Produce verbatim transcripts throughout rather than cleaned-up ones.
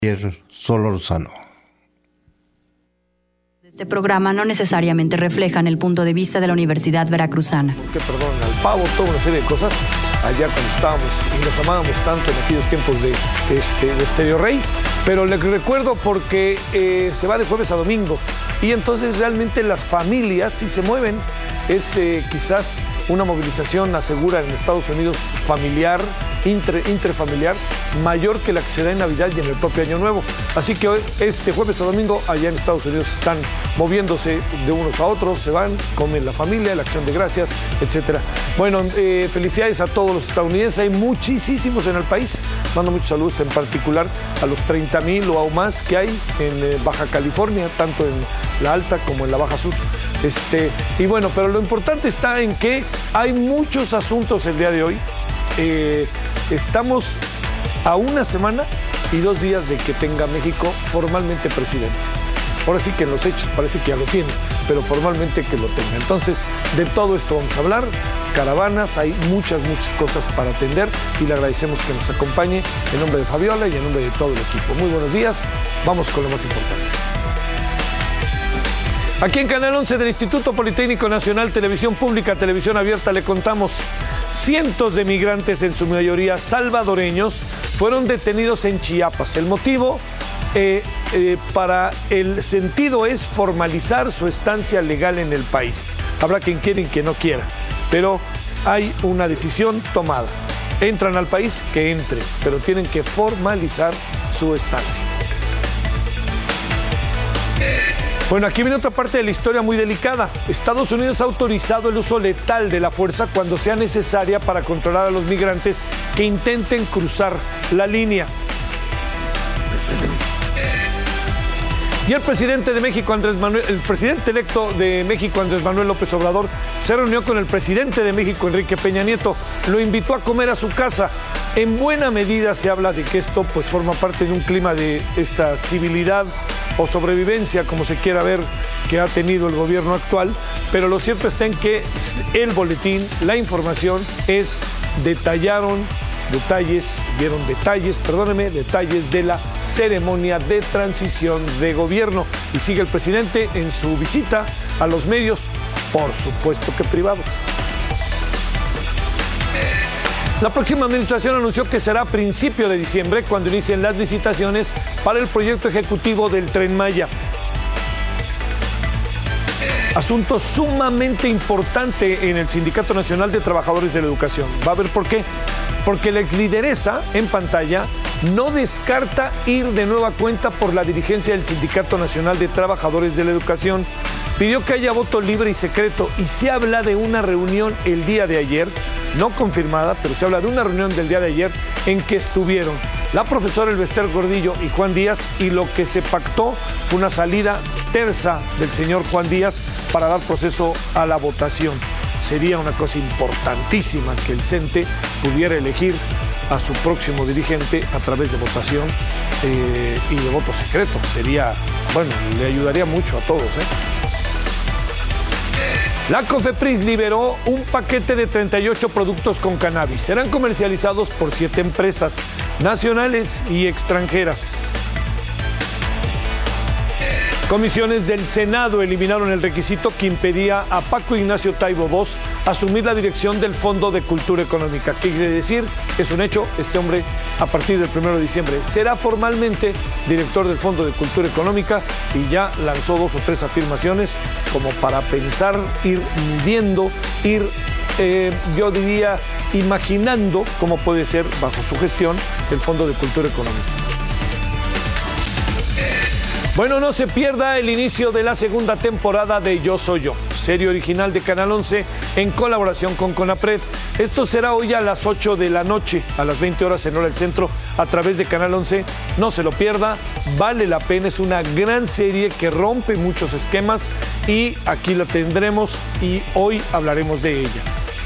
Solórzano. Este programa no necesariamente reflejan el punto de vista de la Universidad Veracruzana. Que perdón, al pavo, toda una serie de cosas, allá cuando estábamos y nos amábamos tanto en aquellos tiempos de, este, de Estéreo Rey, pero les recuerdo porque eh, se va de jueves a domingo y entonces realmente las familias si se mueven, es eh, quizás una movilización asegura en Estados Unidos familiar, intre, intrafamiliar, mayor que la que se da en Navidad y en el propio Año Nuevo. Así que hoy, este jueves o domingo, allá en Estados Unidos están moviéndose de unos a otros, se van, comen la familia, la acción de gracias, etcétera. Bueno, eh, felicidades a todos los estadounidenses, hay muchísimos en el país. Mando muchos saludos en particular a los treinta mil o aún más que hay en eh, Baja California, tanto en la alta como en la baja sur. Este, y bueno, pero lo importante está en que hay muchos asuntos el día de hoy. Eh, estamos a una semana y dos días de que tenga México formalmente presidente. Ahora sí que en los hechos parece que ya lo tiene, pero formalmente que lo tenga. Entonces, de todo esto vamos a hablar. Caravanas, hay muchas, muchas cosas para atender y le agradecemos que nos acompañe en nombre de Fabiola y en nombre de todo el equipo. Muy buenos días, vamos con lo más importante. Aquí en Canal once del Instituto Politécnico Nacional, Televisión Pública, Televisión Abierta, le contamos: cientos de migrantes, en su mayoría salvadoreños, fueron detenidos en Chiapas. El motivo, eh, eh, para el sentido es formalizar su estancia legal en el país. Habrá quien quiera y quien no quiera, pero hay una decisión tomada. Entran al país, que entre, pero tienen que formalizar su estancia. Bueno, aquí viene otra parte de la historia muy delicada. Estados Unidos ha autorizado el uso letal de la fuerza cuando sea necesaria para controlar a los migrantes que intenten cruzar la línea. Y el presidente de México, Andrés Manuel, el presidente electo de México, Andrés Manuel López Obrador, se reunió con el presidente de México, Enrique Peña Nieto. Lo invitó a comer a su casa. En buena medida se habla de que esto pues forma parte de un clima de esta civilidad o sobrevivencia, como se quiera ver, que ha tenido el gobierno actual, pero lo cierto está en que el boletín, la información es, detallaron detalles, dieron detalles, perdóneme, detalles de la ceremonia de transición de gobierno. Y sigue el presidente en su visita a los medios, por supuesto que privados. La próxima administración anunció que será a principio de diciembre cuando inicien las licitaciones para el proyecto ejecutivo del Tren Maya. Asunto sumamente importante en el Sindicato Nacional de Trabajadores de la Educación. Va a ver por qué. Porque la exlideresa en pantalla no descarta ir de nueva cuenta por la dirigencia del Sindicato Nacional de Trabajadores de la Educación. Pidió que haya voto libre y secreto y se habla de una reunión el día de ayer, no confirmada, pero se habla de una reunión del día de ayer en que estuvieron la profesora Elvester Gordillo y Juan Díaz, y lo que se pactó fue una salida tersa del señor Juan Díaz para dar proceso a la votación. Sería una cosa importantísima que el CENTE pudiera elegir a su próximo dirigente a través de votación eh, y de voto secreto. Sería, bueno, le ayudaría mucho a todos, ¿eh? La COFEPRIS liberó un paquete de treinta y ocho productos con cannabis. Serán comercializados por siete empresas nacionales y extranjeras. Comisiones del Senado eliminaron el requisito que impedía a Paco Ignacio Taibo segundo asumir la dirección del Fondo de Cultura Económica. ¿Qué quiere decir? Es un hecho, este hombre a partir del primero de diciembre será formalmente director del Fondo de Cultura Económica y ya lanzó dos o tres afirmaciones como para pensar, ir midiendo, ir, eh, yo diría, imaginando cómo puede ser bajo su gestión el Fondo de Cultura Económica. Bueno, no se pierda el inicio de la segunda temporada de Yo Soy Yo, serie original de Canal once en colaboración con CONAPRED. Esto será hoy a las ocho de la noche, a las veinte horas en hora del centro, a través de Canal once. No se lo pierda, vale la pena, es una gran serie que rompe muchos esquemas y aquí la tendremos y hoy hablaremos de ella.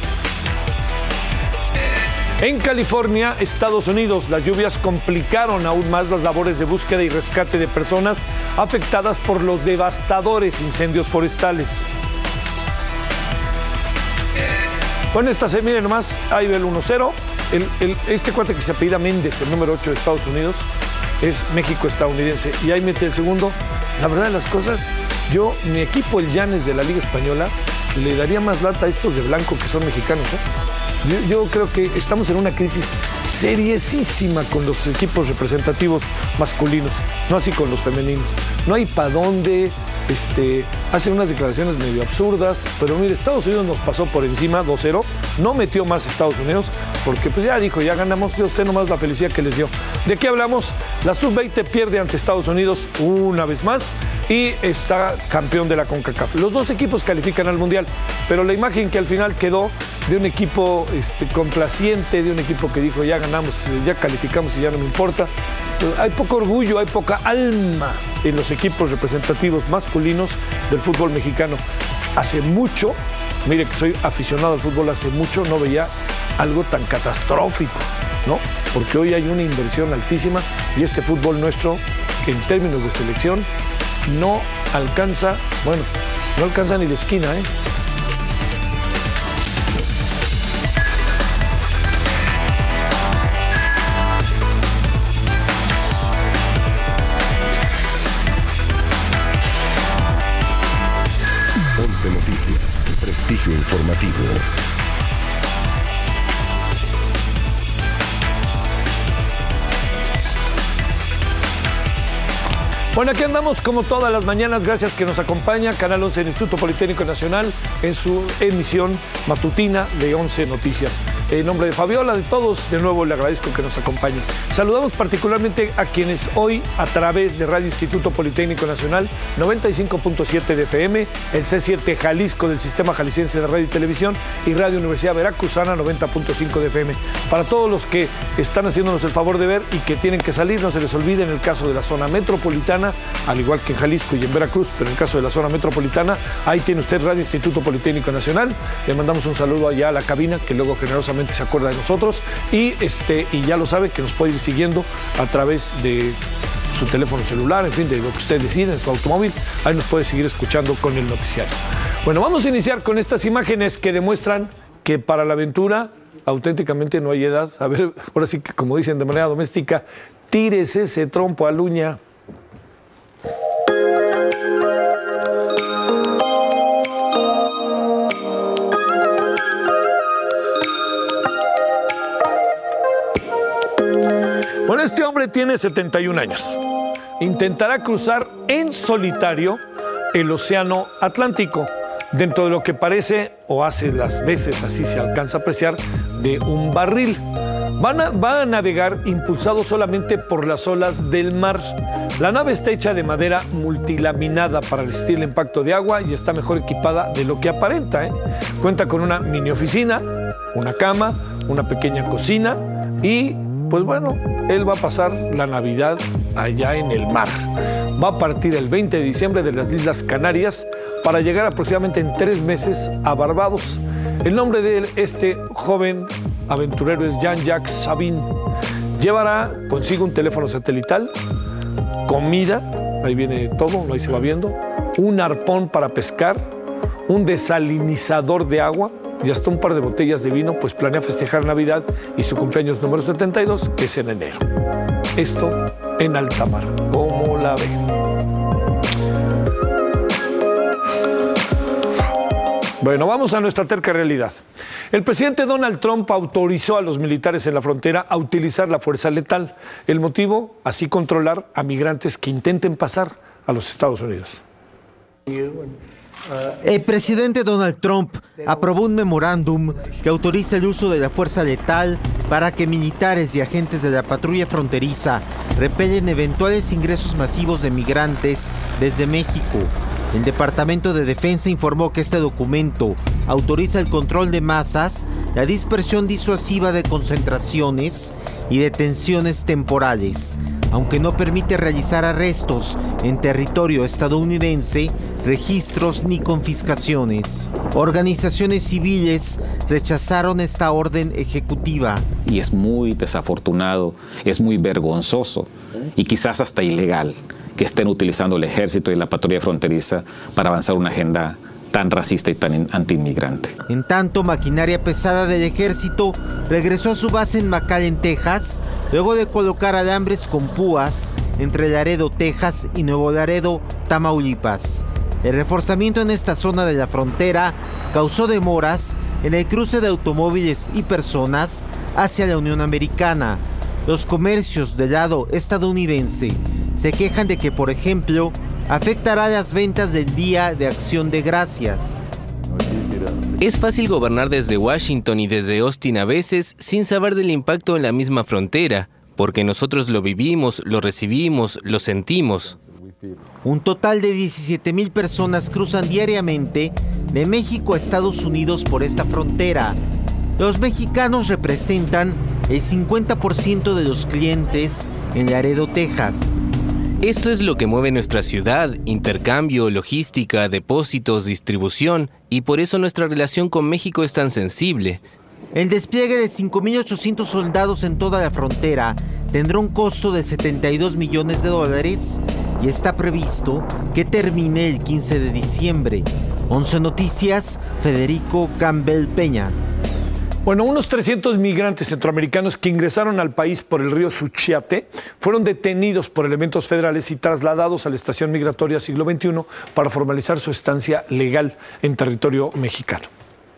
En California, Estados Unidos, las lluvias complicaron aún más las labores de búsqueda y rescate de personas afectadas por los devastadores incendios forestales. Bueno, esta se mire nomás, ahí ve el uno cero. El, el, este cuate que se apellida Méndez, el número ocho de Estados Unidos, es México-estadounidense. Y ahí mete el segundo. La verdad de las cosas, yo, mi equipo, el Llanes de la Liga Española, le daría más lata a estos de blanco que son mexicanos, ¿eh? Yo, yo creo que estamos en una crisis seriosísima con los equipos representativos masculinos, no así con los femeninos. No hay para dónde, este, hacen unas declaraciones medio absurdas, pero mire, Estados Unidos nos pasó por encima dos cero, no metió más Estados Unidos, porque pues ya dijo, ya ganamos, yo usted nomás la felicidad que les dio. ¿De qué hablamos? La sub veinte pierde ante Estados Unidos una vez más y está campeón de la CONCACAF. Los dos equipos califican al Mundial, pero la imagen que al final quedó de un equipo este, complaciente, de un equipo que dijo, ya ganamos, ya calificamos y ya no me importa. Hay poco orgullo, hay poca alma en los equipos representativos masculinos del fútbol mexicano. Hace mucho, mire que soy aficionado al fútbol, hace mucho no veía algo tan catastrófico, ¿no? Porque hoy hay una inversión altísima y este fútbol nuestro, en términos de selección, no alcanza, bueno, no alcanza ni la esquina, ¿eh? once Noticias, prestigio informativo. Bueno, aquí andamos como todas las mañanas, gracias que nos acompaña Canal once, el Instituto Politécnico Nacional, en su emisión matutina de once Noticias. En nombre de Fabiola, de todos, de nuevo le agradezco que nos acompañe. Saludamos particularmente a quienes hoy, a través de Radio Instituto Politécnico Nacional, noventa y cinco punto siete de F M, el C siete Jalisco del Sistema Jalisciense de Radio y Televisión y Radio Universidad Veracruzana, noventa punto cinco de F M. Para todos los que están haciéndonos el favor de ver y que tienen que salir, no se les olvide, en el caso de la zona metropolitana, al igual que en Jalisco y en Veracruz, pero en el caso de la zona metropolitana, ahí tiene usted Radio Instituto Politécnico Nacional. Le mandamos un saludo allá a la cabina, que luego generosamente se acuerda de nosotros, y este y ya lo sabe que nos puede ir siguiendo a través de su teléfono celular, en fin, de lo que usted decide, en su automóvil. Ahí nos puede seguir escuchando con el noticiario. Bueno, vamos a iniciar con estas imágenes que demuestran que para la aventura auténticamente no hay edad. A ver, ahora sí que, como dicen de manera doméstica, tírese ese trompo a luña. Bueno, este hombre tiene setenta y un años. Intentará cruzar en solitario el Océano Atlántico, dentro de lo que parece, o hace las veces, así se alcanza a apreciar, de un barril. Van a, va a navegar impulsado solamente por las olas del mar. La nave está hecha de madera multilaminada para resistir el impacto de agua y está mejor equipada de lo que aparenta, ¿eh? Cuenta con una mini oficina, una cama, una pequeña cocina y, pues bueno, él va a pasar la Navidad allá en el mar. Va a partir el veinte de diciembre de las Islas Canarias para llegar aproximadamente en tres meses a Barbados. El nombre de este joven aventurero es Jean-Jacques Sabin. Llevará consigo un teléfono satelital, comida, ahí viene todo, ahí se va viendo, un arpón para pescar, un desalinizador de agua y hasta un par de botellas de vino, pues planea festejar Navidad y su cumpleaños número setenta y dos, que es en enero. Esto en alta mar. ¿Cómo la ve? Bueno, vamos a nuestra terca realidad. El presidente Donald Trump autorizó a los militares en la frontera a utilizar la fuerza letal. El motivo, así controlar a migrantes que intenten pasar a los Estados Unidos. El presidente Donald Trump aprobó un memorándum que autoriza el uso de la fuerza letal para que militares y agentes de la patrulla fronteriza repelen eventuales ingresos masivos de migrantes desde México. El Departamento de Defensa informó que este documento autoriza el control de masas, la dispersión disuasiva de concentraciones y detenciones temporales, aunque no permite realizar arrestos en territorio estadounidense, registros ni confiscaciones. Organizaciones civiles rechazaron esta orden ejecutiva. Y es muy desafortunado, es muy vergonzoso y quizás hasta ilegal que estén utilizando el ejército y la patrulla fronteriza para avanzar una agenda tan racista y tan antiinmigrante. En tanto, maquinaria pesada del ejército regresó a su base en McAllen, Texas, luego de colocar alambres con púas entre Laredo, Texas y Nuevo Laredo, Tamaulipas. El reforzamiento en esta zona de la frontera causó demoras en el cruce de automóviles y personas hacia la Unión Americana. Los comercios del lado estadounidense se quejan de que, por ejemplo, afectará las ventas del Día de Acción de Gracias. Es fácil gobernar desde Washington y desde Austin a veces sin saber del impacto en la misma frontera, porque nosotros lo vivimos, lo recibimos, lo sentimos. Un total de diecisiete mil personas cruzan diariamente de México a Estados Unidos por esta frontera. Los mexicanos representan el cincuenta por ciento de los clientes en Laredo, Texas. Esto es lo que mueve nuestra ciudad: intercambio, logística, depósitos, distribución, y por eso nuestra relación con México es tan sensible. El despliegue de cinco mil ochocientos soldados en toda la frontera tendrá un costo de setenta y dos millones de dólares y está previsto que termine el quince de diciembre. once Noticias, Federico Campbell Peña. Bueno, unos trescientos migrantes centroamericanos que ingresaron al país por el río Suchiate fueron detenidos por elementos federales y trasladados a la estación migratoria Siglo veintiuno para formalizar su estancia legal en territorio mexicano.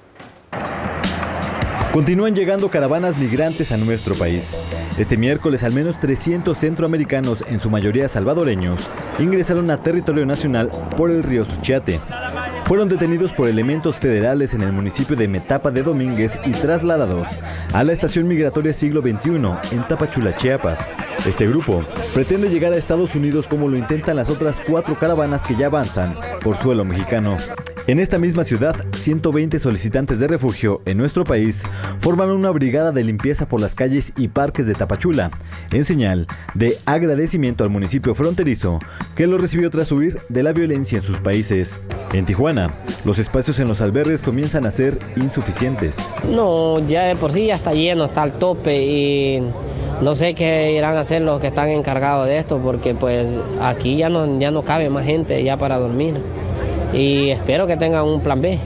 Continúan llegando caravanas migrantes a nuestro país. Este miércoles, al menos trescientos centroamericanos, en su mayoría salvadoreños, ingresaron a territorio nacional por el río Suchiate. Fueron detenidos por elementos federales en el municipio de Metapa de Domínguez y trasladados a la estación migratoria Siglo veintiuno en Tapachula, Chiapas. Este grupo pretende llegar a Estados Unidos como lo intentan las otras cuatro caravanas que ya avanzan por suelo mexicano. En esta misma ciudad, ciento veinte solicitantes de refugio en nuestro país forman una brigada de limpieza por las calles y parques de Tapachula, en señal de agradecimiento al municipio fronterizo que los recibió tras huir de la violencia en sus países. En Tijuana, los espacios en los albergues comienzan a ser insuficientes. No, ya de por sí ya está lleno, está al tope y no sé qué irán a hacer los que están encargados de esto, porque pues aquí ya no, ya no cabe más gente ya para dormir. Y espero que tengan un plan B.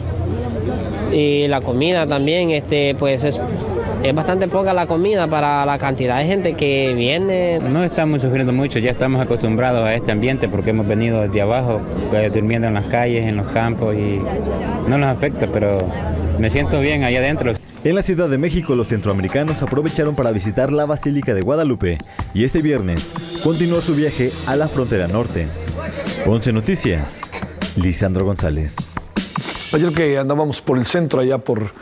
Y la comida también, este, pues es, es bastante poca la comida para la cantidad de gente que viene. No estamos sufriendo mucho, ya estamos acostumbrados a este ambiente porque hemos venido desde abajo, durmiendo en las calles, en los campos, y no nos afecta, pero me siento bien allá adentro. En la Ciudad de México, los centroamericanos aprovecharon para visitar la Basílica de Guadalupe y este viernes continuó su viaje a la frontera norte. once Noticias, Lisandro González. Ayer que andábamos por el centro, allá por,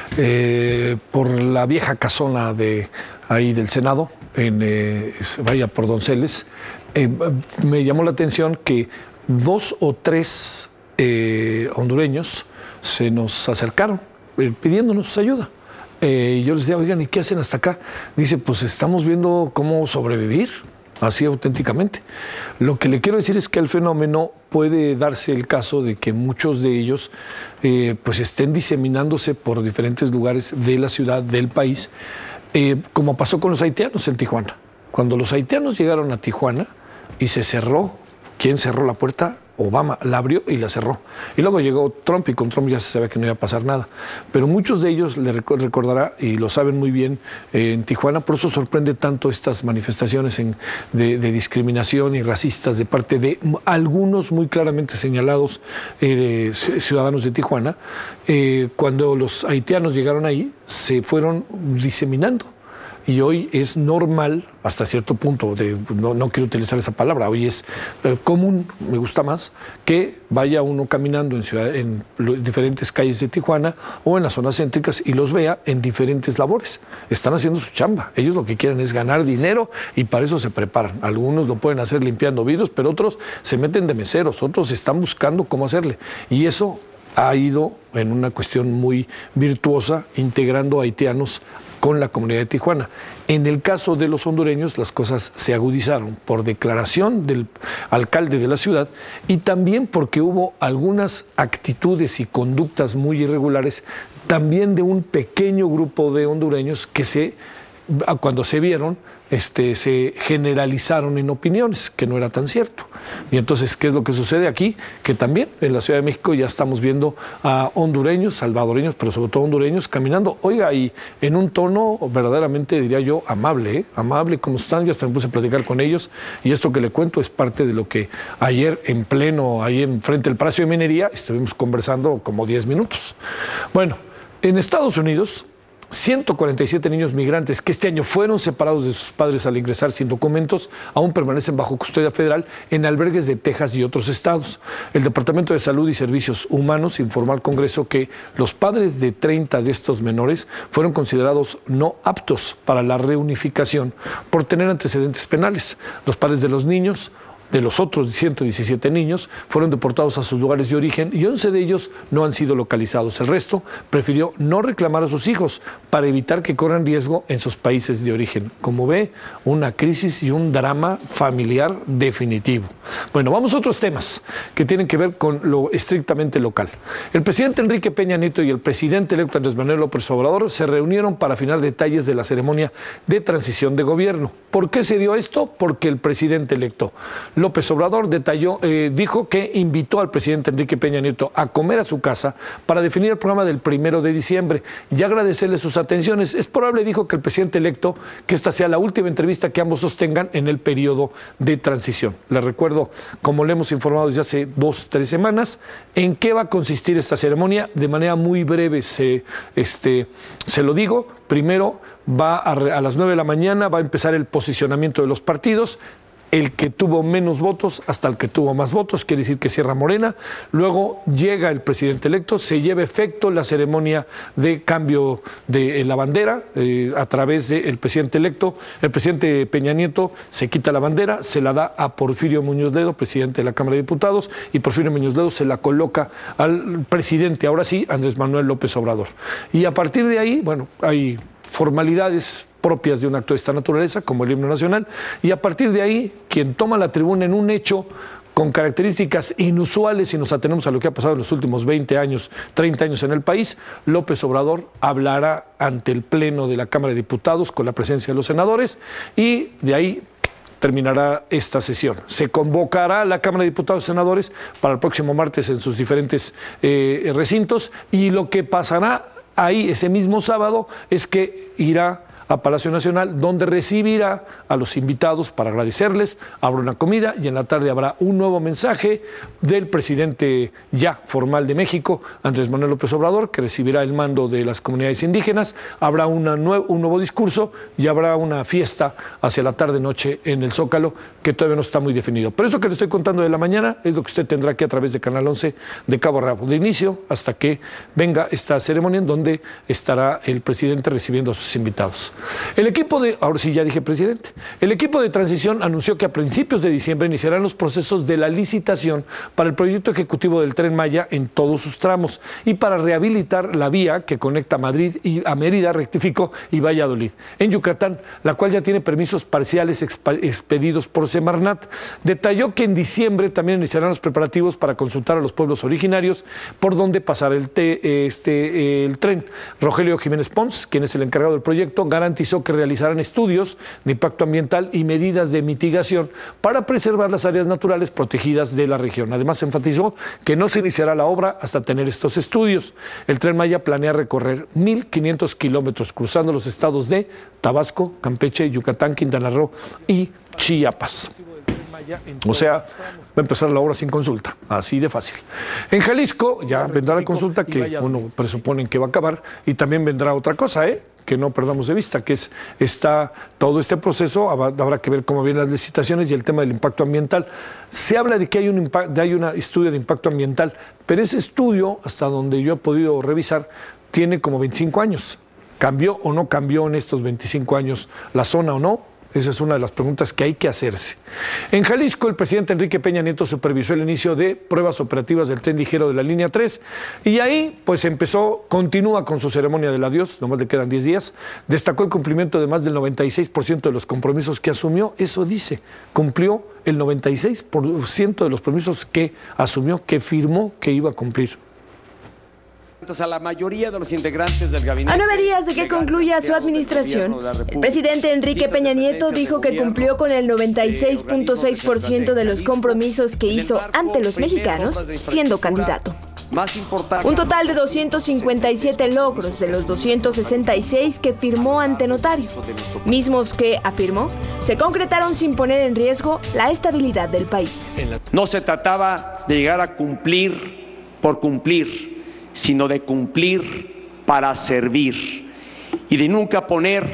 eh, por la vieja casona de ahí del Senado, en, eh, vaya por Donceles, eh, me llamó la atención que dos o tres eh, hondureños se nos acercaron eh, pidiéndonos ayuda. Eh, y yo les decía, oigan, ¿y qué hacen hasta acá? Dice, pues estamos viendo cómo sobrevivir. Así auténticamente. Lo que le quiero decir es que el fenómeno puede darse el caso de que muchos de ellos eh, pues estén diseminándose por diferentes lugares de la ciudad, del país, eh, como pasó con los haitianos en Tijuana. Cuando los haitianos llegaron a Tijuana y se cerró, ¿quién cerró la puerta? Obama la abrió y la cerró. Y luego llegó Trump y con Trump ya se sabía que no iba a pasar nada. Pero muchos de ellos le recordará, y lo saben muy bien, eh, en Tijuana, por eso sorprende tanto estas manifestaciones en, de, de discriminación y racistas de parte de algunos muy claramente señalados eh, ciudadanos de Tijuana. Eh, cuando los haitianos llegaron ahí, se fueron diseminando. Y hoy es normal, hasta cierto punto, de, no, no quiero utilizar esa palabra, hoy es eh, común, me gusta más, que vaya uno caminando en, ciudad, en diferentes calles de Tijuana o en las zonas céntricas y los vea en diferentes labores. Están haciendo su chamba. Ellos lo que quieren es ganar dinero y para eso se preparan. Algunos lo pueden hacer limpiando vidrios, pero otros se meten de meseros, otros están buscando cómo hacerle. Y eso ha ido en una cuestión muy virtuosa, integrando haitianos con la comunidad de Tijuana. En el caso de los hondureños, las cosas se agudizaron por declaración del alcalde de la ciudad y también porque hubo algunas actitudes y conductas muy irregulares también de un pequeño grupo de hondureños que se cuando se vieron, este, se generalizaron en opiniones, que no era tan cierto. Y entonces, ¿qué es lo que sucede aquí? Que también en la Ciudad de México ya estamos viendo a hondureños, salvadoreños, pero sobre todo hondureños, caminando, oiga, y en un tono verdaderamente, diría yo, amable, ¿eh? amable, ¿cómo están? Yo hasta me puse a platicar con ellos, y esto que le cuento es parte de lo que ayer en pleno, ahí en frente al Palacio de Minería, estuvimos conversando como diez minutos. Bueno, en Estados Unidos, ciento cuarenta y siete niños migrantes que este año fueron separados de sus padres al ingresar sin documentos aún permanecen bajo custodia federal en albergues de Texas y otros estados. El Departamento de Salud y Servicios Humanos informó al Congreso que los padres de treinta de estos menores fueron considerados no aptos para la reunificación por tener antecedentes penales. Los padres de los niños, de los otros ciento diecisiete niños, fueron deportados a sus lugares de origen y once de ellos no han sido localizados. El resto prefirió no reclamar a sus hijos para evitar que corran riesgo en sus países de origen. Como ve, una crisis y un drama familiar definitivo. Bueno, vamos a otros temas que tienen que ver con lo estrictamente local. El presidente Enrique Peña Nieto y el presidente electo Andrés Manuel López Obrador se reunieron para afinar detalles de la ceremonia de transición de gobierno. ¿Por qué se dio esto? Porque el presidente electo López Obrador detalló, eh, dijo que invitó al presidente Enrique Peña Nieto a comer a su casa para definir el programa del primero de diciembre y agradecerle sus atenciones. Es probable, dijo, que el presidente electo, que esta sea la última entrevista que ambos sostengan en el periodo de transición. Les recuerdo, como le hemos informado desde hace dos, tres semanas, en qué va a consistir esta ceremonia. De manera muy breve se, este, se lo digo. Primero, va a, a las nueve de la mañana, va a empezar el posicionamiento de los partidos. El que tuvo menos votos hasta el que tuvo más votos, quiere decir que cierra Morena. Luego llega el presidente electo, se lleva efecto la ceremonia de cambio de la bandera eh, a través del presidente electo. El presidente Peña Nieto se quita la bandera, se la da a Porfirio Muñoz Ledo, presidente de la Cámara de Diputados, y Porfirio Muñoz Ledo se la coloca al presidente, ahora sí, Andrés Manuel López Obrador. Y a partir de ahí, bueno, hay formalidades propias de un acto de esta naturaleza, como el himno nacional, y a partir de ahí, quien toma la tribuna en un hecho con características inusuales, si nos atenemos a lo que ha pasado en los últimos veinte años, treinta años en el país, López Obrador hablará ante el Pleno de la Cámara de Diputados con la presencia de los senadores, y de ahí terminará esta sesión. Se convocará a la Cámara de Diputados y Senadores para el próximo martes en sus diferentes eh, recintos, y lo que pasará ahí ese mismo sábado es que irá a Palacio Nacional, donde recibirá a los invitados para agradecerles, habrá una comida y en la tarde habrá un nuevo mensaje del presidente ya formal de México, Andrés Manuel López Obrador, que recibirá el mando de las comunidades indígenas, habrá una nue- un nuevo discurso y habrá una fiesta hacia la tarde-noche en el Zócalo, que todavía no está muy definido. Pero eso que le estoy contando de la mañana es lo que usted tendrá aquí a través de Canal once de cabo a rabo, de inicio hasta que venga esta ceremonia en donde estará el presidente recibiendo a sus invitados. El equipo de, ahora sí ya dije presidente, el equipo de transición anunció que a principios de diciembre iniciarán los procesos de la licitación para el proyecto ejecutivo del Tren Maya en todos sus tramos y para rehabilitar la vía que conecta Madrid y a Mérida, rectificó, y Valladolid, en Yucatán, la cual ya tiene permisos parciales expedidos por Semarnat. Detalló que en diciembre también iniciarán los preparativos para consultar a los pueblos originarios por dónde pasar el, te, este, el tren. Rogelio Jiménez Pons, quien es el encargado del proyecto, garantizó que realizarán estudios de impacto ambiental y medidas de mitigación para preservar las áreas naturales protegidas de la región. Además, enfatizó que no se iniciará la obra hasta tener estos estudios. El Tren Maya planea recorrer mil quinientos kilómetros cruzando los estados de Tabasco, Campeche, Yucatán, Quintana Roo y Chiapas. O sea, va a empezar la obra sin consulta, así de fácil. En Jalisco ya vendrá la consulta que uno presupone que va a acabar, y también vendrá otra cosa, ¿eh? que no perdamos de vista, que es está todo este proceso, habrá que ver cómo vienen las licitaciones y el tema del impacto ambiental. Se habla de que hay un impacto, hay un estudio de impacto ambiental, pero ese estudio, hasta donde yo he podido revisar, tiene como veinticinco años. ¿Cambió o no cambió en estos veinticinco años la zona o no? Esa es una de las preguntas que hay que hacerse. En Jalisco, el presidente Enrique Peña Nieto supervisó el inicio de pruebas operativas del tren ligero de la línea tres y ahí pues empezó, continúa con su ceremonia del adiós, nomás le quedan diez días, destacó el cumplimiento de más del noventa y seis por ciento de los compromisos que asumió, eso dice, cumplió el noventa y seis por ciento de los compromisos que asumió, que firmó que iba a cumplir. A la mayoría de los integrantes del gabinete. A nueve días de que concluya su administración, el presidente Enrique Peña Nieto dijo que cumplió con el noventa y seis punto seis por ciento de los compromisos que hizo ante los mexicanos siendo candidato. Un total de doscientos cincuenta y siete logros de los doscientos sesenta y seis que firmó ante notario, mismos que, afirmó, se concretaron sin poner en riesgo la estabilidad del país. No se trataba de llegar a cumplir por cumplir, sino de cumplir para servir y de nunca poner,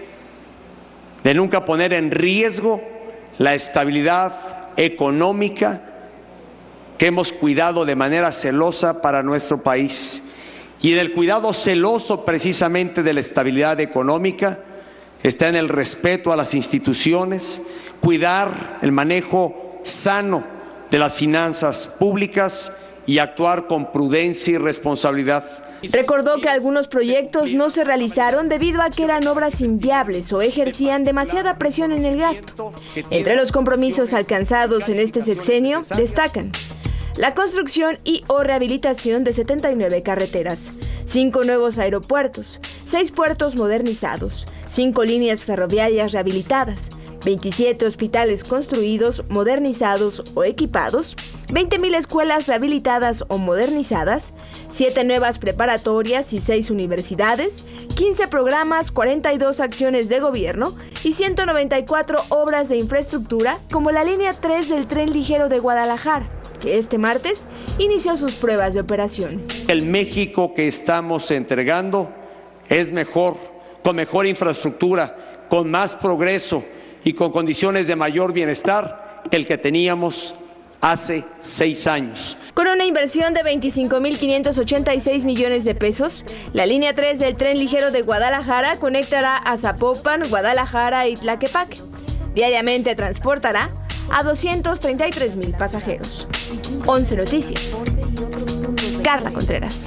de nunca poner en riesgo la estabilidad económica que hemos cuidado de manera celosa para nuestro país. Y del cuidado celoso precisamente de la estabilidad económica está en el respeto a las instituciones, cuidar el manejo sano de las finanzas públicas y actuar con prudencia y responsabilidad. Recordó que algunos proyectos no se realizaron debido a que eran obras inviables o ejercían demasiada presión en el gasto. Entre los compromisos alcanzados en este sexenio destacan la construcción y o rehabilitación de setenta y nueve carreteras, cinco nuevos aeropuertos, seis puertos modernizados, cinco líneas ferroviarias rehabilitadas, veintisiete hospitales construidos, modernizados o equipados, veinte mil escuelas rehabilitadas o modernizadas, siete nuevas preparatorias y seis universidades, quince programas, cuarenta y dos acciones de gobierno y ciento noventa y cuatro obras de infraestructura como la línea tres del tren ligero de Guadalajara, que este martes inició sus pruebas de operaciones. El México que estamos entregando es mejor, con mejor infraestructura, con más progreso y con condiciones de mayor bienestar que el que teníamos hace seis años. Con una inversión de veinticinco mil quinientos ochenta y seis millones de pesos, la línea tres del tren ligero de Guadalajara conectará a Zapopan, Guadalajara y Tlaquepaque. Diariamente transportará a doscientos treinta y tres mil pasajeros. once Noticias. Carla Contreras.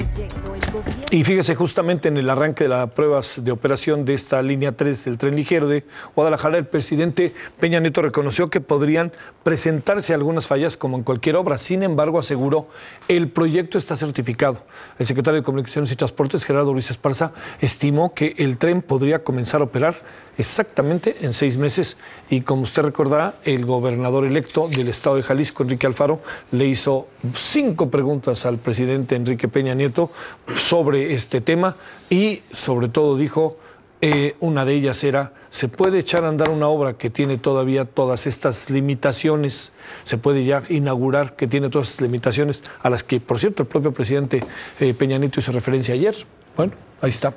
Y fíjese, justamente en el arranque de las pruebas de operación de esta línea tres del tren ligero de Guadalajara, el presidente Peña Nieto reconoció que podrían presentarse algunas fallas como en cualquier obra. Sin embargo, aseguró, el proyecto está certificado. El secretario de Comunicaciones y Transportes, Gerardo Ruiz Esparza, estimó que el tren podría comenzar a operar exactamente en seis meses. Y como usted recordará, el gobernador electo del estado de Jalisco, Enrique Alfaro, le hizo cinco preguntas al presidente Enrique Peña Nieto sobre este tema y sobre todo dijo, eh, una de ellas era, ¿se puede echar a andar una obra que tiene todavía todas estas limitaciones? ¿Se puede ya inaugurar que tiene todas estas limitaciones a las que, por cierto, el propio presidente eh, Peña Nieto hizo referencia ayer? Bueno, ahí está.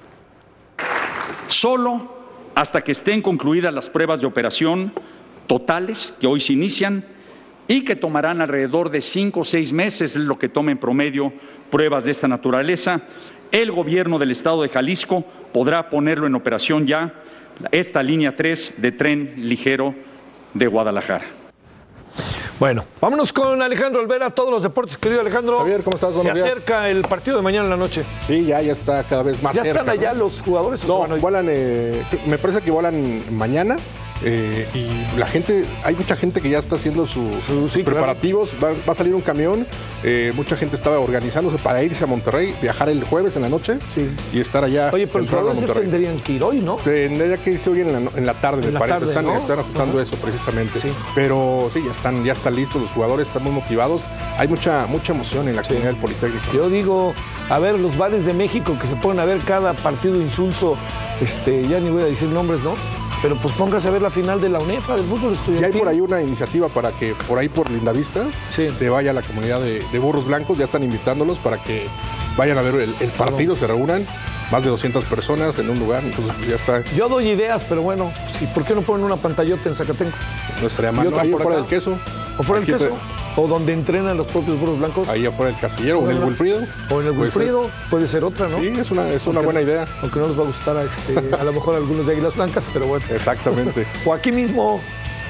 Solo hasta que estén concluidas las pruebas de operación totales que hoy se inician y que tomarán alrededor de cinco o seis meses, es lo que toma en promedio pruebas de esta naturaleza, el gobierno del estado de Jalisco podrá ponerlo en operación ya, esta línea tres de tren ligero de Guadalajara. Bueno, vámonos con Alejandro Olvera, todos los deportes, querido Alejandro. Javier, ¿cómo estás? Buenos Se días. acerca el partido de mañana en la noche. Sí, ya, ya está cada vez más ¿Ya cerca. están allá ¿no? los jugadores? No, ¿o se van hoy? vuelan, eh, me parece que vuelan mañana. Eh, y la gente, hay mucha gente que ya está haciendo su, sus sí, preparativos, va, va a salir un camión, eh, mucha gente estaba organizándose para irse a Monterrey, viajar el jueves en la noche sí. y estar allá. Oye, pero los jugadores tendrían que ir hoy, ¿no? Tendría que irse hoy en la, en la tarde, en me la parece, tarde, están, ¿no? están ajustando uh-huh. eso precisamente, sí. pero sí, ya están, ya están listos los jugadores, están muy motivados, hay mucha, mucha emoción en la sí. comunidad del Politécnico. Yo digo, a ver, los bares de México que se ponen a ver cada partido insulso, este, ya ni voy a decir nombres, ¿no? Pero pues póngase a ver la final de la UNEFA, del fútbol estudiantil. Y hay por ahí una iniciativa para que por ahí por Lindavista sí. se vaya a la comunidad de, de burros blancos, ya están invitándolos para que vayan a ver el, el partido, se reúnan, más de doscientas personas en un lugar, entonces pues ya está. Yo doy ideas, pero bueno, ¿y por qué no ponen una pantallota en Zacatenco? No estaría mal, ¿no? Ahí fuera del queso. ¿O fuera del queso? O donde entrenan los propios burros blancos. Ahí afuera del casillero, o en el Wilfrido. O en el Wilfrido, puede, puede ser otra, ¿no? Sí, es una, es una buena idea. Aunque no les va a gustar a, este, a lo mejor a algunos de Águilas Blancas, pero bueno. Exactamente. O aquí mismo,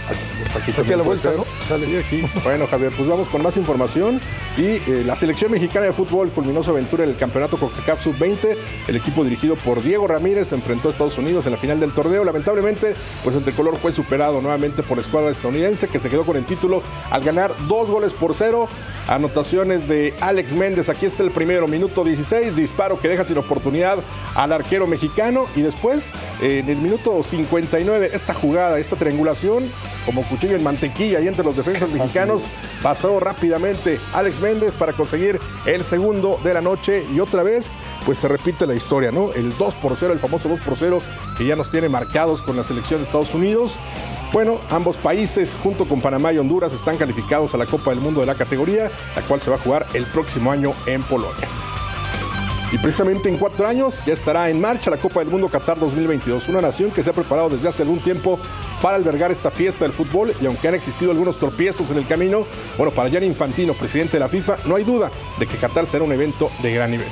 Aquí, aquí a la vuelta, ¿no? Sale aquí. Bueno, Javier, pues vamos con más información. Y eh, la selección mexicana de fútbol culminó su aventura en el campeonato CONCACAF sub veinte. El equipo dirigido por Diego Ramírez se enfrentó a Estados Unidos en la final del torneo. Lamentablemente, pues el tricolor fue superado nuevamente por la escuadra estadounidense, que se quedó con el título al ganar dos goles por cero. Anotaciones de Alex Méndez. Aquí está el primero, minuto dieciséis, disparo que deja sin oportunidad al arquero mexicano. Y después, eh, en el minuto cincuenta y nueve, esta jugada, esta triangulación, como cuchillo en mantequilla y entre los defensas mexicanos, pasó rápidamente Alex Méndez para conseguir el segundo de la noche. Y otra vez, pues se repite la historia, ¿no? El dos por cero, el famoso dos por cero, que ya nos tiene marcados con la selección de Estados Unidos. Bueno, ambos países, junto con Panamá y Honduras, están calificados a la Copa del Mundo de la categoría, la cual se va a jugar el próximo año en Polonia. Y precisamente en cuatro años ya estará en marcha la Copa del Mundo Qatar dos mil veintidós, una nación que se ha preparado desde hace algún tiempo para albergar esta fiesta del fútbol, y aunque han existido algunos tropiezos en el camino, bueno, para Gianni Infantino, presidente de la FIFA, no hay duda de que Qatar será un evento de gran nivel.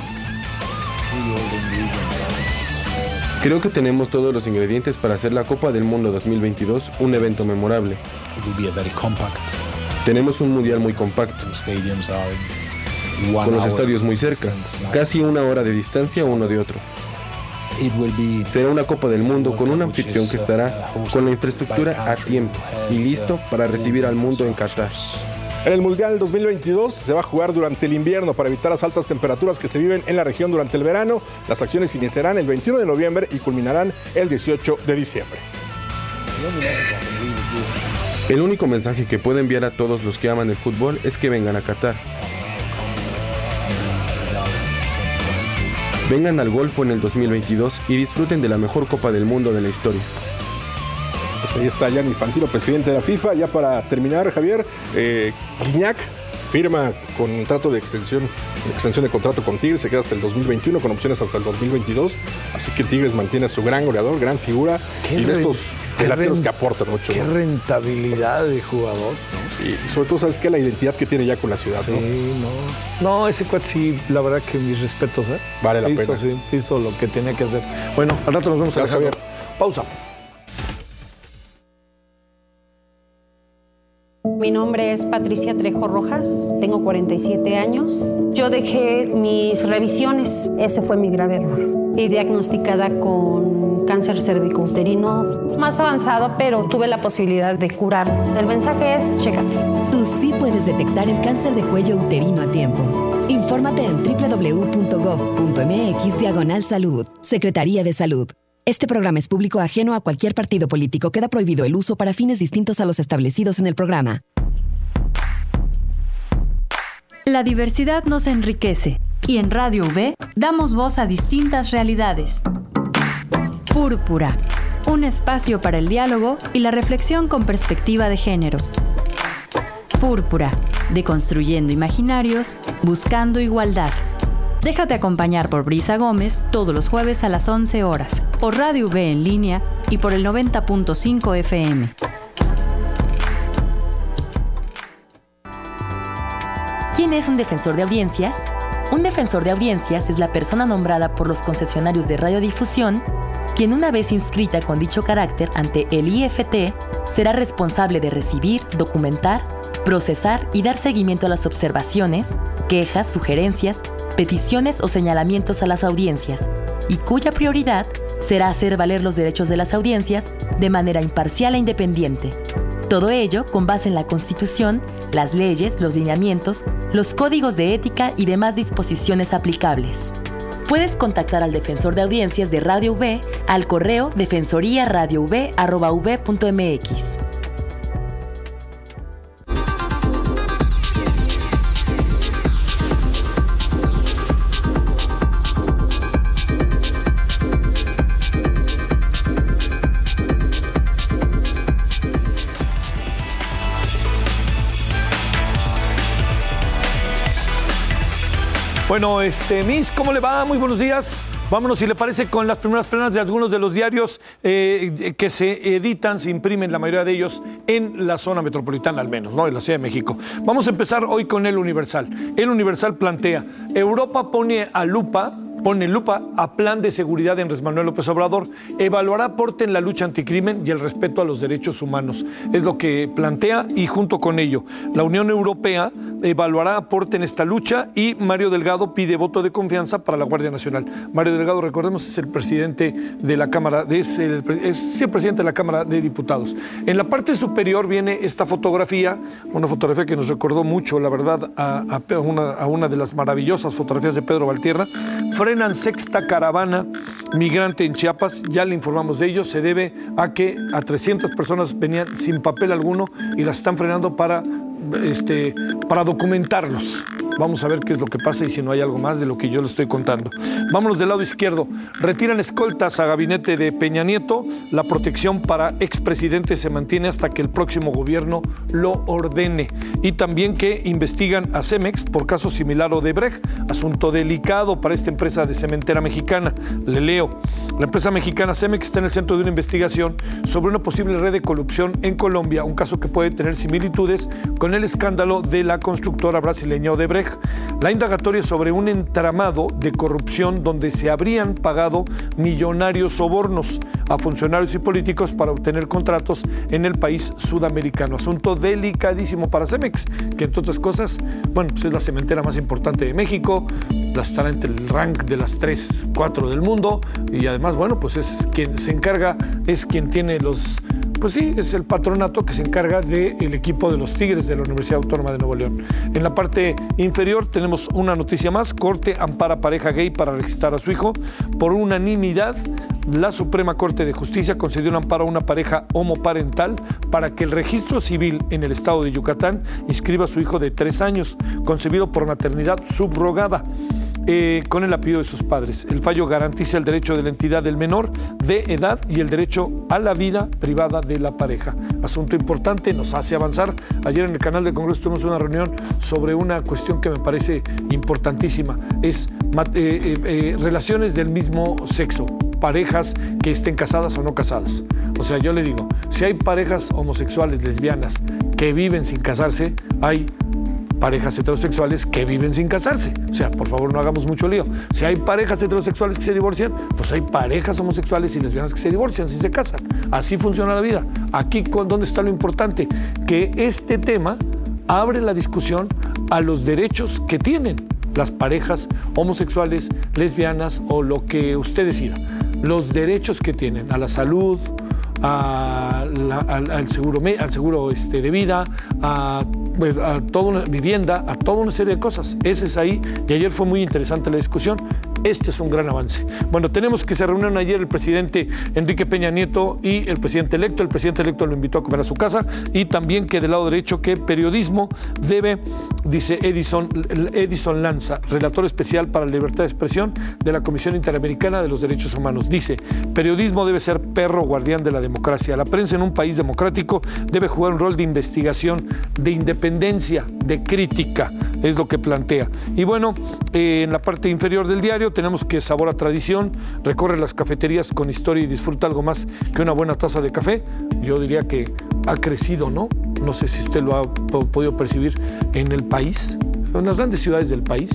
Creo que tenemos todos los ingredientes para hacer la Copa del Mundo dos mil veintidós un evento memorable. Tenemos un mundial muy compacto, con los estadios muy cerca, casi una hora de distancia uno de otro. Será una Copa del Mundo con un anfitrión que estará con la infraestructura a tiempo y listo para recibir al mundo en Qatar. En el Mundial dos mil veintidós se va a jugar durante el invierno para evitar las altas temperaturas que se viven en la región durante el verano. Las acciones iniciarán el veintiuno de noviembre y culminarán el dieciocho de diciembre. El único mensaje que puedo enviar a todos los que aman el fútbol es que vengan a Qatar. Vengan al Golfo en el dos mil veintidós y disfruten de la mejor Copa del Mundo de la historia. Pues ahí está Gianni Infantino, presidente de la FIFA. Ya para terminar, Javier, eh, Gignac firma contrato de extensión, extensión de contrato con Tigres, se queda hasta el dos mil veintiuno con opciones hasta el dos mil veintidós. Así que Tigres mantiene a su gran goleador, gran figura, y de estos delanteros que aportan mucho. Qué, ¿no?, rentabilidad de jugador, ¿no? Sí, y sobre todo, ¿sabes qué? La identidad que tiene ya con la ciudad, sí, ¿no? no. No, ese cuate sí, la verdad que mis respetos, ¿eh? Vale la hizo, pena. Sí, hizo lo que tenía que hacer. Bueno, al rato nos vemos. Gracias, Javier. Pausa. Mi nombre es Patricia Trejo Rojas, tengo cuarenta y siete años. Yo dejé mis revisiones, ese fue mi grave error. Y diagnosticada con cáncer cervicouterino más avanzado, pero tuve la posibilidad de curar. El mensaje es, chécate. Tú sí puedes detectar el cáncer de cuello uterino a tiempo. Infórmate en doble u doble u doble u punto gov punto eme equis diagonal salud. Secretaría de Salud. Este programa es público ajeno a cualquier partido político. Queda prohibido el uso para fines distintos a los establecidos en el programa. La diversidad nos enriquece y en Radio V damos voz a distintas realidades. Púrpura, un espacio para el diálogo y la reflexión con perspectiva de género. Púrpura, deconstruyendo imaginarios, buscando igualdad. Déjate acompañar por Brisa Gómez todos los jueves a las once horas, por Radio V en línea y por el noventa punto cinco F M. ¿Quién es un defensor de audiencias? Un defensor de audiencias es la persona nombrada por los concesionarios de radiodifusión, quien una vez inscrita con dicho carácter ante el I F T, será responsable de recibir, documentar, procesar y dar seguimiento a las observaciones, quejas, sugerencias, peticiones o señalamientos a las audiencias, y cuya prioridad será hacer valer los derechos de las audiencias de manera imparcial e independiente. Todo ello con base en la Constitución, las leyes, los lineamientos, los códigos de ética y demás disposiciones aplicables. Puedes contactar al defensor de audiencias de Radio V al correo defensoría radio v arroba v punto m x. Bueno, este, Miss, ¿cómo le va? Muy buenos días. Vámonos, si le parece, con las primeras planas de algunos de los diarios eh, que se editan, se imprimen, la mayoría de ellos, en la zona metropolitana al menos, ¿no? En la Ciudad de México. Vamos a empezar hoy con El Universal. El Universal plantea, Europa pone a lupa pone lupa a plan de seguridad de Andrés Manuel López Obrador, evaluará aporte en la lucha anticrimen y el respeto a los derechos humanos. Es lo que plantea, y junto con ello, la Unión Europea evaluará aporte en esta lucha, y Mario Delgado pide voto de confianza para la Guardia Nacional. Mario Delgado, recordemos, es el presidente de la Cámara, es el, es el presidente de la Cámara de Diputados. En la parte superior viene esta fotografía, una fotografía que nos recordó mucho, la verdad, a, a, una, a una de las maravillosas fotografías de Pedro Valtierra. Frenan sexta caravana migrante en Chiapas, ya le informamos de ello, se debe a que a trescientas personas venían sin papel alguno y las están frenando para, este, para documentarlos. Vamos a ver qué es lo que pasa y si no hay algo más de lo que yo le estoy contando. Vámonos del lado izquierdo. Retiran escoltas a gabinete de Peña Nieto. La protección para expresidentes se mantiene hasta que el próximo gobierno lo ordene. Y también que investigan a Cemex por caso similar a Odebrecht. Asunto delicado para esta empresa de cementera mexicana. Le leo. La empresa mexicana Cemex está en el centro de una investigación sobre una posible red de corrupción en Colombia, un caso que puede tener similitudes con el escándalo de la constructora brasileña Odebrecht. La indagatoria es sobre un entramado de corrupción donde se habrían pagado millonarios sobornos a funcionarios y políticos para obtener contratos en el país sudamericano. Asunto delicadísimo para Cemex, que entre otras cosas, bueno, pues es la cementera más importante de México, la estará entre el rank de las tres, cuatro del mundo, y además, bueno, pues es quien se encarga, es quien tiene los... Pues sí, es el patronato que se encarga del equipo de los Tigres de la Universidad Autónoma de Nuevo León. En la parte inferior tenemos una noticia más. Corte ampara pareja gay para registrar a su hijo. Por unanimidad, la Suprema Corte de Justicia concedió un amparo a una pareja homoparental para que el registro civil en el estado de Yucatán inscriba a su hijo de tres años, concebido por maternidad subrogada. Eh, con el apellido de sus padres. El fallo garantiza el derecho de la entidad del menor de edad y el derecho a la vida privada de la pareja. Asunto importante, nos hace avanzar. Ayer en el canal del Congreso tuvimos una reunión sobre una cuestión que me parece importantísima. Es eh, eh, eh, relaciones del mismo sexo, parejas que estén casadas o no casadas. O sea, yo le digo, si hay parejas homosexuales, lesbianas, que viven sin casarse, hay parejas heterosexuales que viven sin casarse. O sea, por favor, no hagamos mucho lío. Si hay parejas heterosexuales que se divorcian, pues hay parejas homosexuales y lesbianas que se divorcian si se casan. Así funciona la vida. Aquí, ¿dónde está lo importante? Que este tema abre la discusión a los derechos que tienen las parejas homosexuales, lesbianas o lo que usted decida. Los derechos que tienen a la salud, a la, al, al seguro, al seguro este, de vida, a, a toda una vivienda, a toda una serie de cosas. Ese es ahí, y ayer fue muy interesante la discusión. Este es un gran avance. Bueno, tenemos que se reunieron ayer el presidente Enrique Peña Nieto y el presidente electo. El presidente electo lo invitó a comer a su casa, y también que del lado derecho que periodismo debe, dice Edison, Edison Lanza, relator especial para la libertad de expresión de la Comisión Interamericana de los Derechos Humanos. Dice, periodismo debe ser perro guardián de la democracia. La prensa en un país democrático debe jugar un rol de investigación, de independencia, de crítica, es lo que plantea. Y bueno, eh, en la parte inferior del diario tenemos que sabor a tradición, recorre las cafeterías con historia y disfruta algo más que una buena taza de café. Yo diría que ha crecido, ¿no? No sé si usted lo ha podido percibir en el país, en las grandes ciudades del país.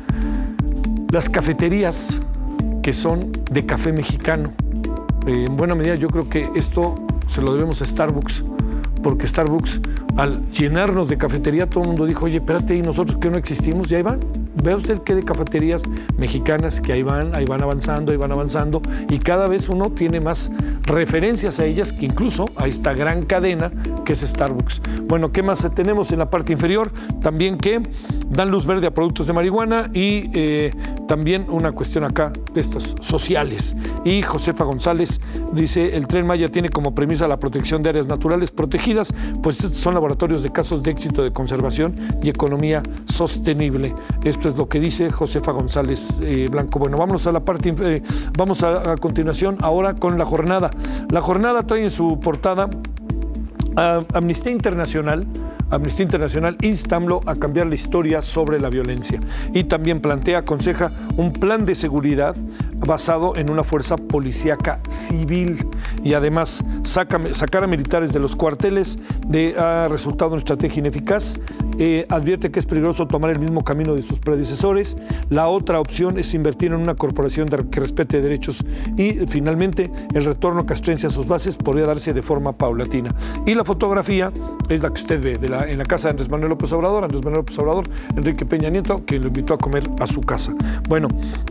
Las cafeterías que son de café mexicano. Eh, en buena medida yo creo que esto se lo debemos a Starbucks, porque Starbucks, al llenarnos de cafetería, todo el mundo dijo, oye, espérate, ¿y nosotros que no existimos? Y ahí van. Vea usted qué de cafeterías mexicanas que ahí van, ahí van avanzando, ahí van avanzando, y cada vez uno tiene más referencias a ellas, que incluso a esta gran cadena que es Starbucks. Bueno, ¿qué más tenemos en la parte inferior? También que dan luz verde a productos de marihuana, y eh, también una cuestión acá de estas sociales. Y Josefa González dice, el Tren Maya tiene como premisa la protección de áreas naturales protegidas, pues estos son laboratorios de casos de éxito de conservación y economía sostenible. Esto es lo que dice Josefa González eh, Blanco. Bueno, vamos a la parte, eh, vamos a, a continuación ahora con la jornada. La jornada trae en su portada Uh, Amnistía Internacional, Amnistía Internacional insta a AMLO a cambiar la historia sobre la violencia y también plantea, aconseja un plan de seguridad basado en una fuerza policíaca civil y además saca, sacar a militares de los cuarteles de, ha resultado una estrategia ineficaz. Eh, advierte que es peligroso tomar el mismo camino de sus predecesores. La otra opción es invertir en una corporación de, que respete derechos y finalmente el retorno castrense a sus bases podría darse de forma paulatina. Y la fotografía es la que usted ve de la, en la casa de Andrés Manuel López Obrador, Andrés Manuel López Obrador, Enrique Peña Nieto, quien lo invitó a comer a su casa. Bueno,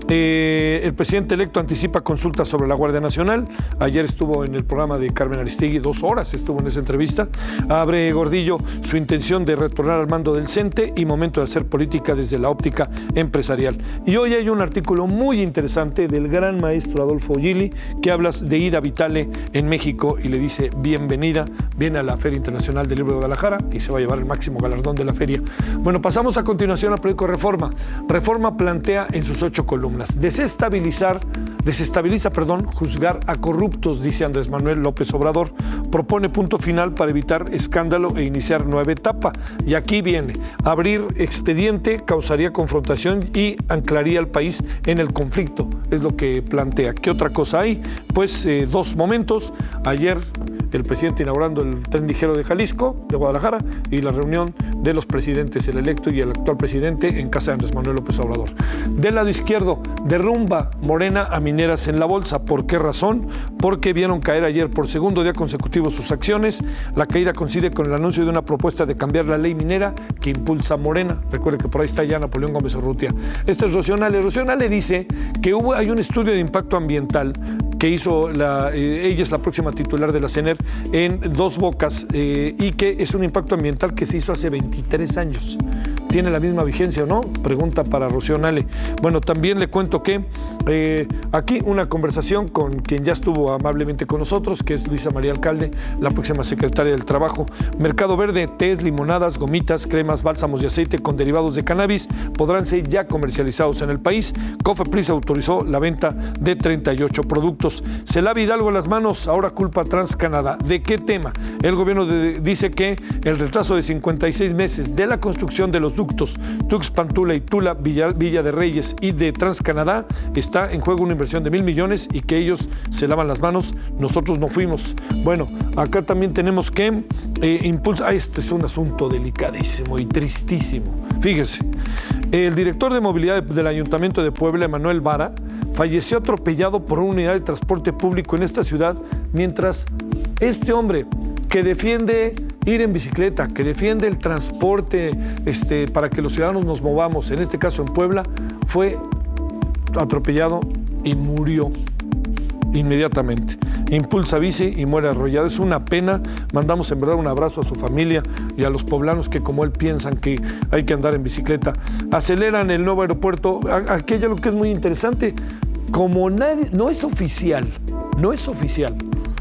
eh, el presidente electo anticipa consultas sobre la Guardia Nacional. Ayer estuvo en el programa de Carmen Aristegui, dos horas estuvo en esa entrevista. Abre Gordillo su intención de retornar al mando del CENTE y momento de hacer política desde la óptica empresarial. Y hoy hay un artículo muy interesante del gran maestro Adolfo Gili que habla de Ida Vitale en México y le dice bienvenida, viene a la Feria Internacional del Libro de Guadalajara y se va a llevar el máximo galardón de la feria. Bueno, pasamos a continuación al periódico Reforma. Reforma plantea en sus ocho columnas desestabilizar, desestabiliza, perdón, juzgar a corruptos, dice Andrés Manuel López Obrador. Propone punto final para evitar escándalo e iniciar nueva etapa. Y aquí viene, abrir expediente causaría confrontación y anclaría al país en el conflicto, es lo que plantea. ¿Qué otra cosa hay? Pues eh, dos momentos. Ayer el presidente inaugurando el tren ligero de Jalisco, de Guadalajara, y la reunión de los presidentes, el electo y el actual presidente, en casa de Andrés Manuel López Obrador. Del lado izquierdo, derrumba Morena a mineras en la bolsa. ¿Por qué razón? Porque vieron caer ayer por segundo día consecutivo sus acciones. La caída coincide con el anuncio de una propuesta de cambiar la ley minera que impulsa Morena. Recuerde que por ahí está ya Napoleón Gómez Urrutia. Este es Rocío Nale. Rocío Nale dice que hubo, hay un estudio de impacto ambiental que hizo, la, eh, ella es la próxima titular de la CENER, en Dos Bocas, eh, y que es un impacto ambiental que se hizo hace veintitrés años. ¿Tiene la misma vigencia o no? Pregunta para Rocío Nale. Bueno, también le cuento que eh, aquí una conversación con quien ya estuvo amablemente con nosotros, que es Luisa María Alcalde, la próxima secretaria del Trabajo. Mercado Verde, tés, limonadas, gomitas, cremas, bálsamos y aceite con derivados de cannabis podrán ser ya comercializados en el país. Cofepris autorizó la venta de treinta y ocho productos. Se lava Hidalgo las manos, ahora culpa a TransCanadá. ¿De qué tema? El gobierno de, dice que el retraso de cincuenta y seis meses de la construcción de los ductos Tuxpan, Tula y Tula, Villa, Villa de Reyes y de TransCanadá está en juego una inversión de mil millones y que ellos se lavan las manos, nosotros no fuimos. Bueno, acá también tenemos que eh, impulsa, ah, este es un asunto delicadísimo y tristísimo. Fíjese, el director de movilidad del Ayuntamiento de Puebla, Emanuel Vara, falleció atropellado por una unidad de transporte público en esta ciudad, mientras este hombre que defiende ir en bicicleta, que defiende el transporte este, para que los ciudadanos nos movamos, en este caso en Puebla, fue atropellado y murió inmediatamente. Impulsa bici y muere arrollado. Es una pena. Mandamos en verdad un abrazo a su familia y a los poblanos que como él piensan que hay que andar en bicicleta. Aceleran el nuevo aeropuerto. Aquí hay algo que es muy interesante. Como nadie, no es oficial, no es oficial.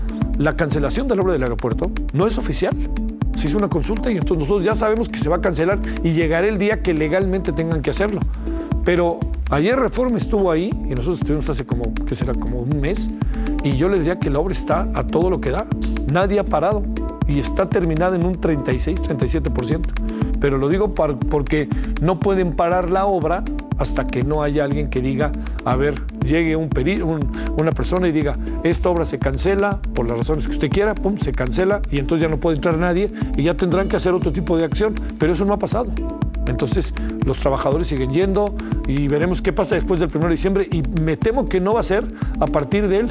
La cancelación de la obra del aeropuerto no es oficial. Se hizo una consulta y entonces nosotros ya sabemos que se va a cancelar y llegará el día que legalmente tengan que hacerlo. Pero ayer Reforma estuvo ahí y nosotros estuvimos hace como, ¿qué será? Como un mes, y yo les diría que la obra está a todo lo que da. Nadie ha parado y está terminada en un treinta y seis, treinta y siete por ciento. Pero lo digo para, porque no pueden parar la obra hasta que no haya alguien que diga, a ver, llegue un peri un, una persona y diga, esta obra se cancela por las razones que usted quiera, pum, se cancela y entonces ya no puede entrar nadie y ya tendrán que hacer otro tipo de acción, pero eso no ha pasado. Entonces los trabajadores siguen yendo y veremos qué pasa después del primero de diciembre y me temo que no va a ser a partir del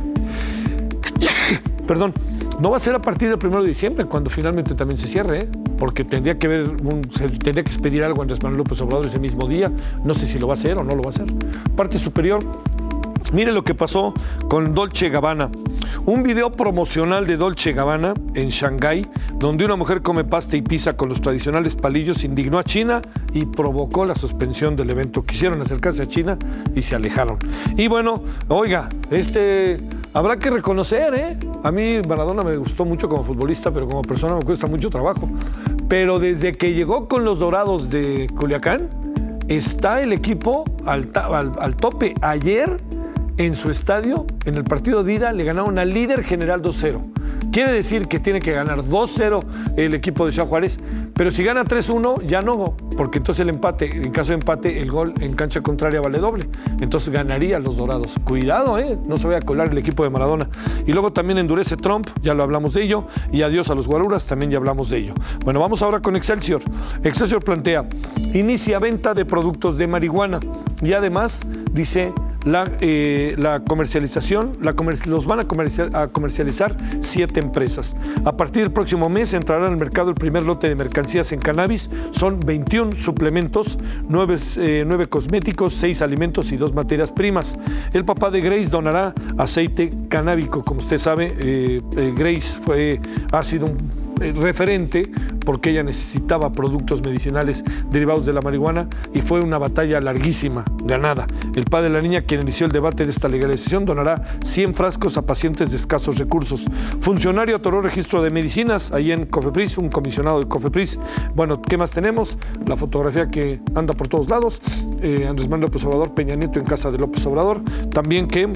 perdón, no va a ser a partir del primero de diciembre cuando finalmente también se cierre, ¿eh? Porque tendría que haber un, se tendría que expedir algo a Andrés Manuel López Obrador ese mismo día. No sé si lo va a hacer o no lo va a hacer. Parte superior. Mire lo que pasó con Dolce Gabbana. Un video promocional de Dolce Gabbana en Shanghái, donde una mujer come pasta y pizza con los tradicionales palillos, indignó a China y provocó la suspensión del evento. Quisieron acercarse a China y se alejaron. Y bueno, oiga, este... habrá que reconocer, ¿eh? A mí Maradona me gustó mucho como futbolista, pero como persona me cuesta mucho trabajo. Pero desde que llegó con los Dorados de Culiacán, está el equipo al, al, al tope. Ayer, en su estadio, en el partido de ida, le ganaron al líder general dos cero. Quiere decir que tiene que ganar dos cero el equipo de Ciudad Juárez, pero si gana tres uno ya no, porque entonces el empate, en caso de empate, el gol en cancha contraria vale doble. Entonces ganaría los Dorados. Cuidado, ¿eh? No se vaya a colar el equipo de Maradona. Y luego también endurece Trump, ya lo hablamos de ello, y adiós a los guaruras, también ya hablamos de ello. Bueno, vamos ahora con Excelsior. Excelsior plantea, inicia venta de productos de marihuana y además dice la, eh, la comercialización, la comer los van a, comercial a comercializar siete empresas. A partir del próximo mes entrará en el mercado el primer lote de mercancías en cannabis. Son veintiún suplementos, nueve, eh, nueve cosméticos, seis alimentos y dos materias primas. El papá de Grace donará aceite canábico. Como usted sabe, eh, eh, Grace fue, ha sido un referente porque ella necesitaba productos medicinales derivados de la marihuana y fue una batalla larguísima, ganada. El padre de la niña, quien inició el debate de esta legalización, donará cien frascos a pacientes de escasos recursos. Funcionario atoró registro de medicinas ahí en Cofepris, un comisionado de Cofepris. Bueno, ¿qué más tenemos? La fotografía que anda por todos lados, eh, Andrés Manuel López Obrador, Peña Nieto en casa de López Obrador. También que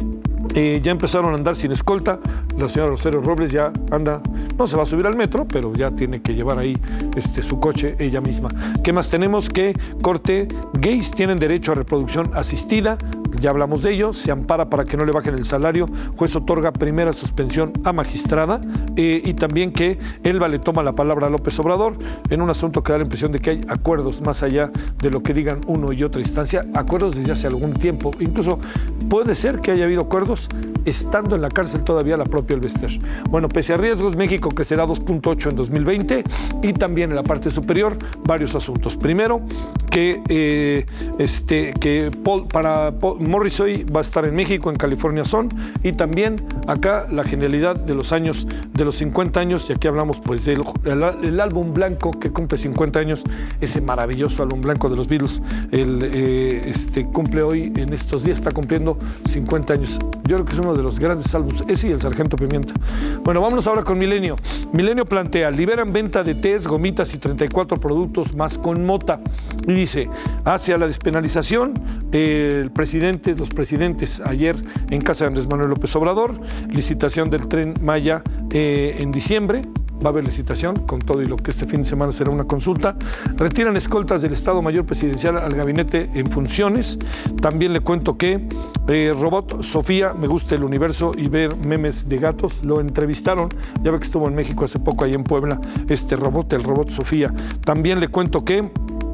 Eh, ya empezaron a andar sin escolta. La señora Rosario Robles ya anda, no se va a subir al metro, pero ya tiene que llevar ahí este, su coche ella misma. ¿Qué más tenemos? Que corte, gays tienen derecho a reproducción asistida. Ya hablamos de ello, se ampara para que no le bajen el salario, juez otorga primera suspensión a magistrada, eh, y también que Elba le toma la palabra a López Obrador en un asunto que da la impresión de que hay acuerdos más allá de lo que digan uno y otra instancia, acuerdos desde hace algún tiempo, incluso puede ser que haya habido acuerdos estando en la cárcel todavía la propia Elbester. Bueno, pese a riesgos, México crecerá dos punto ocho en dos mil veinte y también en la parte superior varios asuntos. Primero, que, eh, este, que Paul, para Paul, Morrissey va a estar en México, en California Son, y también acá la genialidad de los años, de los cincuenta años, y aquí hablamos pues del el, el álbum blanco que cumple cincuenta años, ese maravilloso álbum blanco de los Beatles, el, eh, este, cumple hoy, en estos días está cumpliendo cincuenta años. Yo creo que es uno de los grandes álbumes, ese y el Sargento Pimienta. Bueno, vámonos ahora con Milenio. Milenio plantea, liberan venta de tés, gomitas y treinta y cuatro productos más con mota. Y dice, hacia la despenalización, eh, el presidente, los presidentes ayer en casa de Andrés Manuel López Obrador, licitación del Tren Maya eh, en diciembre. Va a haber licitación con todo y lo que este fin de semana será una consulta. Retiran escoltas del Estado Mayor Presidencial al gabinete en funciones. También le cuento que eh, Robot Sofía, me gusta el universo y ver memes de gatos, lo entrevistaron. Ya ve que estuvo en México hace poco, ahí en Puebla, este robot, el Robot Sofía. También le cuento que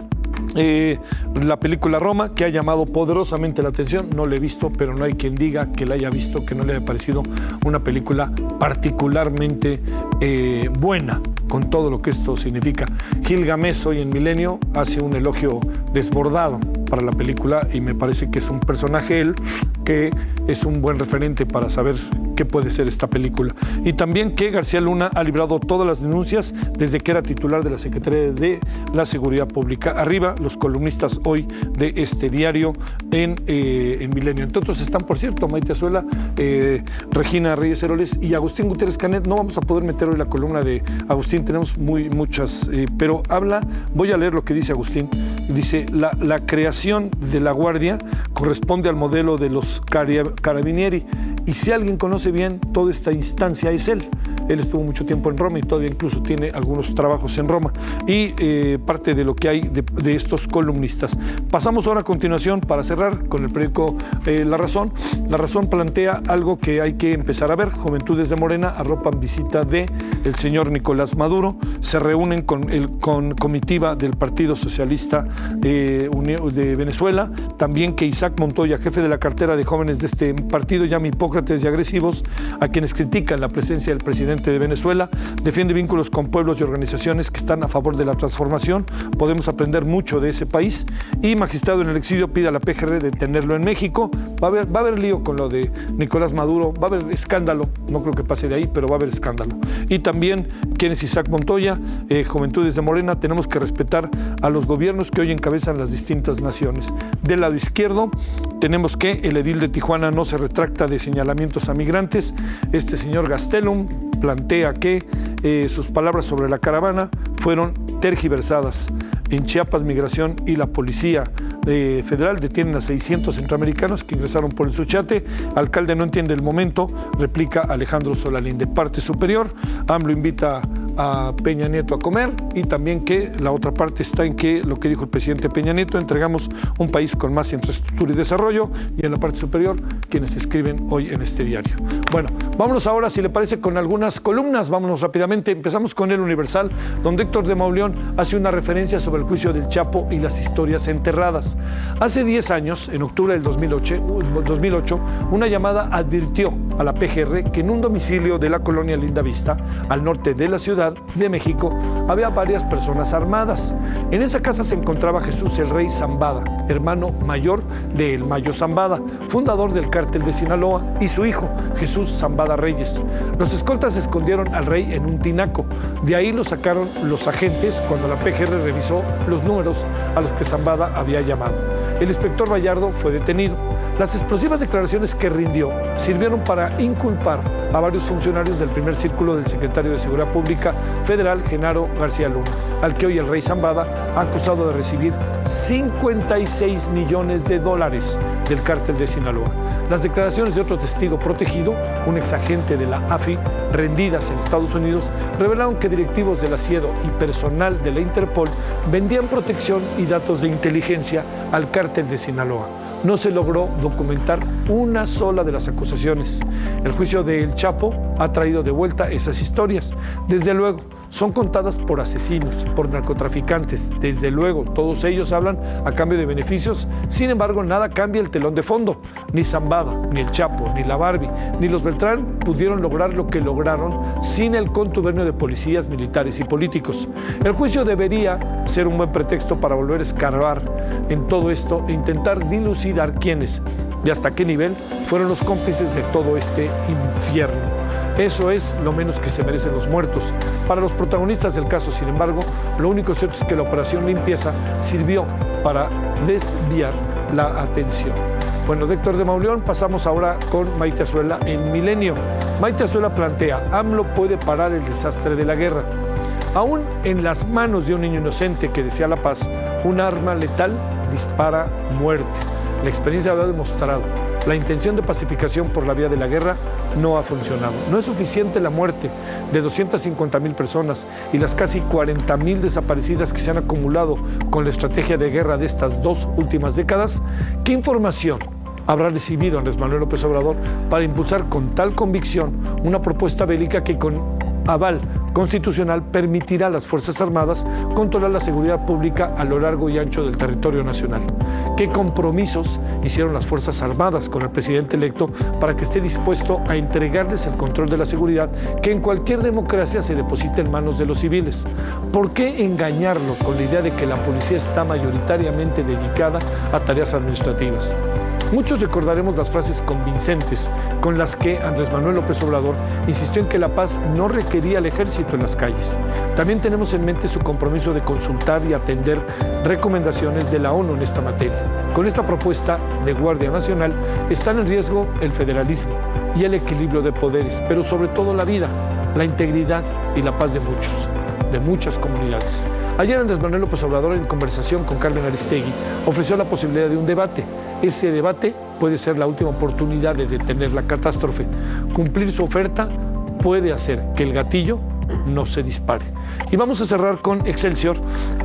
Eh, la película Roma, que ha llamado poderosamente la atención, no la he visto, pero no hay quien diga que la haya visto, que no le haya parecido una película particularmente eh, buena, con todo lo que esto significa. Gil Gámez hoy en Milenio hace un elogio desbordado para la película y me parece que es un personaje él que es un buen referente para saber qué puede ser esta película. Y también que García Luna ha librado todas las denuncias desde que era titular de la Secretaría de la Seguridad Pública. Arriba los columnistas hoy de este diario en, eh, en Milenio. Entonces están, por cierto, Maite Azuela, eh, Regina Reyes Heroles y Agustín Gutiérrez Canet. No vamos a poder meter hoy la columna de Agustín, tenemos muy muchas, eh, pero habla, voy a leer lo que dice Agustín. Dice, la, la creación de la Guardia corresponde al modelo de los Carabinieri, y si alguien conoce bien toda esta instancia es él. Él estuvo mucho tiempo en Roma y todavía incluso tiene algunos trabajos en Roma y eh, parte de lo que hay de, de estos columnistas. Pasamos ahora a continuación para cerrar con el periódico eh, La Razón. La Razón plantea algo que hay que empezar a ver. Juventudes de Morena arropan visita de el señor Nicolás Maduro. Se reúnen con el con comitiva del Partido Socialista eh, de Venezuela. También que Isaac Montoya, jefe de la cartera de jóvenes de este partido, llama hipócrates y agresivos a quienes critican la presencia del presidente de Venezuela. Defiende vínculos con pueblos y organizaciones que están a favor de la transformación. Podemos aprender mucho de ese país. Y magistrado en el exilio pide a la P G R detenerlo en México. Va a haber, va a haber lío con lo de Nicolás Maduro, va a haber escándalo, no creo que pase de ahí, pero va a haber escándalo. Y también, ¿quién es Isaac Montoya? Eh, Juventudes de Morena, tenemos que respetar a los gobiernos que hoy encabezan las distintas naciones. Del lado izquierdo, tenemos que el edil de Tijuana no se retracta de señalamientos a migrantes. Este señor Gastelum plantea que eh, sus palabras sobre la caravana fueron tergiversadas. En Chiapas, Migración y la policía eh, federal detienen a seiscientos centroamericanos que ingresaron por el Suchiate. Alcalde no entiende el momento, replica Alejandro Solalín. De parte superior, AMLO invita a Peña Nieto a comer, y también que la otra parte está en que lo que dijo el presidente Peña Nieto: entregamos un país con más infraestructura y desarrollo. Y en la parte superior, quienes escriben hoy en este diario. Bueno, vámonos ahora, si le parece, con algunas columnas. Vámonos rápidamente. Empezamos con El Universal, donde Héctor de Mauleón hace una referencia sobre el juicio del Chapo y las historias enterradas. Hace diez años, en octubre del dos mil ocho, una llamada advirtió a la P G R que en un domicilio de la colonia Lindavista, al norte de la Ciudad de México, había varias personas armadas. En esa casa se encontraba Jesús el Rey Zambada, hermano mayor de El Mayo Zambada, fundador del cártel de Sinaloa, y su hijo, Jesús Zambada Reyes. Los escoltas escondieron al rey en un tinaco. De ahí lo sacaron los agentes cuando la P G R revisó los números a los que Zambada había llamado. El inspector Vallardo fue detenido. Las explosivas declaraciones que rindió sirvieron para inculpar a varios funcionarios del primer círculo del secretario de Seguridad Pública Federal, Genaro García Luna, al que hoy el Rey Zambada ha acusado de recibir cincuenta y seis millones de dólares del cártel de Sinaloa. Las declaraciones de otro testigo protegido, un exagente de la A F I, rendidas en Estados Unidos, revelaron que directivos del ASIEDO y personal de la Interpol vendían protección y datos de inteligencia al cártel de Sinaloa. No se logró documentar una sola de las acusaciones. El juicio de El Chapo ha traído de vuelta esas historias. Desde luego, son contadas por asesinos, por narcotraficantes. Desde luego, todos ellos hablan a cambio de beneficios. Sin embargo, nada cambia el telón de fondo. Ni Zambada, ni El Chapo, ni la Barbie, ni los Beltrán pudieron lograr lo que lograron sin el contubernio de policías, militares y políticos. El juicio debería ser un buen pretexto para volver a escarbar en todo esto e intentar dilucidar quiénes y hasta qué nivel fueron los cómplices de todo este infierno. Eso es lo menos que se merecen los muertos. Para los protagonistas del caso, sin embargo, lo único cierto es que la operación limpieza sirvió para desviar la atención. Bueno, de Héctor de Mauleón pasamos ahora con Maite Azuela en Milenio. Maite Azuela plantea: AMLO puede parar el desastre de la guerra. Aún en las manos de un niño inocente que desea la paz, un arma letal dispara muerte. La experiencia lo ha demostrado. La intención de pacificación por la vía de la guerra no ha funcionado. No es suficiente la muerte de doscientas cincuenta mil personas y las casi cuarenta mil desaparecidas que se han acumulado con la estrategia de guerra de estas dos últimas décadas. ¿Qué información habrá recibido Andrés Manuel López Obrador para impulsar con tal convicción una propuesta bélica que con aval constitucional permitirá a las Fuerzas Armadas controlar la seguridad pública a lo largo y ancho del territorio nacional? ¿Qué compromisos hicieron las Fuerzas Armadas con el presidente electo para que esté dispuesto a entregarles el control de la seguridad que en cualquier democracia se deposita en manos de los civiles? ¿Por qué engañarlo con la idea de que la policía está mayoritariamente dedicada a tareas administrativas? Muchos recordaremos las frases convincentes con las que Andrés Manuel López Obrador insistió en que la paz no requería el ejército en las calles. También tenemos en mente su compromiso de consultar y atender recomendaciones de la ONU en esta materia. Con esta propuesta de Guardia Nacional están en riesgo el federalismo y el equilibrio de poderes, pero sobre todo la vida, la integridad y la paz de muchos, de muchas comunidades. Ayer Andrés Manuel López Obrador, en conversación con Carmen Aristegui, ofreció la posibilidad de un debate. Ese debate puede ser la última oportunidad de detener la catástrofe. Cumplir su oferta puede hacer que el gatillo no se dispare. Y vamos a cerrar con Excelsior,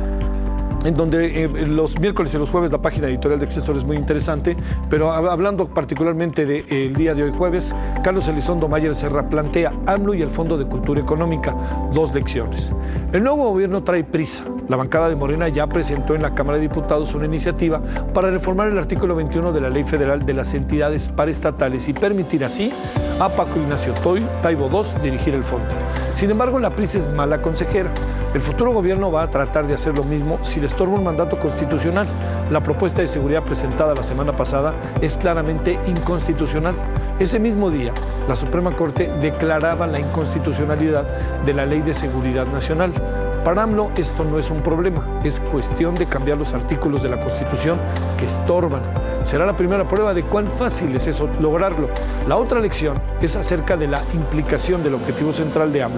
en donde eh, los miércoles y los jueves la página editorial de Excelsior es muy interesante, pero hablando particularmente del de, eh, día de hoy jueves, Carlos Elizondo Mayer Serra plantea AMLO y el Fondo de Cultura Económica, dos lecciones. El nuevo gobierno trae prisa. La bancada de Morena ya presentó en la Cámara de Diputados una iniciativa para reformar el artículo veintiuno de la Ley Federal de las entidades paraestatales y permitir así a Paco Ignacio Taibo segundo dirigir el fondo. Sin embargo, la prisa es mala consejera. El futuro gobierno va a tratar de hacer lo mismo si le estorba un mandato constitucional. La propuesta de seguridad presentada la semana pasada es claramente inconstitucional. Ese mismo día, la Suprema Corte declaraba la inconstitucionalidad de la Ley de Seguridad Nacional. Para AMLO esto no es un problema, es cuestión de cambiar los artículos de la Constitución que estorban. Será la primera prueba de cuán fácil es eso, lograrlo. La otra lección es acerca de la implicación del objetivo central de AMLO.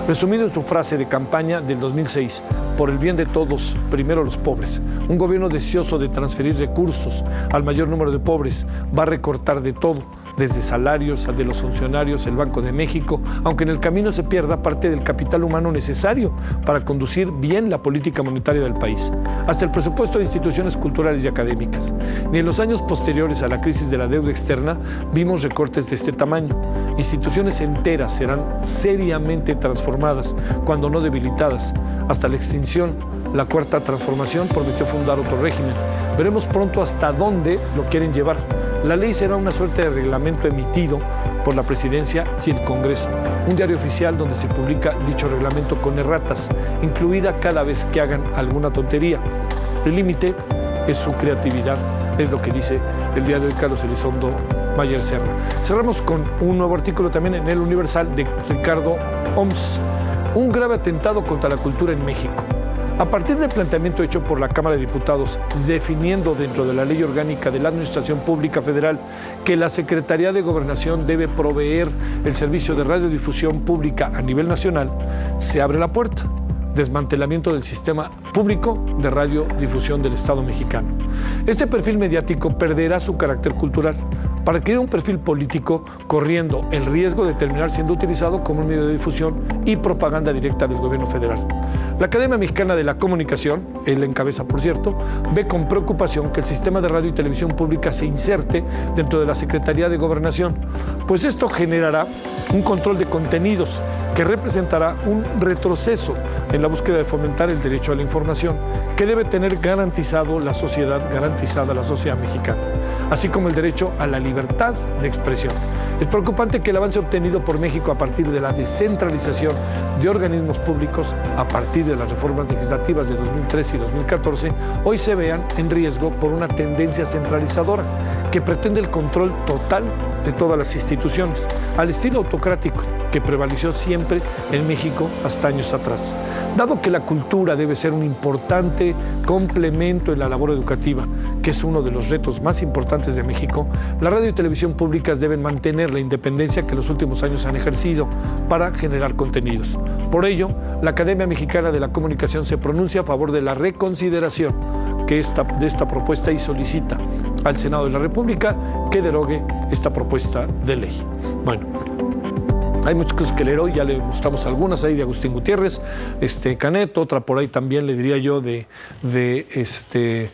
Resumido en su frase de campaña del dos mil seis, por el bien de todos, primero los pobres. Un gobierno deseoso de transferir recursos al mayor número de pobres va a recortar de todo, desde salarios de los funcionarios, el Banco de México, aunque en el camino se pierda parte del capital humano necesario para conducir bien la política monetaria del país, hasta el presupuesto de instituciones culturales y académicas. Ni en los años posteriores a la crisis de la deuda externa vimos recortes de este tamaño. Instituciones enteras serán seriamente transformadas, cuando no debilitadas, hasta la extinción. La Cuarta Transformación prometió fundar otro régimen. Veremos pronto hasta dónde lo quieren llevar. La ley será una suerte de reglamento emitido por la Presidencia y el Congreso, un diario oficial donde se publica dicho reglamento con erratas, incluida cada vez que hagan alguna tontería. El límite es su creatividad, es lo que dice el día de hoy Carlos Elizondo Mayer Serra. Cerramos con un nuevo artículo también en El Universal de Ricardo Oms, un grave atentado contra la cultura en México. A partir del planteamiento hecho por la Cámara de Diputados, definiendo dentro de la Ley Orgánica de la Administración Pública Federal que la Secretaría de Gobernación debe proveer el servicio de radiodifusión pública a nivel nacional, se abre la puerta. Desmantelamiento del sistema público de radiodifusión del Estado mexicano. Este perfil mediático perderá su carácter cultural para adquirir un perfil político, corriendo el riesgo de terminar siendo utilizado como un medio de difusión y propaganda directa del gobierno federal. La Academia Mexicana de la Comunicación, él encabeza por cierto, ve con preocupación que el sistema de radio y televisión pública se inserte dentro de la Secretaría de Gobernación, pues esto generará un control de contenidos que representará un retroceso en la búsqueda de fomentar el derecho a la información que debe tener garantizado la sociedad, garantizada la sociedad mexicana, así como el derecho a la libertad de expresión. Es preocupante que el avance obtenido por México a partir de la descentralización de organismos públicos, a partir de las reformas legislativas de dos mil trece y dos mil catorce, hoy se vean en riesgo por una tendencia centralizadora que pretende el control total de todas las instituciones, al estilo autocrático que prevaleció siempre en México hasta años atrás. Dado que la cultura debe ser un importante complemento en la labor educativa, que es uno de los retos más importantes de México, la radio y televisión públicas deben mantener la independencia que en los últimos años han ejercido para generar contenidos. Por ello, la Academia Mexicana de la Comunicación se pronuncia a favor de la reconsideración que esta, de esta propuesta y solicita al Senado de la República que derogue esta propuesta de ley. Bueno, hay muchas cosas que leer hoy, ya le mostramos algunas ahí de Agustín Gutiérrez, este, Canet, otra por ahí también le diría yo de, de, este,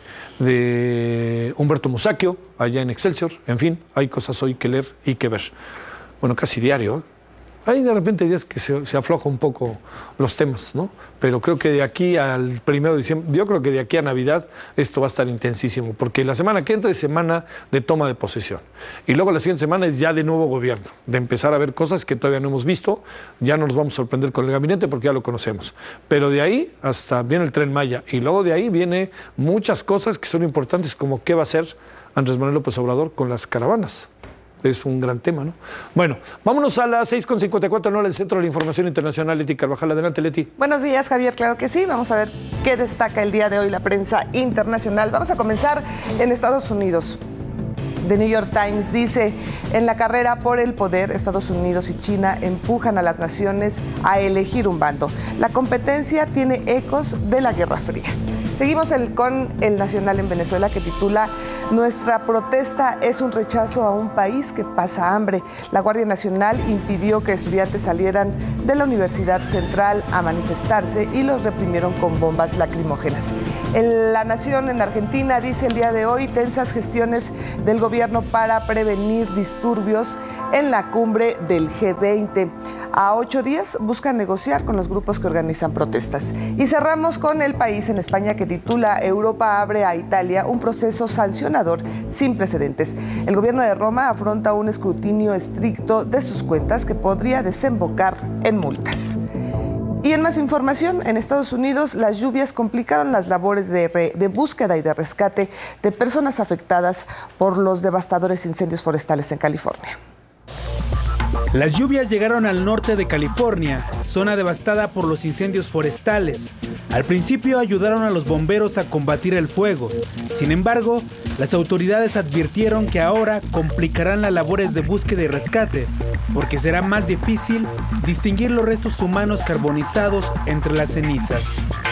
de Humberto Musacchio, allá en Excelsior. En fin, hay cosas hoy que leer y que ver. Bueno, casi diario, ¿eh? Hay de repente días que se, se afloja un poco los temas, ¿no? Pero creo que de aquí al primero de diciembre, yo creo que de aquí a Navidad esto va a estar intensísimo, porque la semana que entra es semana de toma de posesión. Y luego la siguiente semana es ya de nuevo gobierno, de empezar a ver cosas que todavía no hemos visto, ya no nos vamos a sorprender con el gabinete porque ya lo conocemos. Pero de ahí hasta viene el Tren Maya, y luego de ahí viene muchas cosas que son importantes, como qué va a hacer Andrés Manuel López Obrador con las caravanas. Es un gran tema, ¿no? Bueno, vámonos a las seis con cincuenta y cuatro, ¿no? El Centro de la Información Internacional, Leti Carvajal. Adelante, Leti. Buenos días, Javier. Claro que sí. Vamos a ver qué destaca el día de hoy la prensa internacional. Vamos a comenzar en Estados Unidos. The New York Times dice, en la carrera por el poder, Estados Unidos y China empujan a las naciones a elegir un bando. La competencia tiene ecos de la Guerra Fría. Seguimos el, con El Nacional en Venezuela, que titula Nuestra protesta es un rechazo a un país que pasa hambre. La Guardia Nacional impidió que estudiantes salieran de la Universidad Central a manifestarse y los reprimieron con bombas lacrimógenas. En La Nación en Argentina dice el día de hoy tensas gestiones del gobierno para prevenir disturbios en la cumbre del G veinte. A ocho días buscan negociar con los grupos que organizan protestas. Y cerramos con El País en España, que titula Europa abre a Italia un proceso sancionador sin precedentes. El gobierno de Roma afronta un escrutinio estricto de sus cuentas que podría desembocar en multas. Y en más información, en Estados Unidos las lluvias complicaron las labores de, re, de búsqueda y de rescate de personas afectadas por los devastadores incendios forestales en California. Las lluvias llegaron al norte de California, zona devastada por los incendios forestales. Al principio ayudaron a los bomberos a combatir el fuego. Sin embargo, las autoridades advirtieron que ahora complicarán las labores de búsqueda y rescate, porque será más difícil distinguir los restos humanos carbonizados entre las cenizas.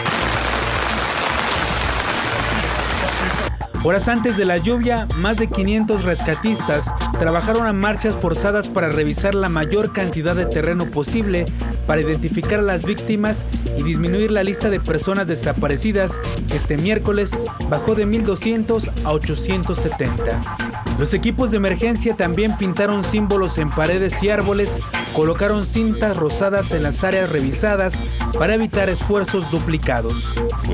Horas antes de la lluvia, más de quinientos rescatistas trabajaron a marchas forzadas para revisar la mayor cantidad de terreno posible para identificar a las víctimas y disminuir la lista de personas desaparecidas que este miércoles bajó de mil doscientos a ochocientos setenta. Los equipos de emergencia también pintaron símbolos en paredes y árboles, colocaron cintas rosadas en las áreas revisadas para evitar esfuerzos duplicados.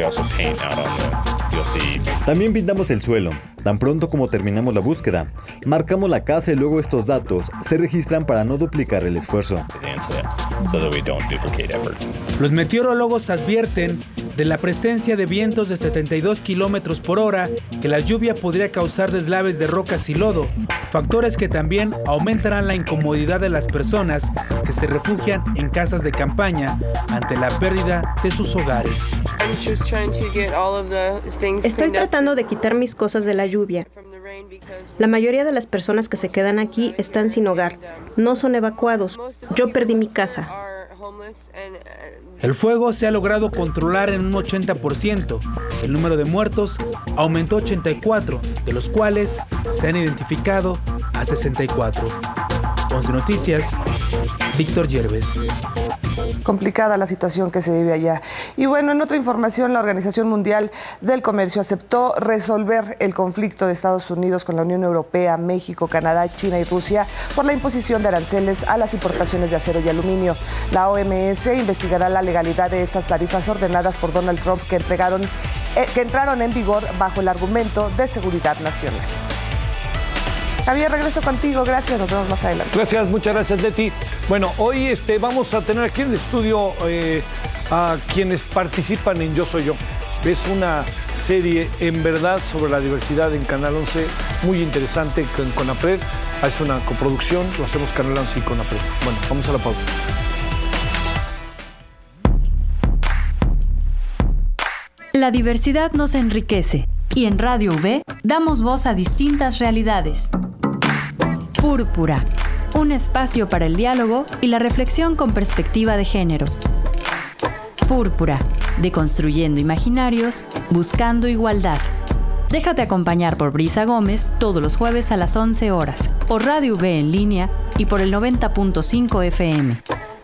También pintamos el suelo. Tan pronto como terminamos la búsqueda, marcamos la casa y luego estos datos se registran para no duplicar el esfuerzo. Los meteorólogos advierten de la presencia de vientos de setenta y dos kilómetros por hora, que la lluvia podría causar deslaves de rocas y lodo, factores que también aumentarán la incomodidad de las personas que se refugian en casas de campaña ante la pérdida de sus hogares. Estoy tratando de quitar mis cosas de la lluvia. La mayoría de las personas que se quedan aquí están sin hogar, no son evacuados. Yo perdí mi casa. El fuego se ha logrado controlar en un ochenta por ciento. El número de muertos aumentó a ochenta y cuatro, de los cuales se han identificado a sesenta y cuatro. once Noticias, Víctor Yerves. Complicada la situación que se vive allá. Y bueno, en otra información, la Organización Mundial del Comercio aceptó resolver el conflicto de Estados Unidos con la Unión Europea, México, Canadá, China y Rusia por la imposición de aranceles a las importaciones de acero y aluminio. La O M S investigará la legalidad de estas tarifas ordenadas por Donald Trump que, entregaron, eh, que entraron en vigor bajo el argumento de seguridad nacional. Javier, regreso contigo, gracias, nos vemos más adelante. Gracias, muchas gracias, Leti. Bueno, hoy este, vamos a tener aquí en el estudio eh, a quienes participan en Yo Soy Yo. Es una serie en verdad sobre la diversidad en Canal once, muy interesante con CONAPRED. Es una coproducción, lo hacemos Canal once y CONAPRED. Bueno, vamos a la pausa. La diversidad nos enriquece y en Radio V damos voz a distintas realidades. Púrpura, un espacio para el diálogo y la reflexión con perspectiva de género. Púrpura, deconstruyendo imaginarios, buscando igualdad. Déjate acompañar por Brisa Gómez todos los jueves a las once horas, por Radio V en línea y por el noventa punto cinco F M.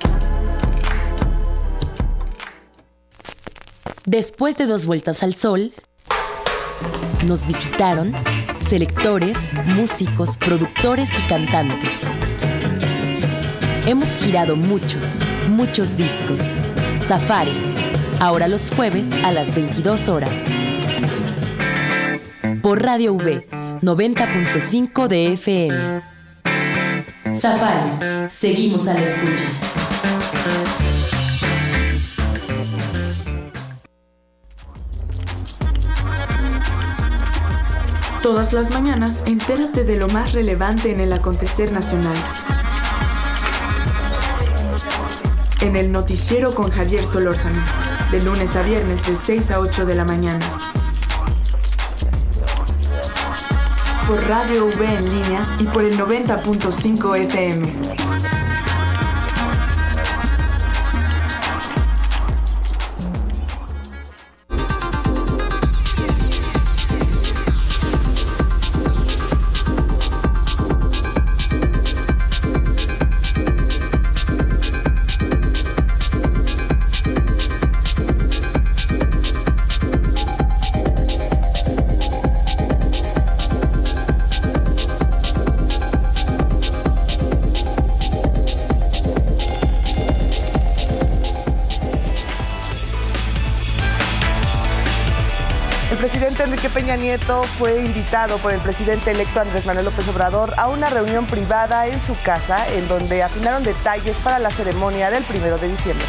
Después de dos vueltas al sol, nos visitaron selectores, músicos, productores y cantantes. Hemos girado muchos, muchos discos. Safari, ahora los jueves a las veintidós horas. Por Radio V, noventa punto cinco de F M. Safari, seguimos a la escucha. Todas las mañanas, entérate de lo más relevante en el acontecer nacional. En el Noticiero con Javier Solórzano, de lunes a viernes de seis a ocho de la mañana. Por Radio V en línea y por el noventa punto cinco F M. Enrique Peña Nieto fue invitado por el presidente electo Andrés Manuel López Obrador a una reunión privada en su casa, en donde afinaron detalles para la ceremonia del primero de diciembre.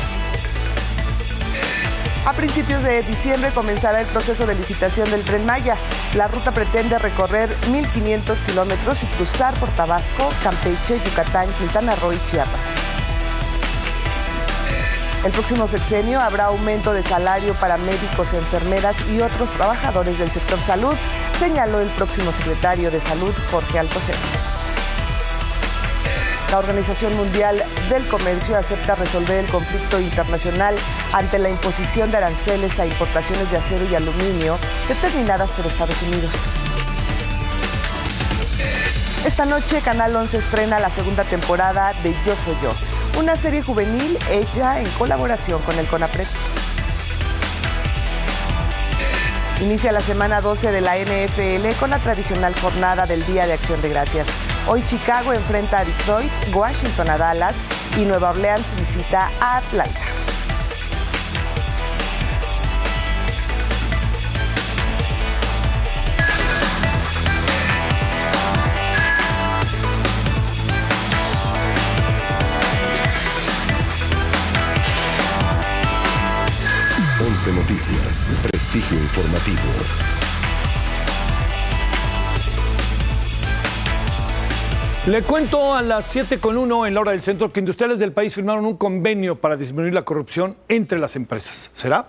A principios de diciembre comenzará el proceso de licitación del Tren Maya. La ruta pretende recorrer mil quinientos kilómetros y cruzar por Tabasco, Campeche, Yucatán, Quintana Roo y Chiapas. El próximo sexenio habrá aumento de salario para médicos, enfermeras y otros trabajadores del sector salud, señaló el próximo secretario de Salud, Jorge Alcocer. La Organización Mundial del Comercio acepta resolver el conflicto internacional ante la imposición de aranceles a importaciones de acero y aluminio determinadas por Estados Unidos. Esta noche, Canal once estrena la segunda temporada de Yo Soy Yo, una serie juvenil hecha en colaboración con el CONAPRED. Inicia la semana doce de la N F L con la tradicional jornada del Día de Acción de Gracias. Hoy Chicago enfrenta a Detroit, Washington a Dallas y Nueva Orleans visita a Atlanta. once Noticias, prestigio informativo. Le cuento a las siete con uno en la hora del centro que industriales del país firmaron un convenio para disminuir la corrupción entre las empresas. ¿Será?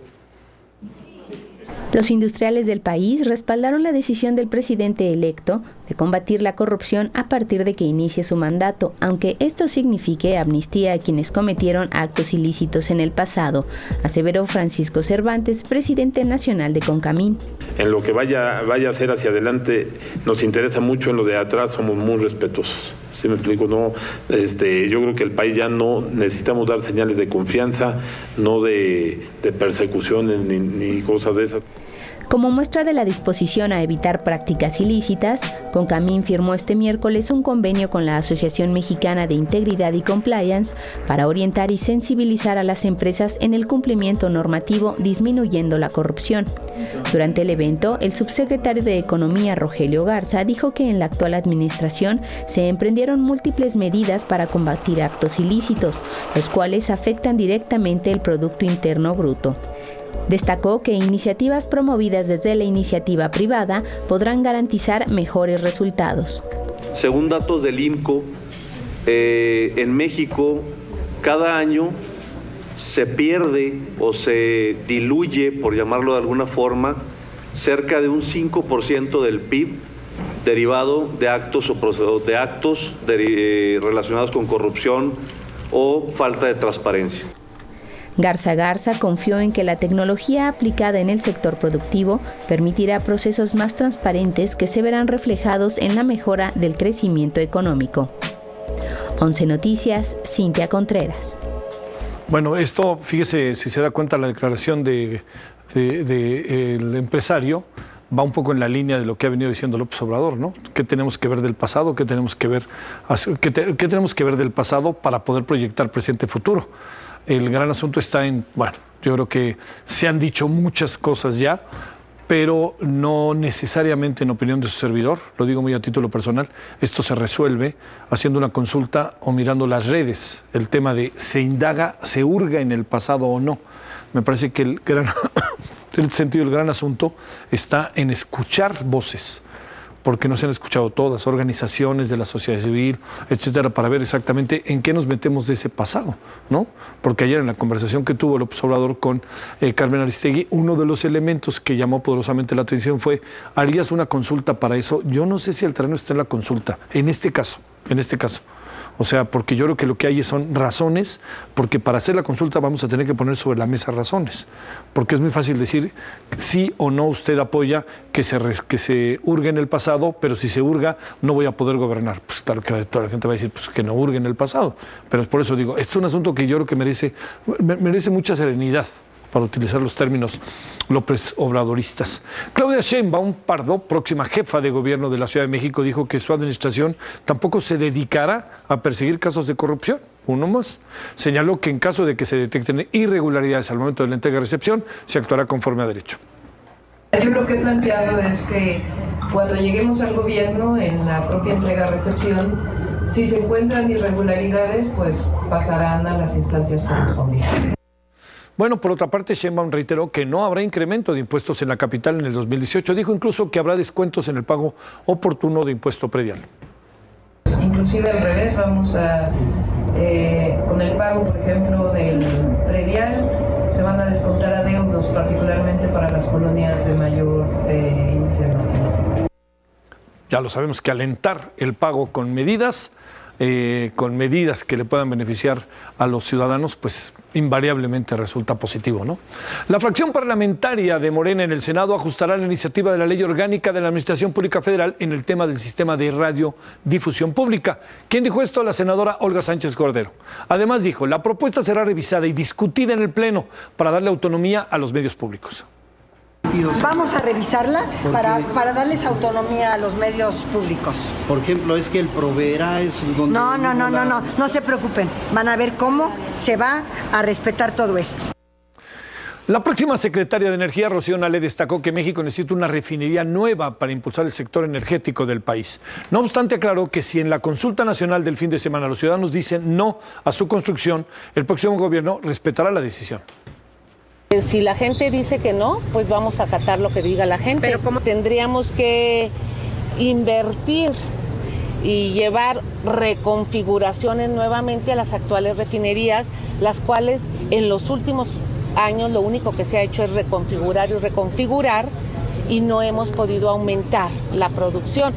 Los industriales del país respaldaron la decisión del presidente electo de combatir la corrupción a partir de que inicie su mandato, aunque esto signifique amnistía a quienes cometieron actos ilícitos en el pasado, aseveró Francisco Cervantes, presidente nacional de CONCAMIN. En lo que vaya, vaya a ser hacia adelante, nos interesa mucho, en lo de atrás somos muy respetuosos. ¿Sí me explico? No, este, yo creo que el país ya no necesitamos dar señales de confianza, no de, de persecuciones ni, ni cosas de esas. Como muestra de la disposición a evitar prácticas ilícitas, CONCAMIN firmó este miércoles un convenio con la Asociación Mexicana de Integridad y Compliance para orientar y sensibilizar a las empresas en el cumplimiento normativo, disminuyendo la corrupción. Durante el evento, el subsecretario de Economía, Rogelio Garza, dijo que en la actual administración se emprendieron múltiples medidas para combatir actos ilícitos, los cuales afectan directamente el Producto Interno Bruto. Destacó que iniciativas promovidas desde la iniciativa privada podrán garantizar mejores resultados. Según datos del I M C O, eh, en México cada año se pierde o se diluye, por llamarlo de alguna forma, cerca de un cinco por ciento del P I B derivado de actos o de actos de, eh, relacionados con corrupción o falta de transparencia. Garza Garza confió en que la tecnología aplicada en el sector productivo permitirá procesos más transparentes que se verán reflejados en la mejora del crecimiento económico. once Noticias, Cintia Contreras. Bueno, esto, fíjese, si se da cuenta la declaración de, de, de el empresario, va un poco en la línea de lo que ha venido diciendo López Obrador, ¿no? ¿Qué tenemos que ver del pasado? ¿Qué tenemos que ver, qué te, qué tenemos que ver del pasado para poder proyectar presente y futuro? El gran asunto está en, bueno, yo creo que se han dicho muchas cosas ya, pero no necesariamente en opinión de su servidor, lo digo muy a título personal, esto se resuelve haciendo una consulta o mirando las redes, el tema de se indaga, se hurga en el pasado o no. Me parece que el gran, el sentido del gran asunto está en escuchar voces, porque no se han escuchado todas, organizaciones de la sociedad civil, etcétera, para ver exactamente en qué nos metemos de ese pasado, ¿no? Porque ayer en la conversación que tuvo López Obrador con eh, Carmen Aristegui, uno de los elementos que llamó poderosamente la atención fue, ¿harías una consulta para eso? Yo no sé si el terreno está en la consulta, en este caso, en este caso. O sea, porque yo creo que lo que hay son razones, porque para hacer la consulta vamos a tener que poner sobre la mesa razones, porque es muy fácil decir sí o no usted apoya que se, que se hurgue en el pasado, pero si se hurga no voy a poder gobernar. Pues claro que toda la gente va a decir pues, que no hurgue en el pasado, pero por eso digo, esto es un asunto que yo creo que merece, merece mucha serenidad, para utilizar los términos López Obradoristas. Claudia Sheinbaum Pardo, próxima jefa de gobierno de la Ciudad de México, dijo que su administración tampoco se dedicará a perseguir casos de corrupción. Uno más. Señaló que en caso de que se detecten irregularidades al momento de la entrega y recepción, se actuará conforme a derecho. Yo lo que he planteado es que cuando lleguemos al gobierno, en la propia entrega-recepción, si se encuentran irregularidades, pues pasarán a las instancias correspondientes. Bueno, por otra parte, Sheinbaum reiteró que no habrá incremento de impuestos en la capital en el dos mil dieciocho. Dijo incluso que habrá descuentos en el pago oportuno de impuesto predial. inclusive al revés, vamos a, eh, con el pago, por ejemplo, del predial, se van a descontar adeudos, particularmente para las colonias de mayor eh, índice de marginación. Ya lo sabemos que alentar el pago con medidas, eh, con medidas que le puedan beneficiar a los ciudadanos, pues invariablemente resulta positivo, ¿no? La fracción parlamentaria de Morena en el Senado ajustará la iniciativa de la Ley Orgánica de la Administración Pública Federal en el tema del sistema de radiodifusión pública. ¿Quién dijo esto? La senadora Olga Sánchez Cordero. Además dijo, la propuesta será revisada y discutida en el Pleno para darle autonomía a los medios públicos. Vamos a revisarla para, para darles autonomía a los medios públicos. Por ejemplo, es que el proveerá es donde... No, no, no, no, no, no se preocupen. Van a ver cómo se va a respetar todo esto. La próxima secretaria de Energía, Rocío Nale, destacó que México necesita una refinería nueva para impulsar el sector energético del país. No obstante, aclaró que si en la consulta nacional del fin de semana los ciudadanos dicen no a su construcción, el próximo gobierno respetará la decisión. Si la gente dice que no, pues vamos a acatar lo que diga la gente. Pero ¿cómo? Tendríamos que invertir y llevar reconfiguraciones nuevamente a las actuales refinerías, las cuales en los últimos años lo único que se ha hecho es reconfigurar y reconfigurar y no hemos podido aumentar la producción.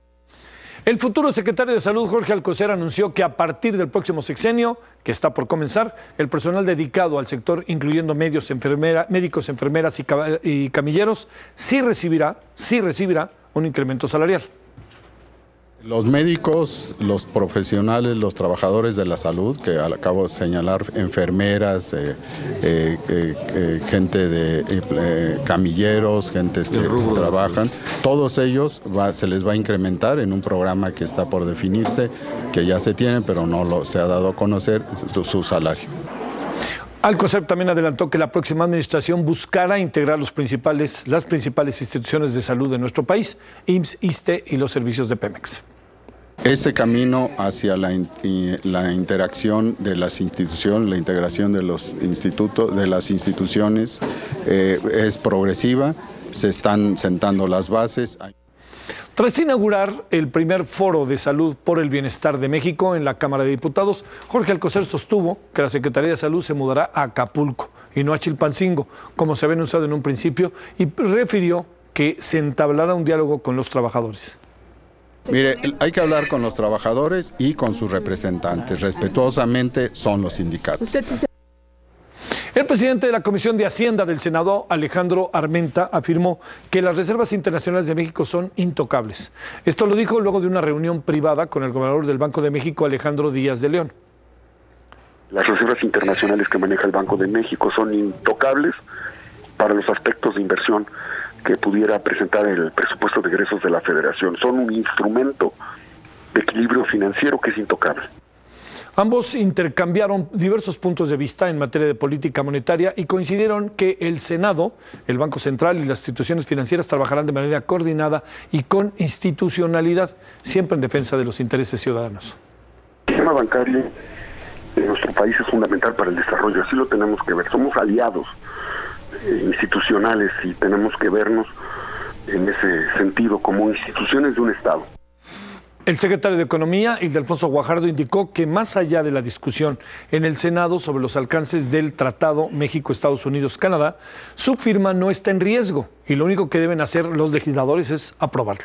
El futuro secretario de Salud, Jorge Alcocer, anunció que a partir del próximo sexenio, que está por comenzar, el personal dedicado al sector, incluyendo medios, enfermera, médicos, enfermeras y, y camilleros, sí recibirá, sí recibirá un incremento salarial. Los médicos, los profesionales, los trabajadores de la salud, que acabo de señalar, enfermeras, eh, eh, eh, eh, gente de eh, camilleros, gente que trabajan, todos ellos va, se les va a incrementar en un programa que está por definirse, que ya se tiene, pero no lo, se ha dado a conocer su, su salario. Alcocer también adelantó que la próxima administración buscará integrar los principales, las principales instituciones de salud de nuestro país, I M S S, ISSSTE y los servicios de Pemex. Ese camino hacia la, la interacción de las instituciones, la integración de los institutos, de las instituciones eh, es progresiva, se están sentando las bases. Tras inaugurar el primer foro de salud por el bienestar de México en la Cámara de Diputados, Jorge Alcocer sostuvo que la Secretaría de Salud se mudará a Acapulco y no a Chilpancingo, como se había anunciado en un principio, y refirió que se entablará un diálogo con los trabajadores. Mire, hay que hablar con los trabajadores y con sus representantes. Respetuosamente son los sindicatos. El presidente de la Comisión de Hacienda del Senado, Alejandro Armenta, afirmó que las reservas internacionales de México son intocables. Esto lo dijo luego de una reunión privada con el gobernador del Banco de México, Alejandro Díaz de León. Las reservas internacionales que maneja el Banco de México son intocables para los aspectos de inversión que pudiera presentar el presupuesto de egresos de la Federación. Son un instrumento de equilibrio financiero que es intocable. Ambos intercambiaron diversos puntos de vista en materia de política monetaria y coincidieron que el Senado, el Banco Central y las instituciones financieras trabajarán de manera coordinada y con institucionalidad, siempre en defensa de los intereses ciudadanos. El sistema bancario de nuestro país es fundamental para el desarrollo, así lo tenemos que ver. Somos aliados eh, institucionales y tenemos que vernos en ese sentido como instituciones de un Estado. El secretario de Economía, Ildefonso Guajardo, indicó que más allá de la discusión en el Senado sobre los alcances del Tratado México-Estados Unidos-Canadá, su firma no está en riesgo y lo único que deben hacer los legisladores es aprobarlo.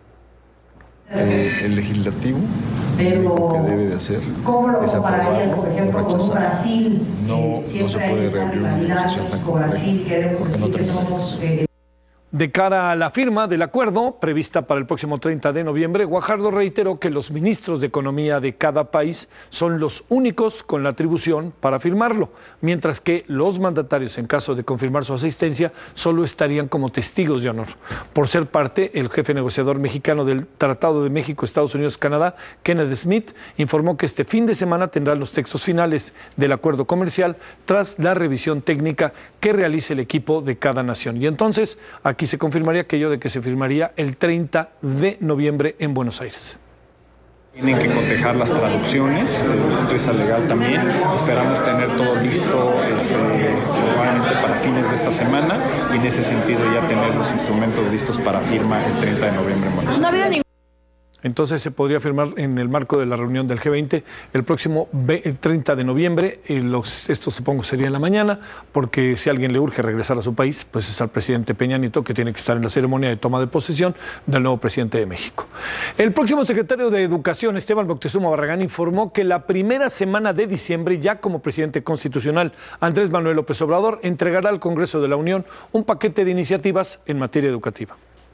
Eh, el legislativo lo que debe de hacer es aprobarlo o rechazarlo. No, no se puede reabrir una negociación tan compleja porque no tenemos. De cara a la firma del acuerdo, prevista para el próximo treinta de noviembre, Guajardo reiteró que los ministros de Economía de cada país son los únicos con la atribución para firmarlo, mientras que los mandatarios, en caso de confirmar su asistencia, solo estarían como testigos de honor. Por ser parte, el jefe negociador mexicano del Tratado de México, Estados Unidos, Canadá, Kenneth Smith, informó que este fin de semana tendrán los textos finales del acuerdo comercial tras la revisión técnica que realice el equipo de cada nación. Y entonces, aquí se confirmaría aquello de que se firmaría el treinta de noviembre en Buenos Aires. Tienen que cotejar las traducciones, desde el punto de vista legal también. Esperamos tener todo listo este, probablemente para fines de esta semana y en ese sentido ya tener los instrumentos listos para firma el treinta de noviembre en Buenos Aires. Entonces se podría firmar en el marco de la reunión del G veinte el próximo treinta de noviembre. Y los, esto supongo sería en la mañana, porque si a alguien le urge regresar a su país, pues es al presidente Peña Nieto, que tiene que estar en la ceremonia de toma de posesión del nuevo presidente de México. El próximo secretario de Educación, Esteban Moctezuma Barragán, informó que la primera semana de diciembre, ya como presidente constitucional, Andrés Manuel López Obrador entregará al Congreso de la Unión un paquete de iniciativas en materia educativa.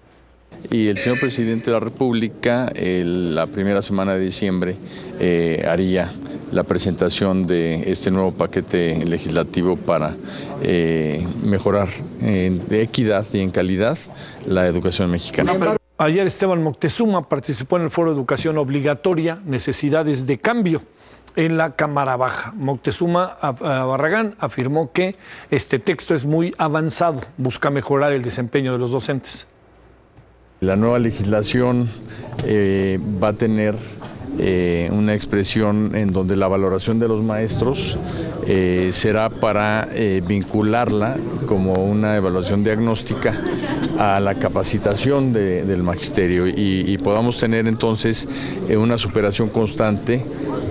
Y el señor presidente de la República, el, la primera semana de diciembre, eh, haría la presentación de este nuevo paquete legislativo para eh, mejorar en equidad y en calidad la educación mexicana. Ayer Esteban Moctezuma participó en el foro de educación obligatoria, necesidades de cambio, en la Cámara Baja. Moctezuma Barragán afirmó que este texto es muy avanzado, busca mejorar el desempeño de los docentes. La nueva legislación eh, va a tener eh, una expresión en donde la valoración de los maestros eh, será para eh, vincularla como una evaluación diagnóstica a la capacitación de, del magisterio y, y podamos tener entonces eh, una superación constante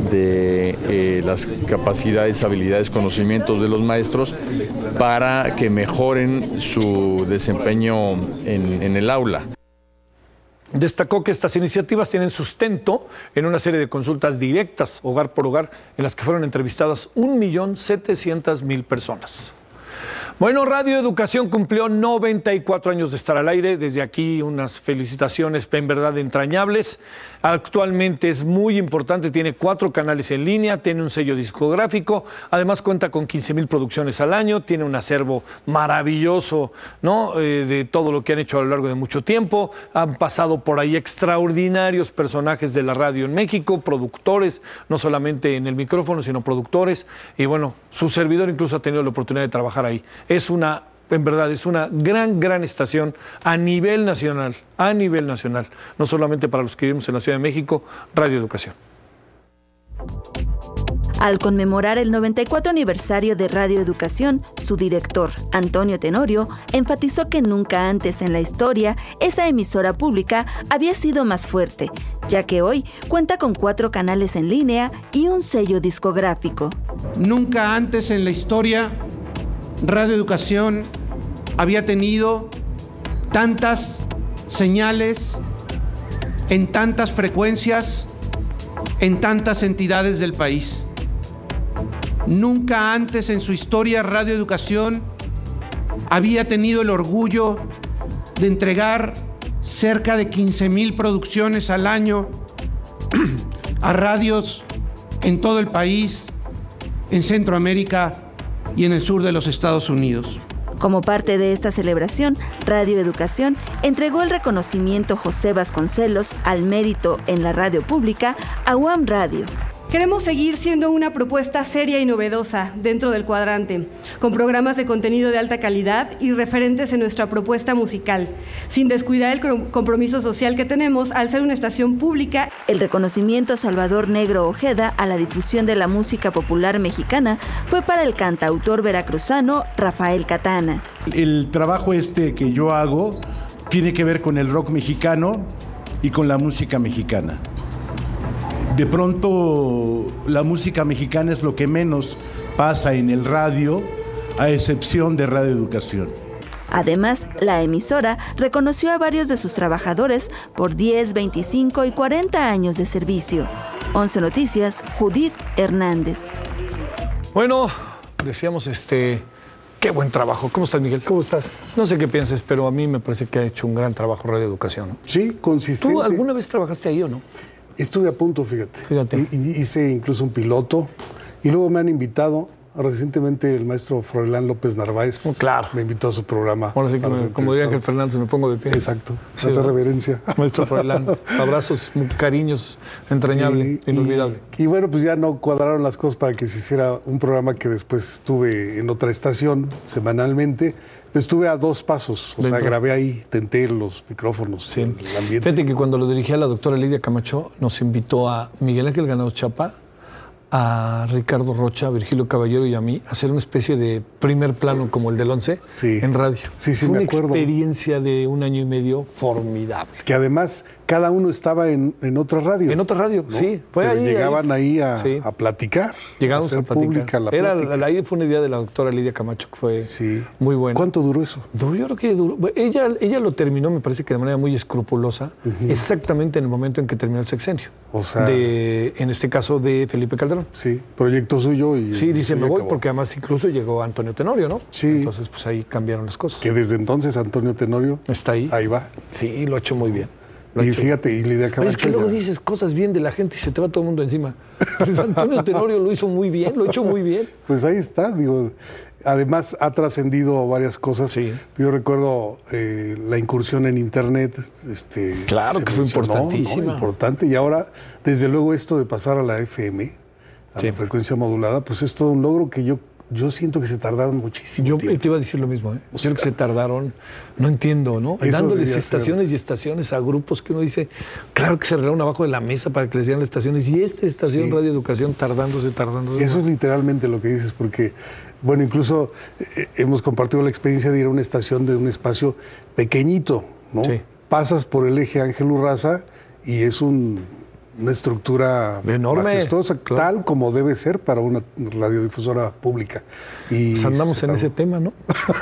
de eh, las capacidades, habilidades, conocimientos de los maestros para que mejoren su desempeño en, en el aula. Destacó que estas iniciativas tienen sustento en una serie de consultas directas, hogar por hogar, en las que fueron entrevistadas un millón setecientas mil personas. Bueno, Radio Educación cumplió noventa y cuatro años de estar al aire. Desde aquí unas felicitaciones en verdad entrañables. Actualmente es muy importante, tiene cuatro canales en línea, tiene un sello discográfico, además cuenta con quince mil producciones al año, tiene un acervo maravilloso, ¿no? Eh, de todo lo que han hecho a lo largo de mucho tiempo. Han pasado por ahí extraordinarios personajes de la radio en México, productores, no solamente en el micrófono, sino productores. Y bueno, su servidor incluso ha tenido la oportunidad de trabajar ahí. Es una, en verdad, es una gran, gran estación a nivel nacional, a nivel nacional, no solamente para los que vivimos en la Ciudad de México, Radio Educación. Al conmemorar el noventa y cuatro aniversario de Radio Educación, su director, Antonio Tenorio, enfatizó que nunca antes en la historia esa emisora pública había sido más fuerte, ya que hoy cuenta con cuatro canales en línea y un sello discográfico. Nunca antes en la historia Radio Educación había tenido tantas señales en tantas frecuencias, en tantas entidades del país. Nunca antes en su historia Radio Educación había tenido el orgullo de entregar cerca de quince mil producciones al año a radios en todo el país, en Centroamérica y en el sur de los Estados Unidos. Como parte de esta celebración, Radio Educación entregó el reconocimiento José Vasconcelos al mérito en la radio pública a U A M Radio. Queremos seguir siendo una propuesta seria y novedosa dentro del cuadrante, con programas de contenido de alta calidad y referentes en nuestra propuesta musical, sin descuidar el compromiso social que tenemos al ser una estación pública. El reconocimiento a Salvador Negro Ojeda a la difusión de la música popular mexicana fue para el cantautor veracruzano Rafael Catana. El trabajo este que yo hago tiene que ver con el rock mexicano y con la música mexicana. De pronto la música mexicana es lo que menos pasa en el radio, a excepción de Radio Educación. Además, la emisora reconoció a varios de sus trabajadores por diez, veinticinco y cuarenta años de servicio. once Noticias, Judith Hernández. Bueno, decíamos este... Qué buen trabajo. ¿Cómo estás, Miguel? ¿Cómo estás? No sé qué pienses, pero a mí me parece que ha hecho un gran trabajo Radio Educación, ¿no? Sí, consistente. ¿Tú alguna vez trabajaste ahí o no? Estuve a punto, fíjate. Fíjate. Y, hice incluso un piloto. Y luego me han invitado. Recientemente el maestro Froilán López Narváez oh, claro. me invitó a su programa. Ahora sí, como, como diría que el Fernando, se me pongo de pie. Exacto, sí, hace reverencia. Maestro Froilán, abrazos, cariños, entrañable, sí, inolvidable. Y, y bueno, pues ya no cuadraron las cosas para que se hiciera un programa que después tuve en otra estación semanalmente. Estuve a dos pasos, o Dentro. sea, grabé ahí, tenté los micrófonos, sí. el ambiente. Fíjate que cuando lo dirigía la doctora Lidia Camacho, nos invitó a Miguel Ángel Granados Chapa, a Ricardo Rocha, a Virgilio Caballero y a mí hacer una especie de primer plano como el del once sí. en radio. Sí, sí, Fue me una acuerdo. experiencia de un año y medio formidable. Que además cada uno estaba en, en otra radio. En otra radio, ¿no? sí. Fue Pero ahí, llegaban ahí, ahí a, sí. a platicar. Llegamos a, hacer a platicar. pública la Era, plática. ahí fue una idea de la doctora Lidia Camacho que fue sí. muy buena. ¿Cuánto duró eso? Yo creo que duró. Ella, ella lo terminó, me parece que de manera muy escrupulosa, uh-huh. exactamente en el momento en que terminó el sexenio. O sea. De, en este caso de Felipe Calderón. Sí, proyecto suyo y. Sí, dice, me voy acabó. Porque además incluso llegó Antonio Tenorio, ¿no? Sí. Entonces, pues ahí cambiaron las cosas. Que desde entonces Antonio Tenorio. Está ahí. Ahí va. Sí, lo ha hecho muy bien. Y fíjate, y Lidia Camacho. Es que luego ya... dices cosas bien de la gente y se te va todo el mundo encima. Antonio Tenorio lo hizo muy bien, lo ha hecho muy bien. Pues ahí está, digo. Además ha trascendido varias cosas. Sí. Yo recuerdo eh, la incursión en internet. Este, claro que fue importantísima. ¿no? Importante. Y ahora, desde luego, esto de pasar a la F M, a sí. la frecuencia modulada, pues es todo un logro que yo Yo siento que se tardaron muchísimo Yo tiempo. te iba a decir lo mismo, ¿eh? O Creo sea, que se tardaron, no entiendo, ¿no? Dándoles estaciones ser. y estaciones a grupos que uno dice, claro que se arreglaron abajo de la mesa para que les dieran las estaciones, y esta estación, sí. Radio Educación, tardándose, tardándose. Eso es literalmente lo que dices, porque, bueno, incluso eh, hemos compartido la experiencia de ir a una estación de un espacio pequeñito, ¿no? Sí. Pasas por el eje Ángel Urraza y es un... una estructura enorme, majestuosa, claro. tal como debe ser para una radiodifusora pública. Y pues andamos en está... ese tema, ¿no?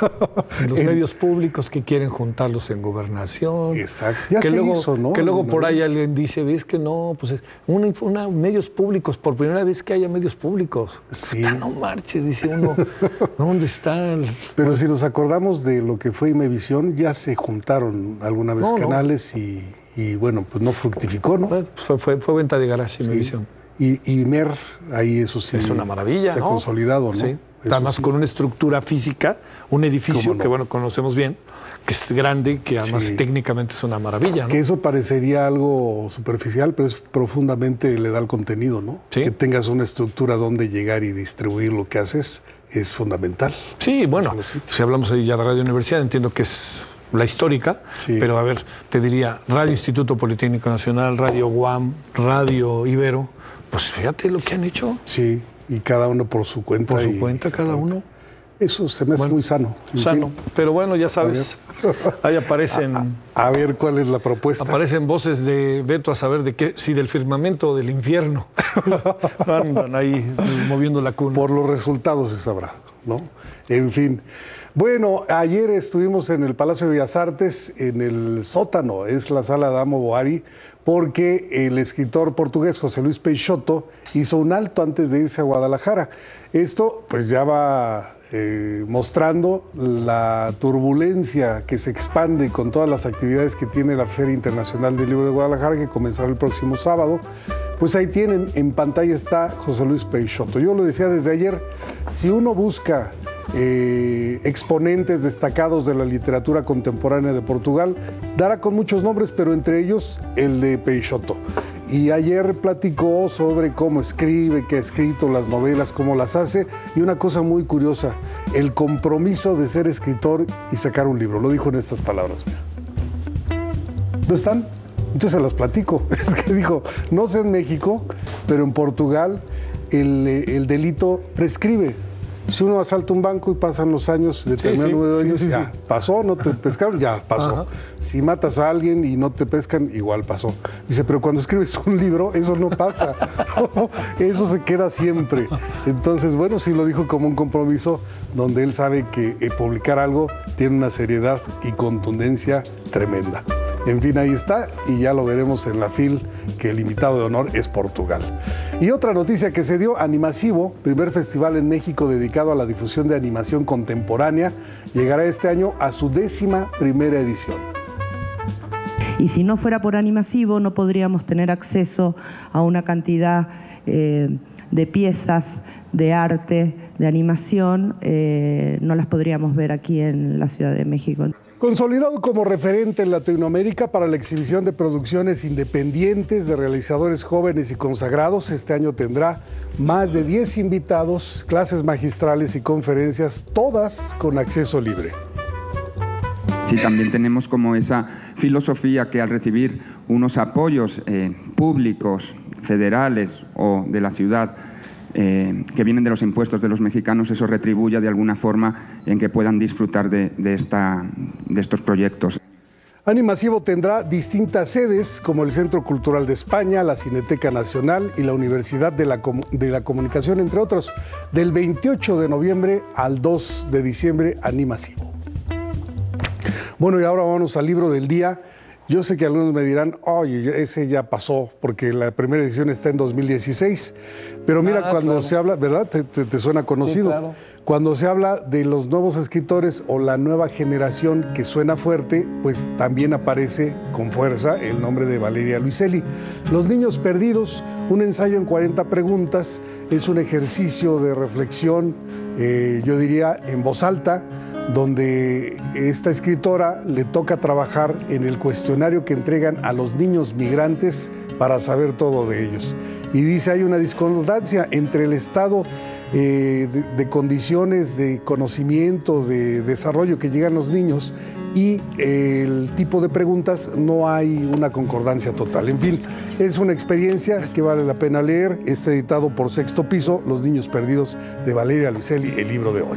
Los el... medios públicos que quieren juntarlos en gobernación. Exacto. Ya que se luego, hizo, ¿no? Que luego no, por no, ahí no. alguien dice, ves que no, pues es una, una, medios públicos, por primera vez que haya medios públicos. Sí. Puta, no marches, dice uno, ¿dónde está? El... Pero si nos acordamos de lo que fue Imevisión, ya se juntaron alguna vez no, canales no. y... Y bueno, pues no fructificó, ¿no? Pues fue, fue, fue venta de garage, Imevisión. Sí. Y, y Mer, ahí eso sí. Es una maravilla, se ¿no? ha consolidado, ¿no? Sí. Además sí. Con una estructura física, un edificio no? que, bueno, conocemos bien, que es grande, que además sí. técnicamente es una maravilla, ¿no? Que eso parecería algo superficial, pero es profundamente le da el contenido, ¿no? ¿Sí? Que tengas una estructura donde llegar y distribuir lo que haces es fundamental. Sí, bueno, si hablamos ahí ya de Radio Universidad, entiendo que es... la histórica, sí. pero a ver, te diría Radio Instituto Politécnico Nacional, Radio U A M, Radio Ibero, pues fíjate lo que han hecho. Sí, y cada uno por su cuenta. Por su y, cuenta, cada uno. Eso se me hace bueno, muy sano. Sano, fin. Pero bueno, ya sabes, ahí aparecen... A, a, a ver cuál es la propuesta. Aparecen voces de Beto a saber de qué, si del firmamento o del infierno. Andan ahí moviendo la cuna. Por los resultados se sabrá, ¿no? En fin... Bueno, ayer estuvimos en el Palacio de Bellas Artes, en el sótano, es la sala de Adamo Boari, porque el escritor portugués José Luis Peixoto hizo un alto antes de irse a Guadalajara. Esto pues ya va eh, mostrando la turbulencia que se expande con todas las actividades que tiene la Feria Internacional del Libro de Guadalajara, que comenzará el próximo sábado. Pues ahí tienen, en pantalla está José Luis Peixoto. Yo lo decía desde ayer, si uno busca eh, exponentes destacados de la literatura contemporánea de Portugal, dará con muchos nombres, pero entre ellos el de Peixoto. Y ayer platicó sobre cómo escribe, qué ha escrito, las novelas, cómo las hace, y una cosa muy curiosa, el compromiso de ser escritor y sacar un libro. Lo dijo en estas palabras. ¿Dónde están? Entonces se las platico. Es que dijo, no sé en México, pero en Portugal el, el delito prescribe. Si uno asalta un banco y pasan los años, determinado sí, número de años, sí, sí, ya sí. pasó, no te pescaron, ya pasó. Ajá. Si matas a alguien y no te pescan, igual pasó. Dice, pero cuando escribes un libro, eso no pasa. Eso se queda siempre. Entonces, bueno, sí lo dijo como un compromiso donde él sabe que eh, publicar algo tiene una seriedad y contundencia tremenda. En fin, ahí está, y ya lo veremos en la FIL, que el invitado de honor es Portugal. Y otra noticia que se dio, Animasivo, primer festival en México dedicado a la difusión de animación contemporánea, llegará este año a su décima primera edición. Y si no fuera por Animasivo, no podríamos tener acceso a una cantidad eh, de piezas de arte, de animación, eh, no las podríamos ver aquí en la Ciudad de México. Consolidado como referente en Latinoamérica para la exhibición de producciones independientes de realizadores jóvenes y consagrados, este año tendrá más de diez invitados, clases magistrales y conferencias, todas con acceso libre. Sí, también tenemos como esa filosofía que al recibir unos apoyos eh, públicos, federales o de la ciudad, eh, que vienen de los impuestos de los mexicanos, eso retribuya de alguna forma en que puedan disfrutar de, de, esta, de estos proyectos. Animasivo tendrá distintas sedes, como el Centro Cultural de España, la Cineteca Nacional y la Universidad de la, de la Comunicación, entre otros. Del veintiocho de noviembre al dos de diciembre, Animasivo. Bueno, y ahora vamos al libro del día. Yo sé que algunos me dirán, oye, ese ya pasó, porque la primera edición está en dos mil dieciséis. Pero mira, ah, cuando claro. se habla, ¿verdad? ¿Te, te, te suena conocido? Sí, claro. Cuando se habla de los nuevos escritores o la nueva generación que suena fuerte, pues también aparece con fuerza el nombre de Valeria Luiselli. Los niños perdidos, un ensayo en cuarenta preguntas, es un ejercicio de reflexión, eh, yo diría, en voz alta, donde esta escritora le toca trabajar en el cuestionario que entregan a los niños migrantes para saber todo de ellos. Y dice, hay una discordancia entre el estado eh, de, de condiciones de conocimiento, de desarrollo que llegan los niños y eh, el tipo de preguntas, no hay una concordancia total. En fin, es una experiencia que vale la pena leer. Está editado por Sexto Piso, Los Niños Perdidos, de Valeria Luiselli, el libro de hoy.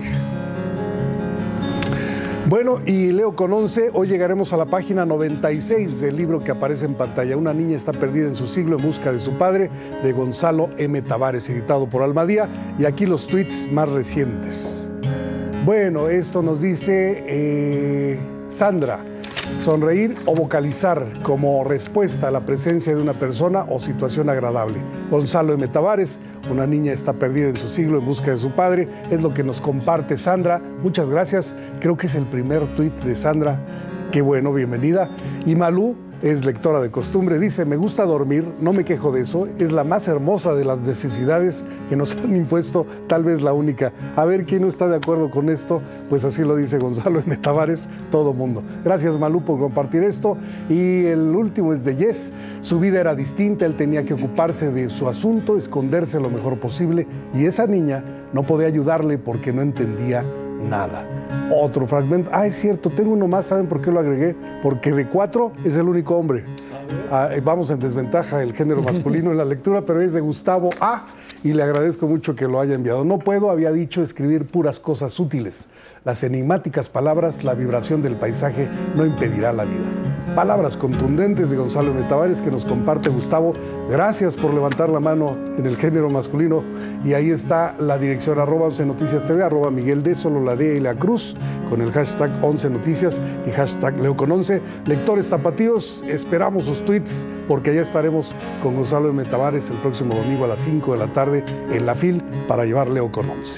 Bueno, y leo con once, hoy llegaremos a la página noventa y seis del libro que aparece en pantalla. Una niña está perdida en su siglo en busca de su padre, de Gonzalo M. Tavares, editado por Almadía. Y aquí los tweets más recientes. Bueno, esto nos dice eh, Sandra. Sonreír o vocalizar como respuesta a la presencia de una persona o situación agradable. Gonzalo M. Tavares, una niña está perdida en su siglo en busca de su padre, es lo que nos comparte Sandra. Muchas gracias, creo que es el primer tuit de Sandra. Qué bueno, bienvenida. Y Malú es lectora de costumbre, dice, me gusta dormir, no me quejo de eso, es la más hermosa de las necesidades que nos han impuesto, tal vez la única. A ver, ¿quién no está de acuerdo con esto? Pues así lo dice Gonzalo M. Tavares, todo mundo. Gracias, Malú, por compartir esto. Y el último es de Yes. Su vida era distinta, él tenía que ocuparse de su asunto, esconderse lo mejor posible, y esa niña no podía ayudarle porque no entendía nada. Otro fragmento. Ah, es cierto, tengo uno más. ¿Saben por qué lo agregué? Porque de cuatro es el único hombre. Ah, vamos en desventaja el género masculino en la lectura, pero es de Gustavo A. Y le agradezco mucho que lo haya enviado. No puedo, había dicho, escribir puras cosas útiles. Las enigmáticas palabras, la vibración del paisaje no impedirá la vida. Palabras contundentes de Gonzalo M. Tavares que nos comparte Gustavo. Gracias por levantar la mano en el género masculino. Y ahí está la dirección arroba once noticias T V, arroba Miguel D, solo la D y la cruz, con el hashtag once noticias y hashtag Leo con once. Lectores tapatíos, esperamos sus tweets porque allá estaremos con Gonzalo M. Tavares el próximo domingo a las cinco de la tarde en la FIL para llevar Leo con once.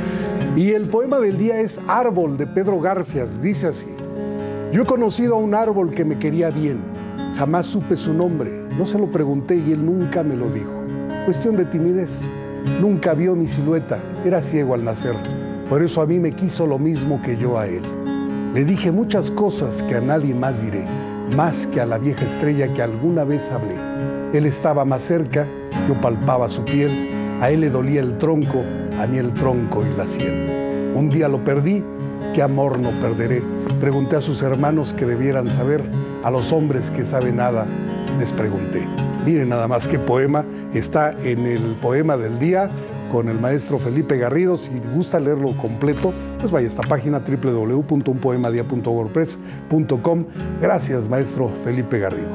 Y el poema del día es Árbol, de Pedro Garfias. Dice así: yo he conocido a un árbol que me quería bien, jamás supe su nombre, no se lo pregunté y él nunca me lo dijo. Cuestión de timidez, nunca vio mi silueta, era ciego al nacer, por eso a mí me quiso lo mismo que yo a él. Le dije muchas cosas que a nadie más diré, más que a la vieja estrella que alguna vez hablé. Él estaba más cerca, yo palpaba su piel, a él le dolía el tronco, a mí el tronco y la sien. Un día lo perdí, ¿qué amor no perderé? Pregunté a sus hermanos que debieran saber, a los hombres que saben nada, les pregunté. Miren nada más qué poema, está en el poema del día con el maestro Felipe Garrido. Si gusta leerlo completo, pues vaya a esta página doble u doble u doble u punto un poema dia punto wordpress punto com. Gracias, maestro Felipe Garrido.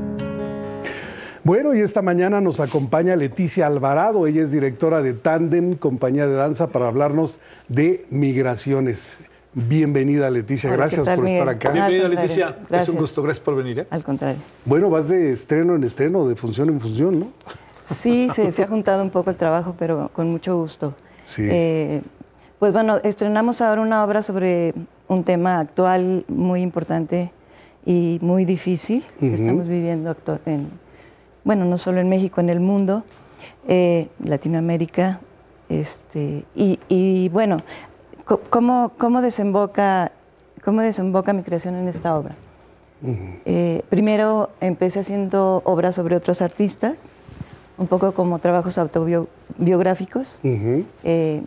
Bueno, y esta mañana nos acompaña Leticia Alvarado. Ella es directora de Tándem, compañía de danza, para hablarnos de migraciones. Bienvenida, Leticia. Hola, gracias por Miguel? estar acá. Bienvenida, Leticia. Gracias. Es un gusto. Gracias por venir. ¿eh? Al contrario. Bueno, vas de estreno en estreno, de función en función, ¿no? Sí, se, se ha juntado un poco el trabajo, pero con mucho gusto. Sí. Eh, pues bueno, estrenamos ahora una obra sobre un tema actual muy importante y muy difícil que uh-huh. estamos viviendo actual en, bueno, no solo en México, en el mundo, eh, Latinoamérica, este, y, y bueno, ¿cómo, cómo, desemboca, ¿cómo desemboca mi creación en esta obra? Uh-huh. Eh, primero empecé haciendo obras sobre otros artistas, un poco como trabajos autobiográficos, uh-huh. eh,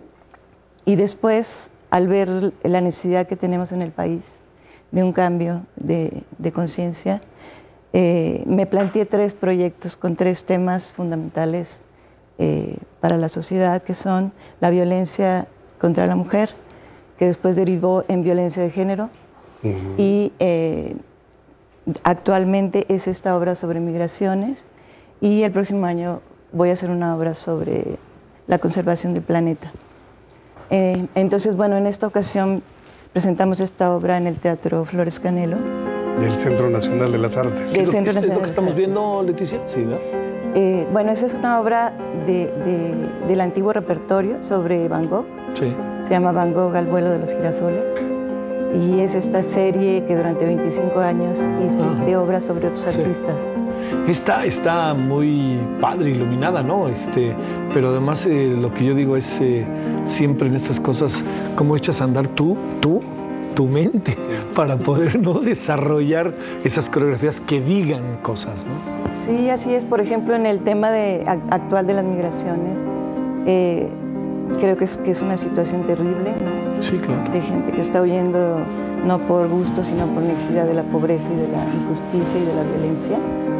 y después, al ver la necesidad que tenemos en el país de un cambio de, de conciencia, Eh, me planteé tres proyectos con tres temas fundamentales eh, para la sociedad, que son la violencia contra la mujer, que después derivó en violencia de género, uh-huh. y eh, actualmente es esta obra sobre migraciones, y el próximo año voy a hacer una obra sobre la conservación del planeta. Eh, entonces, bueno, en esta ocasión presentamos esta obra en el Teatro Flores Canelo. Del Centro Nacional de las Artes. Del Centro Nacional ¿Es lo que estamos viendo, Leticia? Sí, ¿no? Eh, bueno, esa es una obra de, de, del antiguo repertorio sobre Van Gogh. Sí. Se llama Van Gogh al vuelo de los girasoles. Y es esta serie que durante veinticinco años hice uh-huh. de obras sobre otros sí. artistas. Está, está muy padre, iluminada, ¿no? Este, pero además eh, lo que yo digo es eh, siempre en estas cosas, cómo echas a andar tú, tú, tu mente, sí. para poder, ¿no?, desarrollar esas coreografías que digan cosas, ¿no? Sí, así es. Por ejemplo, en el tema de, actual de las migraciones, eh, creo que es, que es una situación terrible, ¿no? Sí, claro. De gente que está huyendo no por gusto, sino por necesidad de la pobreza y de la injusticia y de la violencia.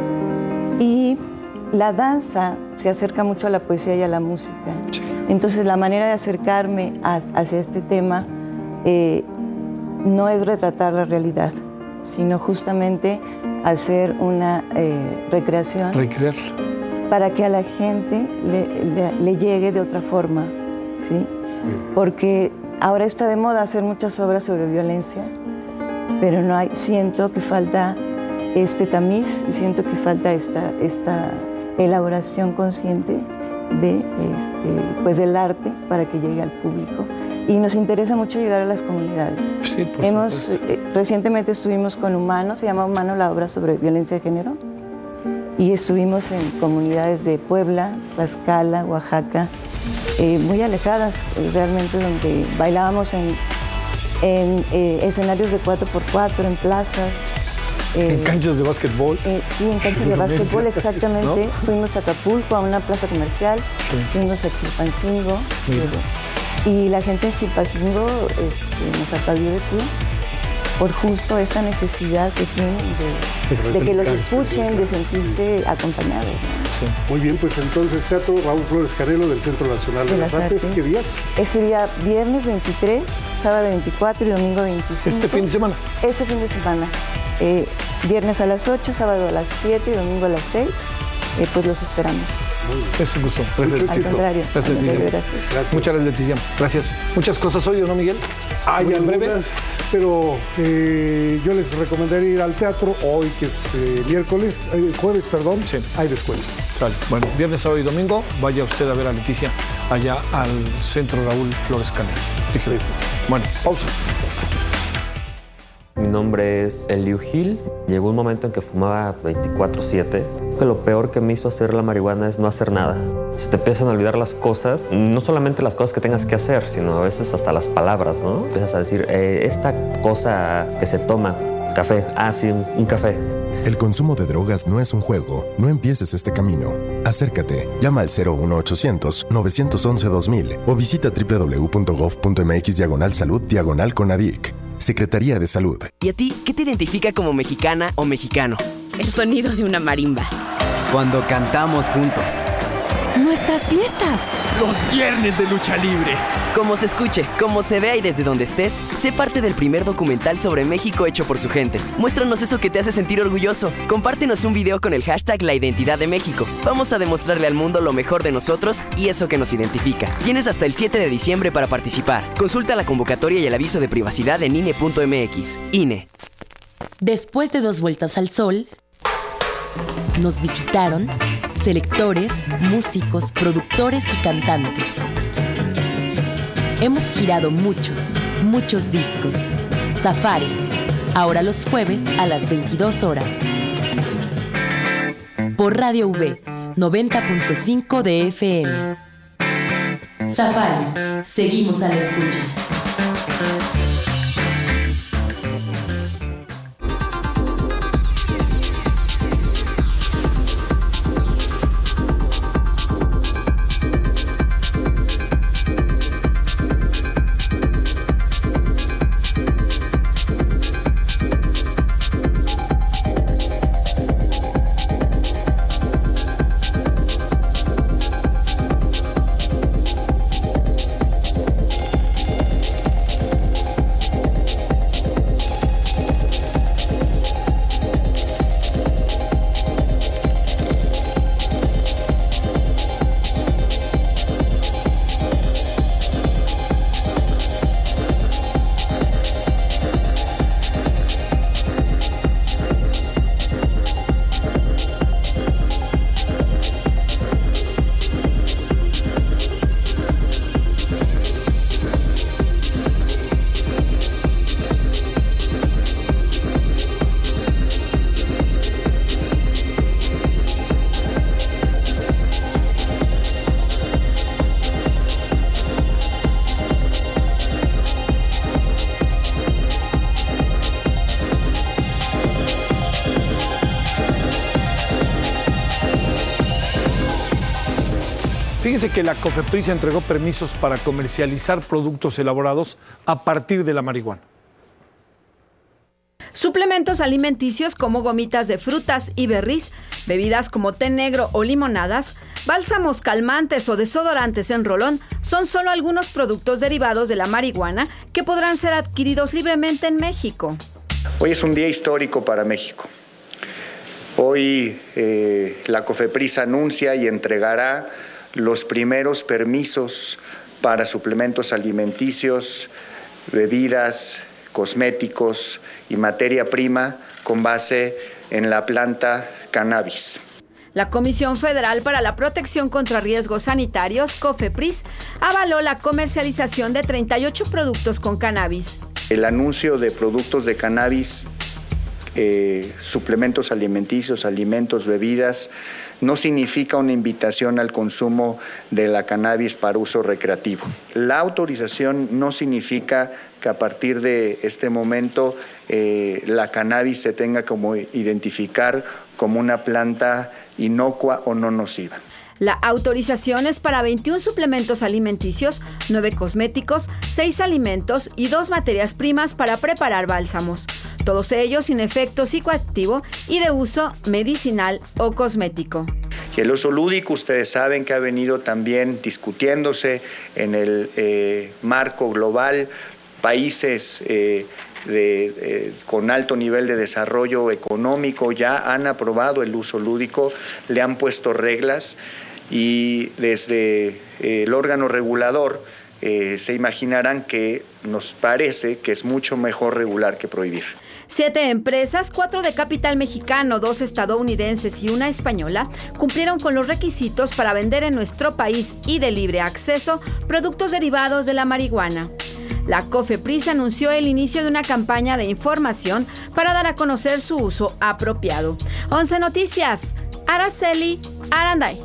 Y la danza se acerca mucho a la poesía y a la música. Sí. Entonces, la manera de acercarme a, hacia este tema eh, no es retratar la realidad, sino justamente hacer una eh, recreación. Recrear. Para que a la gente le, le, le llegue de otra forma, ¿sí? Sí. Porque ahora está de moda hacer muchas obras sobre violencia, pero no hay, siento que falta este tamiz y siento que falta esta, esta elaboración consciente de, este, pues del arte para que llegue al público. Y nos interesa mucho llegar a las comunidades. Sí, por Hemos, eh, recientemente estuvimos con Humano, se llama Humano, la obra sobre violencia de género, y estuvimos en comunidades de Puebla, Tlaxcala, Oaxaca, eh, muy alejadas eh, realmente, donde bailábamos en, en eh, escenarios de cuatro por cuatro, en plazas. Eh, en canchas de básquetbol. Eh, sí, en canchas de básquetbol, exactamente. ¿No? Fuimos a Acapulco, a una plaza comercial, sí. fuimos a Chilpancingo. Y la gente en Chilpancingo este, nos aplaudió de pie por justo esta necesidad que tienen de, de que los escuchen, de sentirse acompañados, ¿no? Sí. Muy bien, pues entonces Teatro Raúl Flores Canelo del Centro Nacional de, de las, las Artes. Artes. ¿Qué días? Ese día viernes veintitrés, sábado veinticuatro y domingo veinticinco. ¿Este fin de semana? Ese fin de semana. Eh, viernes a las ocho, sábado a las siete y domingo a las seis. Eh, pues los esperamos. Es un gusto. Gracias. Al contrario. Gracias, Leticia. Gracias. Gracias. Muchas gracias, Leticia. Gracias. Muchas cosas hoy, ¿no, Miguel? Hay en breve. Pero eh, yo les recomendaría ir al teatro hoy, que es eh, miércoles, eh, jueves, perdón. Sí. Hay descuento. Sale. Bueno, viernes, sábado y domingo, vaya usted a ver a Leticia allá al Centro Raúl Flores Canelo. Gracias. Bueno, pausa. Mi nombre es Eliu Gil. Llegó un momento en que fumaba veinticuatro siete. Que lo peor que me hizo hacer la marihuana es no hacer nada. Si te empiezan a olvidar las cosas, no solamente las cosas que tengas que hacer, sino a veces hasta las palabras, ¿no? Empiezas a decir, eh, esta cosa que se toma, café, ah, sí, un, un café. El consumo de drogas no es un juego. No empieces este camino. Acércate, llama al cero uno ochocientos, novecientos once, dos mil o visita doble u doble u doble u punto gov punto mx diagonal salud diagonal Conadic. Secretaría de Salud. ¿Y a ti qué te identifica como mexicana o mexicano? El sonido de una marimba. Cuando cantamos juntos. Nuestras fiestas. Los viernes de lucha libre. Como se escuche, como se vea y desde donde estés, sé parte del primer documental sobre México hecho por su gente. Muéstranos eso que te hace sentir orgulloso. Compártenos un video con el hashtag La Identidad de México. Vamos a demostrarle al mundo lo mejor de nosotros y eso que nos identifica. Tienes hasta el siete de diciembre para participar. Consulta la convocatoria y el aviso de privacidad en I N E punto M X. I N E. Después de dos vueltas al sol, nos visitaron selectores, músicos, productores y cantantes. Hemos girado muchos, muchos discos. Safari, ahora los jueves a las veintidós horas. Por Radio V, noventa punto cinco de F M. Safari, seguimos a la escucha. Fíjese que la COFEPRIS entregó permisos para comercializar productos elaborados a partir de la marihuana. Suplementos alimenticios como gomitas de frutas y berries, bebidas como té negro o limonadas, bálsamos calmantes o desodorantes en rolón son solo algunos productos derivados de la marihuana que podrán ser adquiridos libremente en México. Hoy es un día histórico para México. Hoy eh, la COFEPRIS anuncia y entregará los primeros permisos para suplementos alimenticios, bebidas, cosméticos y materia prima con base en la planta cannabis. La Comisión Federal para la Protección contra Riesgos Sanitarios, COFEPRIS, avaló la comercialización de treinta y ocho productos con cannabis. El anuncio de productos de cannabis, eh, suplementos alimenticios, alimentos, bebidas, no significa una invitación al consumo de la cannabis para uso recreativo. La autorización no significa que a partir de este momento eh, la cannabis se tenga como identificar como una planta inocua o no nociva. La autorización es para veintiún suplementos alimenticios, nueve cosméticos, seis alimentos y dos materias primas para preparar bálsamos. Todos ellos sin efecto psicoactivo y de uso medicinal o cosmético. Y el uso lúdico, ustedes saben que ha venido también discutiéndose en el eh, marco global. Países eh, de, eh, con alto nivel de desarrollo económico ya han aprobado el uso lúdico, le han puesto reglas y desde eh, el órgano regulador eh, se imaginarán que nos parece que es mucho mejor regular que prohibir. Siete empresas, cuatro de capital mexicano, dos estadounidenses y una española, cumplieron con los requisitos para vender en nuestro país y de libre acceso productos derivados de la marihuana. La COFEPRIS anunció el inicio de una campaña de información para dar a conocer su uso apropiado. once Noticias, Araceli Aranday.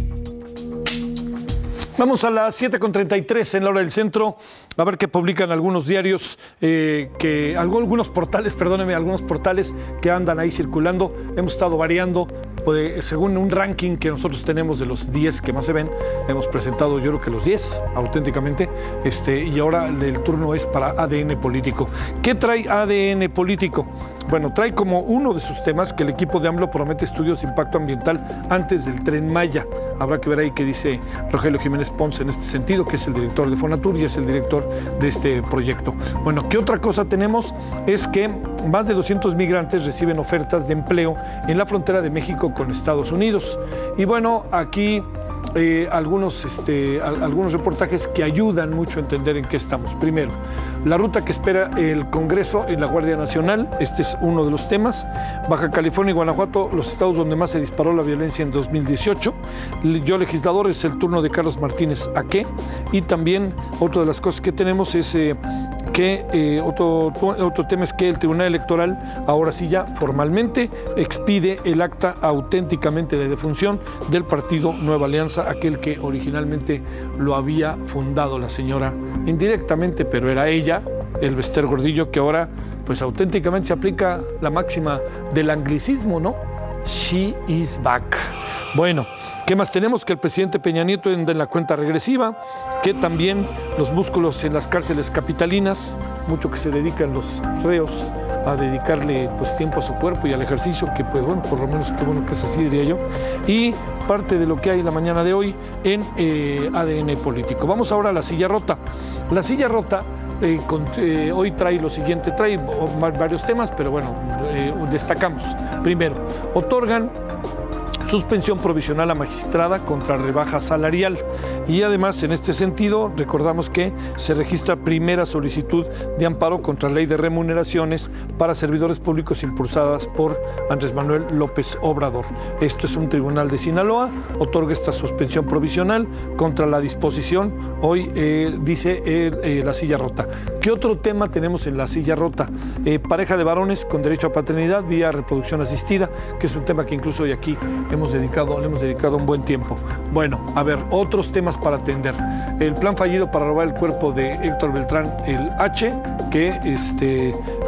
Vamos a las siete con treinta y tres en la hora del centro, a ver qué publican algunos diarios, eh, que algunos portales, perdóneme, algunos portales que andan ahí circulando. Hemos estado variando, pues, según un ranking que nosotros tenemos de los diez que más se ven. Hemos presentado yo creo que los diez, auténticamente, este, y ahora el turno es para A D N Político. ¿Qué trae A D N Político? Bueno, trae como uno de sus temas que el equipo de AMLO promete estudios de impacto ambiental antes del Tren Maya. Habrá que ver ahí qué dice Rogelio Jiménez Ponce en este sentido, que es el director de Fonatur y es el director de este proyecto. Bueno, ¿qué otra cosa tenemos? Es que más de doscientos migrantes reciben ofertas de empleo en la frontera de México con Estados Unidos. Y bueno, aquí eh, algunos, este, algunos reportajes que ayudan mucho a entender en qué estamos. Primero, la ruta que espera el Congreso en la Guardia Nacional, este es uno de los temas. Baja California y Guanajuato, los estados donde más se disparó la violencia en dos mil dieciocho. Yo, legislador, es el turno de Carlos Martínez Aque. Y también otra de las cosas que tenemos es eh, que eh, otro, otro tema es que el Tribunal Electoral ahora sí ya formalmente expide el acta auténticamente de defunción del partido Nueva Alianza, aquel que originalmente lo había fundado la señora indirectamente, pero era ella, el Bester Gordillo, que ahora pues auténticamente se aplica la máxima del anglicismo, ¿no? She is back. Bueno, ¿qué más tenemos? Que el presidente Peña Nieto anda en la cuenta regresiva, que también los músculos en las cárceles capitalinas, mucho que se dedican los reos a dedicarle pues tiempo a su cuerpo y al ejercicio, que pues bueno, por lo menos qué bueno que es así, diría yo, y parte de lo que hay la mañana de hoy en eh, A D N Político. Vamos ahora a la silla rota. La silla rota eh, con, eh, hoy trae lo siguiente, trae varios temas, pero bueno, eh, destacamos. Primero, otorgan suspensión provisional a magistrada contra rebaja salarial. Y además, en este sentido, recordamos que se registra primera solicitud de amparo contra ley de remuneraciones para servidores públicos impulsadas por Andrés Manuel López Obrador. Esto es un tribunal de Sinaloa, otorga esta suspensión provisional contra la disposición. Hoy eh, dice eh, eh, la silla rota. ¿Qué otro tema tenemos en la silla rota? Eh, pareja de varones con derecho a paternidad vía reproducción asistida, que es un tema que incluso hoy aquí hemos dedicado, le hemos dedicado un buen tiempo. Bueno, a ver, otros temas para atender. El plan fallido para robar el cuerpo de Héctor Beltrán, el H, que este,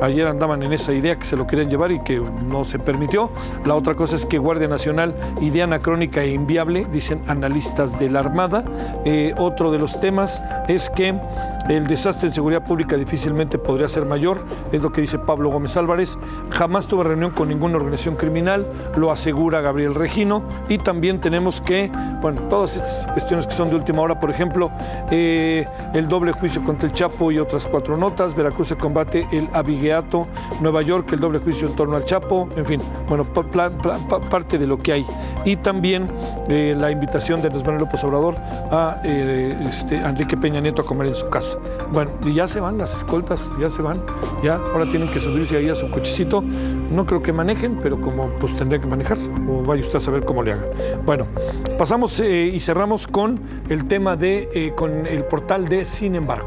Ayer andaban en esa idea que se lo querían llevar y que no se permitió. La otra cosa es que Guardia Nacional, idea anacrónica e inviable, dicen analistas de la Armada. Eh, otro de los temas es que el desastre en seguridad pública difícilmente podría ser mayor, es lo que dice Pablo Gómez Álvarez. Jamás tuve reunión con ninguna organización criminal, lo asegura Gabriel Regino. Y también tenemos que, bueno, todas estas cuestiones que son de última hora, por ejemplo, eh, el doble juicio contra el Chapo y otras cuatro notas. Veracruz se combate el abigueato, Nueva York, el doble juicio en torno al Chapo, en fin, bueno, plan, plan, plan, parte de lo que hay. Y también eh, la invitación de Andrés Manuel López Obrador a eh, este, Enrique Peña Nieto a comer en su casa. Bueno, y ya se van las escoltas, ya se van, ya ahora tienen que subirse ahí a su cochecito. No creo que manejen, pero como pues tendrían que manejar, o vaya usted a saber cómo le hagan. Bueno, pasamos eh, y cerramos con el tema de, eh, con el portal de Sin embargo.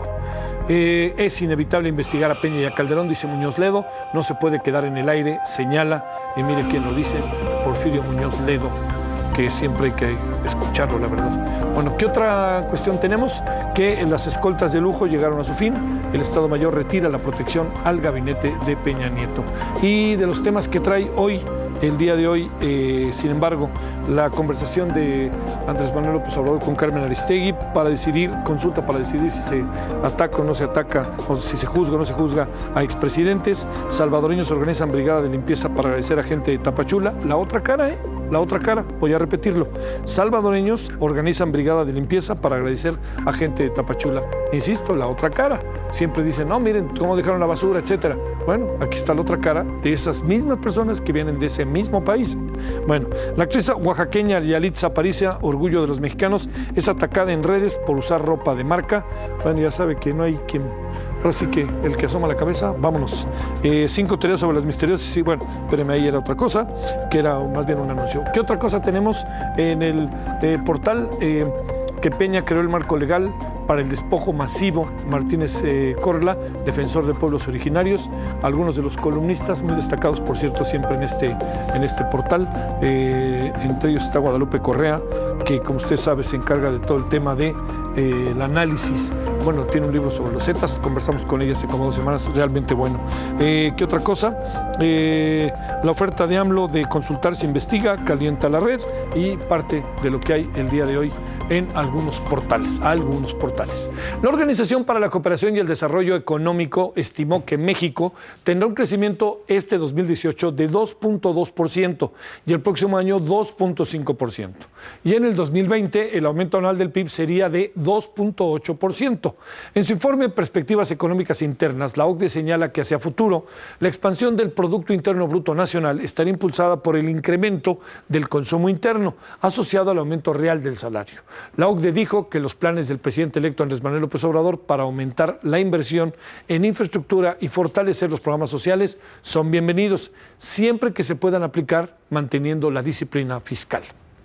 Eh, es inevitable investigar a Peña y a Calderón, dice Muñoz Ledo, no se puede quedar en el aire, señala, y mire quién lo dice, Porfirio Muñoz Ledo, que siempre hay que escucharlo, la verdad. Bueno, ¿qué otra cuestión tenemos? Que las escoltas de lujo llegaron a su fin, el Estado Mayor retira la protección al gabinete de Peña Nieto. Y de los temas que trae hoy, el día de hoy, eh, sin embargo, la conversación de Andrés Manuel López Obrador con Carmen Aristegui para decidir, consulta para decidir si se ataca o no se ataca, o si se juzga o no se juzga a expresidentes. Salvadoreños organizan brigada de limpieza para agradecer a gente de Tapachula. La otra cara, ¿eh? La otra cara, voy a repetirlo. Salvadoreños organizan brigada de limpieza para agradecer a gente de Tapachula. Insisto, la otra cara. Siempre dicen, no, miren cómo dejaron la basura, etcétera. Bueno, aquí está la otra cara de esas mismas personas que vienen de ese mismo país. Bueno, la actriz oaxaqueña Yalitza Aparicio, orgullo de los mexicanos, es atacada en redes por usar ropa de marca. Bueno, ya sabe que no hay quien... Ahora sí que el que asoma la cabeza, vámonos. Eh, cinco teorías sobre las misteriosas. Sí, bueno, espéreme, ahí era otra cosa, que era más bien un anuncio. ¿Qué otra cosa tenemos en el eh, portal? Eh, que Peña creó el marco legal para el despojo masivo. Martínez eh, Corla, defensor de pueblos originarios. Algunos de los columnistas, muy destacados, por cierto, siempre en este, en este portal. Eh, entre ellos está Guadalupe Correa, que, como usted sabe, se encarga de todo el tema de eh, el análisis. Bueno, tiene un libro sobre los Zetas, conversamos con ella hace como dos semanas, realmente bueno. Eh, ¿Qué otra cosa? Eh, la oferta de AMLO de consultar se investiga, calienta la red, y parte de lo que hay el día de hoy en algunos portales, algunos portales. La Organización para la Cooperación y el Desarrollo Económico estimó que México tendrá un crecimiento este dos mil dieciocho de dos punto dos por ciento y el próximo año dos punto cinco por ciento. Y en el dos mil veinte el aumento anual del P I B sería de dos punto ocho por ciento. En su informe Perspectivas Económicas Internas, la O C D E señala que hacia futuro la expansión del Producto Interno Bruto Nacional estará impulsada por el incremento del consumo interno asociado al aumento real del salario. La O C D E dijo que los planes del presidente electo Andrés Manuel López Obrador para aumentar la inversión en infraestructura y fortalecer los programas sociales son bienvenidos, siempre que se puedan aplicar manteniendo la disciplina fiscal.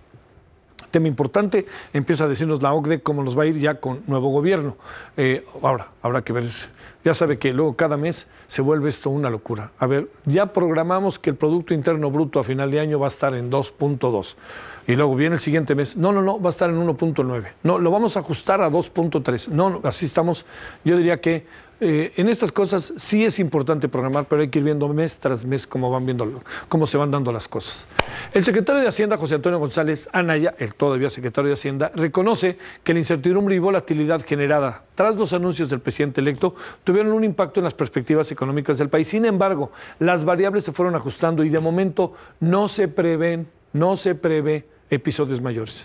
Tema importante, empieza a decirnos la O C D E cómo nos va a ir ya con nuevo gobierno. Eh, ahora, habrá que ver, ya sabe que luego cada mes se vuelve esto una locura. A ver, ya programamos que el Producto Interno Bruto a final de año va a estar en dos punto dos. Y luego viene el siguiente mes, no, no, no, va a estar en uno punto nueve. No, lo vamos a ajustar a dos punto tres. No, no, así estamos. Yo diría que eh, en estas cosas sí es importante programar, pero hay que ir viendo mes tras mes cómo van viendo, cómo se van dando las cosas. El secretario de Hacienda, José Antonio González Anaya, el todavía secretario de Hacienda, reconoce que la incertidumbre y volatilidad generada tras los anuncios del presidente electo tuvieron un impacto en las perspectivas económicas del país. Sin embargo, las variables se fueron ajustando y de momento no se prevén, no se prevé episodios mayores.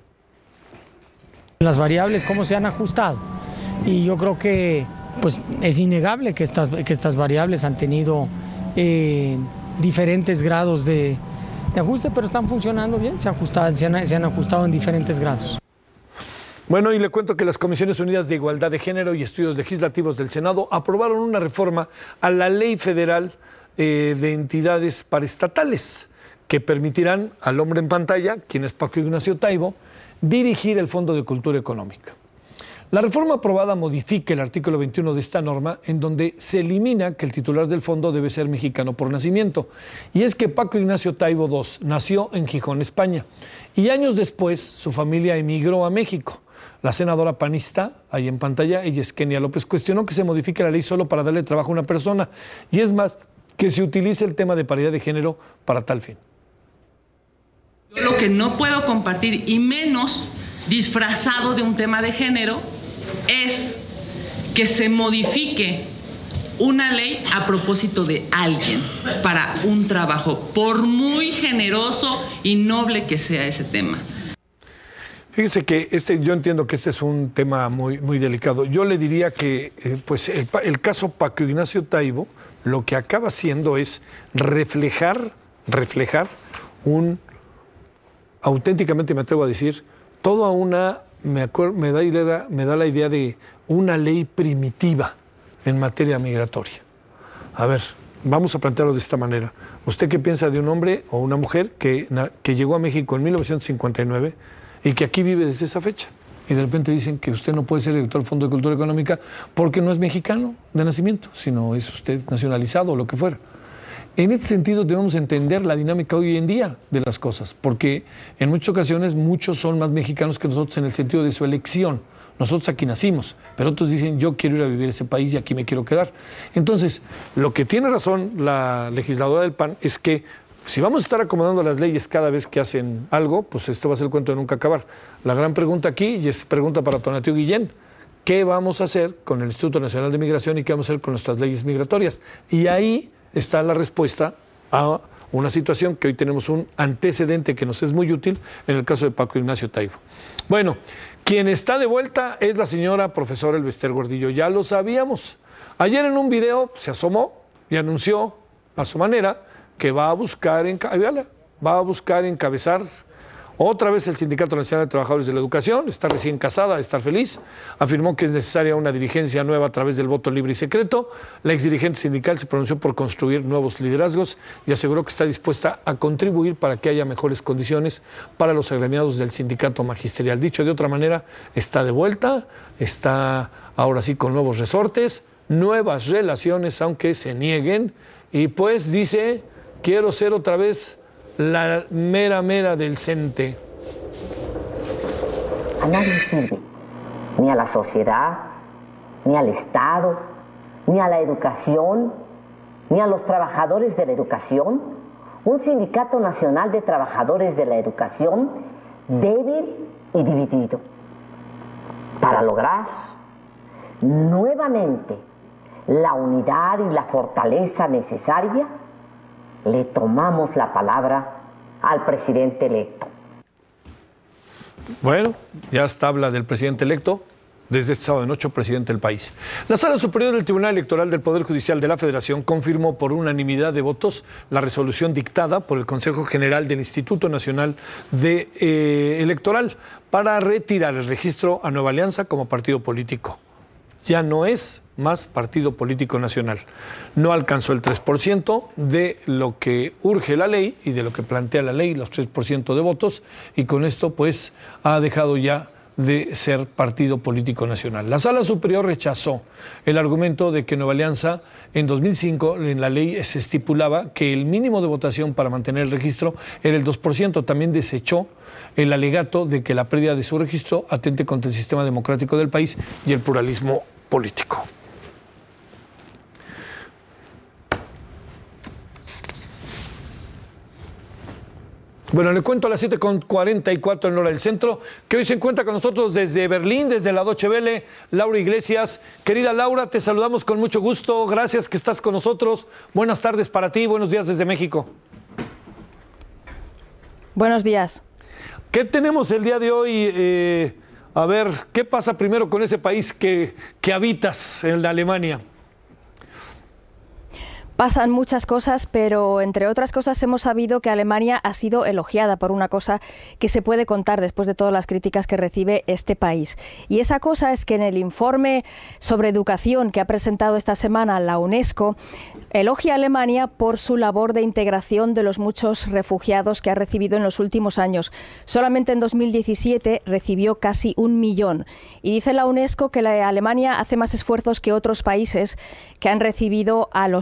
Las variables, cómo se han ajustado. Y yo creo que pues, es innegable que estas, que estas variables han tenido eh, diferentes grados de, de ajuste, pero están funcionando bien, se, ajustan, se, han, se han ajustado en diferentes grados. Bueno, y le cuento que las Comisiones Unidas de Igualdad de Género y Estudios Legislativos del Senado aprobaron una reforma a la Ley Federal eh, de Entidades Paraestatales, que permitirán al hombre en pantalla, quien es Paco Ignacio Taibo, dirigir el Fondo de Cultura Económica. La reforma aprobada modifica el artículo veintiuno de esta norma, en donde se elimina que el titular del fondo debe ser mexicano por nacimiento. Y es que Paco Ignacio Taibo segundo nació en Gijón, España, y años después su familia emigró a México. la senadora panista, ahí en pantalla, ella es Kenia López, cuestionó que se modifique la ley solo para darle trabajo a una persona, y es más, que se utilice el tema de paridad de género para tal fin. Yo lo que no puedo compartir, y menos disfrazado de un tema de género, es que se modifique una ley a propósito de alguien para un trabajo, por muy generoso y noble que sea ese tema. Fíjese que este, yo entiendo que este es un tema muy, muy delicado. Yo le diría que eh, pues el, el caso Paco Ignacio Taibo lo que acaba haciendo es reflejar, reflejar un, auténticamente me atrevo a decir, toda una, me, acuerdo, me, da idea, me da la idea de una ley primitiva en materia migratoria. A ver, vamos a plantearlo de esta manera. ¿Usted qué piensa de un hombre o una mujer que, que llegó a México en mil novecientos cincuenta y nueve y que aquí vive desde esa fecha? Y de repente dicen que usted no puede ser director del Fondo de Cultura Económica porque no es mexicano de nacimiento, sino es usted nacionalizado o lo que fuera. En este sentido debemos entender la dinámica hoy en día de las cosas, porque en muchas ocasiones muchos son más mexicanos que nosotros en el sentido de su elección. Nosotros aquí nacimos, pero otros dicen yo quiero ir a vivir a ese país y aquí me quiero quedar. Entonces, lo que tiene razón la legisladora del P A N es que si vamos a estar acomodando las leyes cada vez que hacen algo, pues esto va a ser el cuento de nunca acabar. La gran pregunta aquí, y es pregunta para Tonatiuh Guillén, ¿qué vamos a hacer con el Instituto Nacional de Migración y qué vamos a hacer con nuestras leyes migratorias? Y ahí está la respuesta a una situación que hoy tenemos un antecedente que nos es muy útil en el caso de Paco Ignacio Taibo. Bueno, quien está de vuelta es la señora profesora Elvester Gordillo, ya lo sabíamos. Ayer en un video se asomó y anunció a su manera que va a buscar, enca- va a buscar encabezar otra vez el Sindicato Nacional de Trabajadores de la Educación, está recién casada, estar feliz, afirmó que es necesaria una dirigencia nueva a través del voto libre y secreto. La exdirigente sindical se pronunció por construir nuevos liderazgos y aseguró que está dispuesta a contribuir para que haya mejores condiciones para los agremiados del sindicato magisterial. Dicho de otra manera, está de vuelta, está ahora sí con nuevos resortes, nuevas relaciones, aunque se nieguen, y pues dice, quiero ser otra vez la mera mera del CENTE. A nadie sirve, ni a la sociedad, ni al Estado, ni a la educación, ni a los trabajadores de la educación, un sindicato nacional de trabajadores de la educación débil y dividido. Para lograr nuevamente la unidad y la fortaleza necesaria, le tomamos la palabra al presidente electo. Bueno, ya está habla del presidente electo, desde este sábado de noche, presidente del país. La Sala Superior del Tribunal Electoral del Poder Judicial de la Federación confirmó por unanimidad de votos la resolución dictada por el Consejo General del Instituto Nacional de, eh, Electoral para retirar el registro a Nueva Alianza como partido político. Ya no es más partido político nacional. No alcanzó el tres por ciento de lo que urge la ley y de lo que plantea la ley, los tres por ciento de votos, y con esto pues ha dejado ya de ser partido político nacional. La Sala Superior rechazó el argumento de que Nueva Alianza en dos mil cinco en la ley se estipulaba que el mínimo de votación para mantener el registro era el dos por ciento. También desechó el alegato de que la pérdida de su registro atente contra el sistema democrático del país y el pluralismo político. Bueno, le cuento a las siete con cuarenta y cuatro en hora del centro, que hoy se encuentra con nosotros desde Berlín, desde la Deutsche Welle, Laura Iglesias. Querida Laura, te saludamos con mucho gusto. Gracias que estás con nosotros. Buenas tardes para ti, buenos días desde México. Buenos días. ¿Qué tenemos el día de hoy? Eh, a ver, ¿qué pasa primero con ese país que, que habitas en la Alemania? Pasan muchas cosas, pero entre otras cosas hemos sabido que Alemania ha sido elogiada por una cosa que se puede contar después de todas las críticas que recibe este país. Y esa cosa es que en el informe sobre educación que ha presentado esta semana la UNESCO, elogia a Alemania por su labor de integración de los muchos refugiados que ha recibido en los últimos años. Solamente en dos mil diecisiete recibió casi un millón. Y dice la UNESCO que la Alemania hace más esfuerzos que otros países que han recibido a los sesenta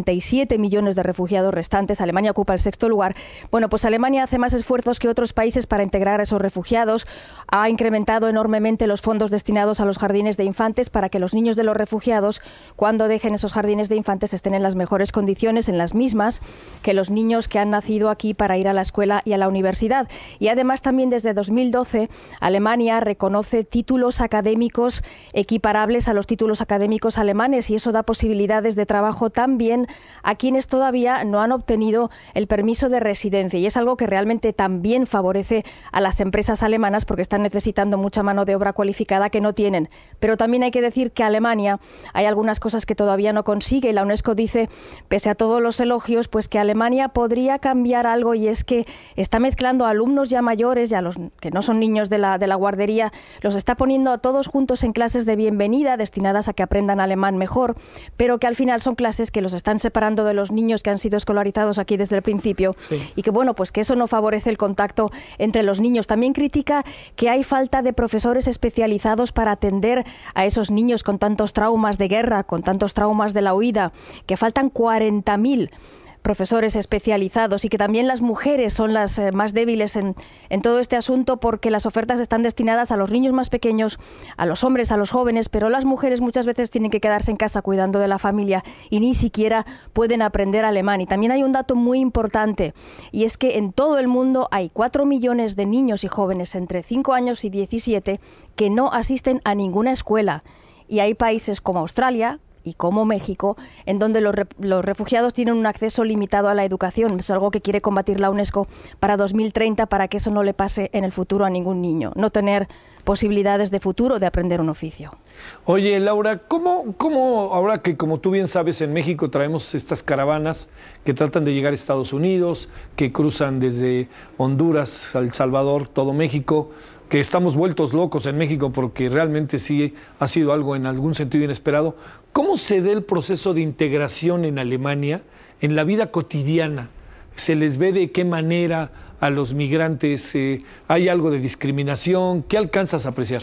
cuarenta y siete millones de refugiados restantes. Alemania ocupa el sexto lugar. Bueno, pues Alemania hace más esfuerzos que otros países para integrar a esos refugiados. Ha incrementado enormemente los fondos destinados a los jardines de infantes para que los niños de los refugiados, cuando dejen esos jardines de infantes, estén en las mejores condiciones, en las mismas que los niños que han nacido aquí para ir a la escuela y a la universidad. Y además también desde dos mil doce Alemania reconoce títulos académicos equiparables a los títulos académicos alemanes, y eso da posibilidades de trabajo también a quienes todavía no han obtenido el permiso de residencia, y es algo que realmente también favorece a las empresas alemanas porque están necesitando mucha mano de obra cualificada que no tienen. Pero también hay que decir que Alemania hay algunas cosas que todavía no consigue, y la UNESCO dice, pese a todos los elogios, pues que Alemania podría cambiar algo, y es que está mezclando a alumnos ya mayores y a los que no son niños de la, de la guardería, los está poniendo a todos juntos en clases de bienvenida destinadas a que aprendan alemán mejor, pero que al final son clases que los están separando de los niños que han sido escolarizados aquí desde el principio. Sí. Y que bueno, pues que eso no favorece el contacto entre los niños. También critica que hay falta de profesores especializados para atender a esos niños con tantos traumas de guerra, con tantos traumas de la huida, que faltan cuarenta mil profesores especializados, y que también las mujeres son las eh, más débiles en, en todo este asunto, porque las ofertas están destinadas a los niños más pequeños, a los hombres, a los jóvenes, pero las mujeres muchas veces tienen que quedarse en casa cuidando de la familia y ni siquiera pueden aprender alemán. Y también hay un dato muy importante, y es que en todo el mundo hay cuatro millones de niños y jóvenes entre cinco años y diecisiete que no asisten a ninguna escuela, y hay países como Australia y como México, en donde los, re, los refugiados tienen un acceso limitado a la educación. Es algo que quiere combatir la UNESCO para dos mil treinta, para que eso no le pase en el futuro a ningún niño, no tener posibilidades de futuro de aprender un oficio. Oye, Laura, ¿cómo, cómo ahora que, como tú bien sabes, en México traemos estas caravanas que tratan de llegar a Estados Unidos, que cruzan desde Honduras a El Salvador, todo México, que estamos vueltos locos en México porque realmente sí ha sido algo en algún sentido inesperado? ¿Cómo se da el proceso de integración en Alemania en la vida cotidiana? ¿Se les ve de qué manera a los migrantes? Eh, ¿Hay algo de discriminación? ¿Qué alcanzas a apreciar?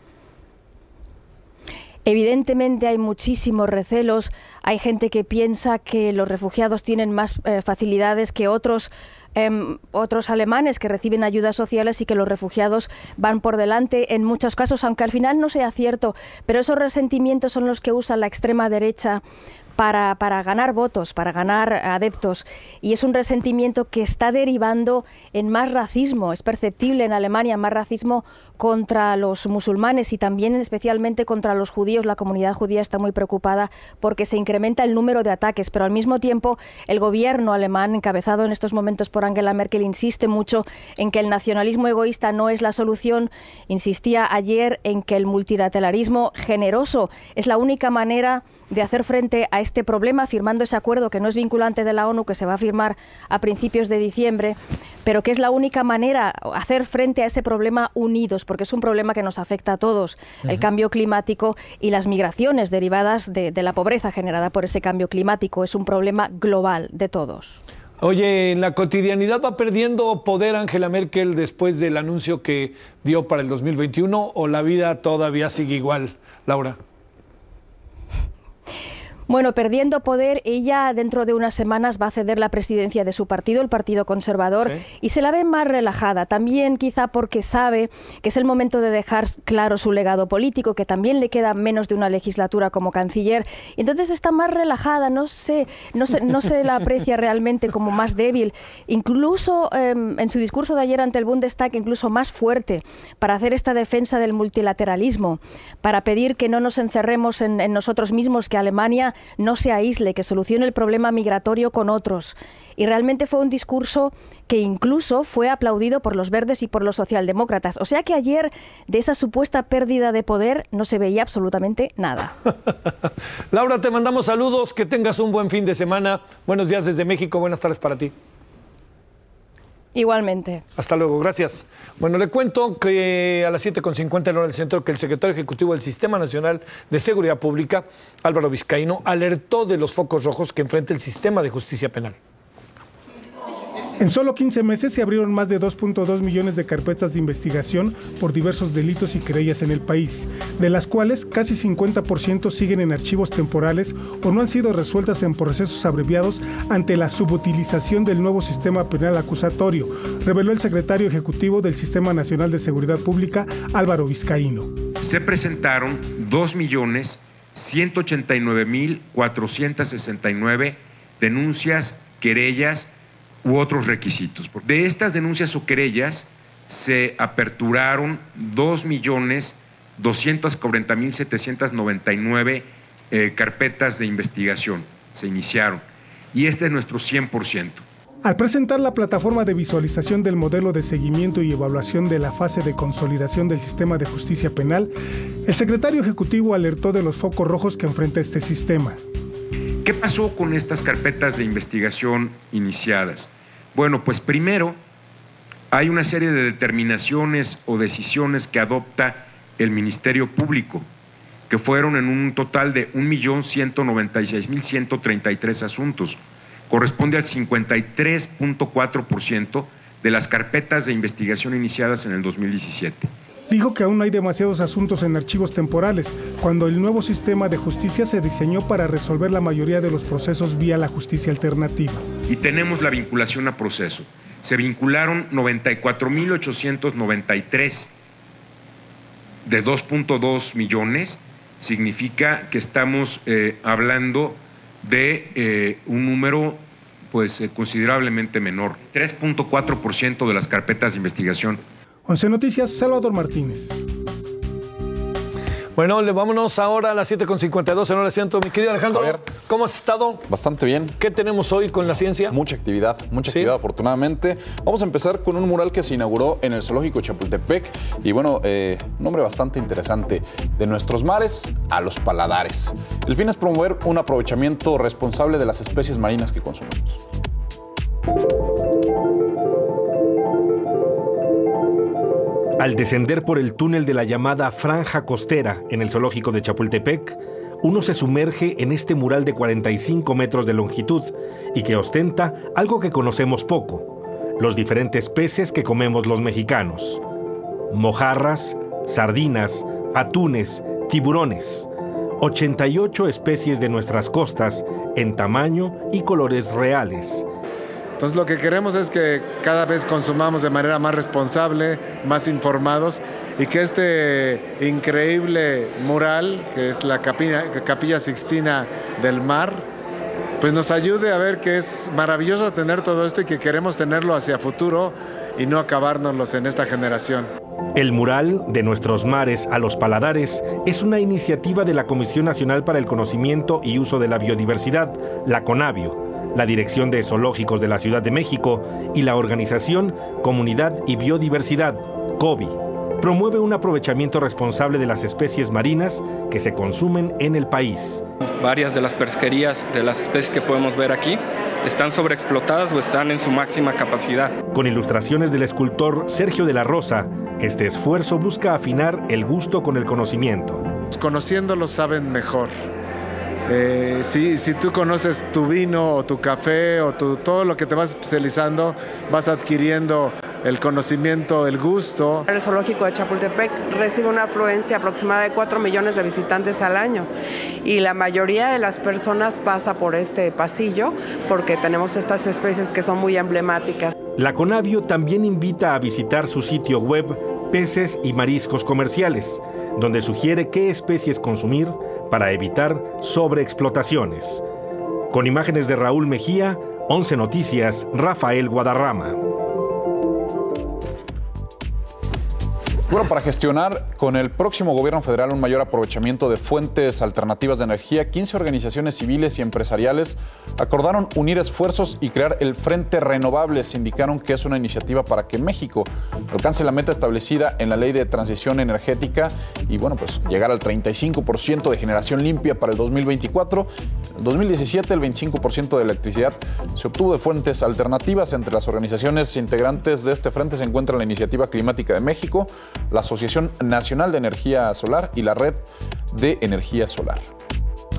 Evidentemente hay muchísimos recelos. Hay gente que piensa que los refugiados tienen más eh, facilidades que otros Eh, otros alemanes que reciben ayudas sociales, y que los refugiados van por delante en muchos casos, aunque al final no sea cierto. Pero esos resentimientos son los que usa la extrema derecha para, para ganar votos, para ganar adeptos, y es un resentimiento que está derivando en más racismo. Es perceptible en Alemania más racismo contra los musulmanes y también especialmente contra los judíos. La comunidad judía está muy preocupada porque se incrementa el número de ataques, pero al mismo tiempo el gobierno alemán, encabezado en estos momentos por Angela Merkel, insiste mucho en que el nacionalismo egoísta no es la solución. Insistía ayer en que el multilateralismo generoso es la única manera de hacer frente a este problema, firmando ese acuerdo que no es vinculante de la ONU, que se va a firmar a principios de diciembre, pero que es la única manera de hacer frente a ese problema unidos, porque es un problema que nos afecta a todos, uh-huh. El cambio climático y las migraciones derivadas de, de la pobreza generada por ese cambio climático. Es un problema global de todos. Oye, ¿en la cotidianidad va perdiendo poder Angela Merkel después del anuncio que dio para el dos mil veintiuno, o la vida todavía sigue igual, Laura? Bueno, perdiendo poder, ella dentro de unas semanas va a ceder la presidencia de su partido, el Partido Conservador, sí. Y se la ve más relajada, también quizá porque sabe que es el momento de dejar claro su legado político, que también le queda menos de una legislatura como canciller, y entonces está más relajada, no se, no se, no se la aprecia realmente como más débil, incluso eh, en su discurso de ayer ante el Bundestag, incluso más fuerte, para hacer esta defensa del multilateralismo, para pedir que no nos encerremos en, en nosotros mismos, que Alemania no se aísle, que solucione el problema migratorio con otros. Y realmente fue un discurso que incluso fue aplaudido por los verdes y por los socialdemócratas. O sea que ayer de esa supuesta pérdida de poder no se veía absolutamente nada. Laura, te mandamos saludos, que tengas un buen fin de semana. Buenos días desde México, buenas tardes para ti. Igualmente. Hasta luego, gracias. Bueno, le cuento que a las siete con cincuenta en hora del centro, que el secretario ejecutivo del Sistema Nacional de Seguridad Pública, Álvaro Vizcaíno, alertó de los focos rojos que enfrenta el sistema de justicia penal. En solo quince meses se abrieron más de dos punto dos millones de carpetas de investigación por diversos delitos y querellas en el país, de las cuales casi cincuenta por ciento siguen en archivos temporales o no han sido resueltas en procesos abreviados ante la subutilización del nuevo sistema penal acusatorio, reveló el secretario ejecutivo del Sistema Nacional de Seguridad Pública, Álvaro Vizcaíno. Se presentaron dos millones ciento ochenta y nueve mil cuatrocientos sesenta y nueve denuncias, querellas u otros requisitos. De estas denuncias o querellas se aperturaron dos millones doscientos cuarenta mil setecientos noventa y nueve eh, carpetas de investigación, se iniciaron, y este es nuestro cien por ciento. Al presentar la plataforma de visualización del modelo de seguimiento y evaluación de la fase de consolidación del sistema de justicia penal, el secretario ejecutivo alertó de los focos rojos que enfrenta este sistema. ¿Qué pasó con estas carpetas de investigación iniciadas? Bueno, pues primero hay una serie de determinaciones o decisiones que adopta el Ministerio Público, que fueron en un total de un millón ciento noventa y seis mil ciento treinta y tres asuntos. Corresponde al cincuenta y tres punto cuatro por ciento de las carpetas de investigación iniciadas en el dos mil diecisiete. Dijo que aún hay demasiados asuntos en archivos temporales, cuando el nuevo sistema de justicia se diseñó para resolver la mayoría de los procesos vía la justicia alternativa. Y tenemos la vinculación a proceso. Se vincularon noventa y cuatro mil ochocientos noventa y tres de dos punto dos millones, significa que estamos eh, hablando de eh, un número pues eh, considerablemente menor, tres punto cuatro por ciento de las carpetas de investigación. once Noticias, Salvador Martínez. Bueno, le vámonos ahora a las siete con cincuenta y dos en hora centro. Mi querido Alejandro, Javier, ¿cómo has estado? Bastante bien. ¿Qué tenemos hoy con la ciencia? Mucha actividad, mucha ¿Sí? actividad afortunadamente. Vamos a empezar con un mural que se inauguró en el Zoológico de Chapultepec y bueno, eh, un nombre bastante interesante, de nuestros mares a los paladares. El fin es promover un aprovechamiento responsable de las especies marinas que consumimos. Al descender por el túnel de la llamada Franja Costera en el Zoológico de Chapultepec, uno se sumerge en este mural de cuarenta y cinco metros de longitud y que ostenta algo que conocemos poco: los diferentes peces que comemos los mexicanos. Mojarras, sardinas, atunes, tiburones. ochenta y ocho especies de nuestras costas en tamaño y colores reales. Entonces lo que queremos es que cada vez consumamos de manera más responsable, más informados, y que este increíble mural, que es la Capilla, Capilla Sixtina del Mar, pues nos ayude a ver que es maravilloso tener todo esto y que queremos tenerlo hacia futuro y no acabárnoslos en esta generación. El mural de nuestros mares a los paladares es una iniciativa de la Comisión Nacional para el Conocimiento y Uso de la Biodiversidad, la CONABIO, la Dirección de Zoológicos de la Ciudad de México y la organización Comunidad y Biodiversidad, COBI. Promueve un aprovechamiento responsable de las especies marinas que se consumen en el país. Varias de las pesquerías de las especies que podemos ver aquí están sobreexplotadas o están en su máxima capacidad. Con ilustraciones del escultor Sergio de la Rosa, este esfuerzo busca afinar el gusto con el conocimiento. Conociéndolo saben mejor. Eh, si, si tú conoces tu vino o tu café o tu, todo lo que te vas especializando, vas adquiriendo el conocimiento, el gusto. El zoológico de Chapultepec recibe una afluencia aproximada de cuatro millones de visitantes al año y la mayoría de las personas pasa por este pasillo porque tenemos estas especies que son muy emblemáticas. La CONABIO también invita a visitar su sitio web Peces y Mariscos Comerciales, donde sugiere qué especies consumir para evitar sobreexplotaciones. Con imágenes de Raúl Mejía, once Noticias, Rafael Guadarrama. Bueno, para gestionar con el próximo gobierno federal un mayor aprovechamiento de fuentes alternativas de energía, quince organizaciones civiles y empresariales acordaron unir esfuerzos y crear el Frente Renovables. Indicaron que es una iniciativa para que México alcance la meta establecida en la Ley de Transición Energética y, bueno, pues llegar al treinta y cinco por ciento de generación limpia para el dos mil veinticuatro. En el dos mil diecisiete, el veinticinco por ciento de electricidad se obtuvo de fuentes alternativas. Entre las organizaciones integrantes de este frente se encuentra la Iniciativa Climática de México, la Asociación Nacional de Energía Solar y la Red de Energía Solar.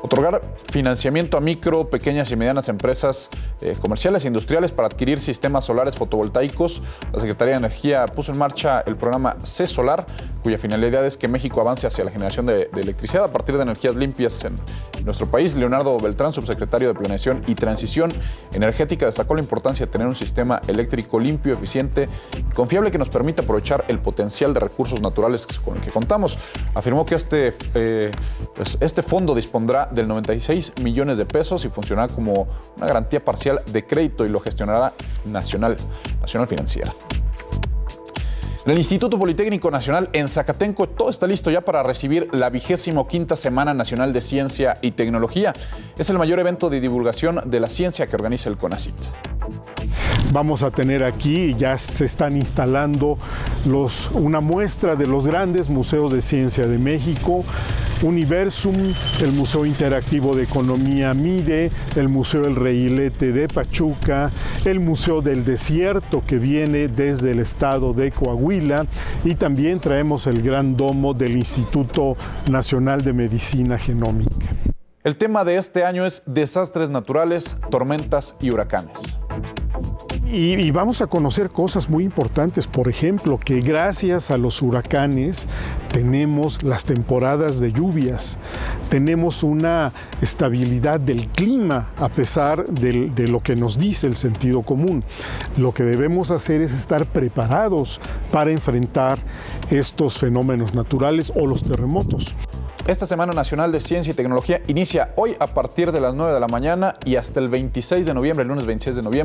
Otorgar financiamiento a micro, pequeñas y medianas empresas eh, comerciales e industriales para adquirir sistemas solares fotovoltaicos. La Secretaría de Energía puso en marcha el programa C Solar, cuya finalidad es que México avance hacia la generación de, de electricidad a partir de energías limpias en nuestro país. Leonardo Beltrán, subsecretario de Planeación y Transición Energética, destacó la importancia de tener un sistema eléctrico limpio, eficiente y confiable que nos permita aprovechar el potencial de recursos naturales con el que contamos. Afirmó que este, eh, pues este fondo dispondrá del noventa y seis millones de pesos y funcionará como una garantía parcial de crédito y lo gestionará Nacional, Nacional Financiera. En el Instituto Politécnico Nacional en Zacatenco todo está listo ya para recibir la vigésimo quinta Semana Nacional de Ciencia y Tecnología. Es el mayor evento de divulgación de la ciencia que organiza el CONACYT. Vamos a tener aquí, ya se están instalando los, una muestra de los grandes museos de ciencia de México, Universum, el Museo Interactivo de Economía MIDE, el Museo El Reilete de Pachuca, el Museo del Desierto que viene desde el estado de Coahuila y también traemos el Gran Domo del Instituto Nacional de Medicina Genómica. El tema de este año es desastres naturales, tormentas y huracanes. Y, y vamos a conocer cosas muy importantes, por ejemplo, que gracias a los huracanes tenemos las temporadas de lluvias, tenemos una estabilidad del clima a pesar de, de lo que nos dice el sentido común. Lo que debemos hacer es estar preparados para enfrentar estos fenómenos naturales o los terremotos. Esta Semana Nacional de Ciencia y Tecnología inicia hoy a partir de las nueve de la mañana y hasta el veintiséis de noviembre, el lunes veintiséis de noviembre.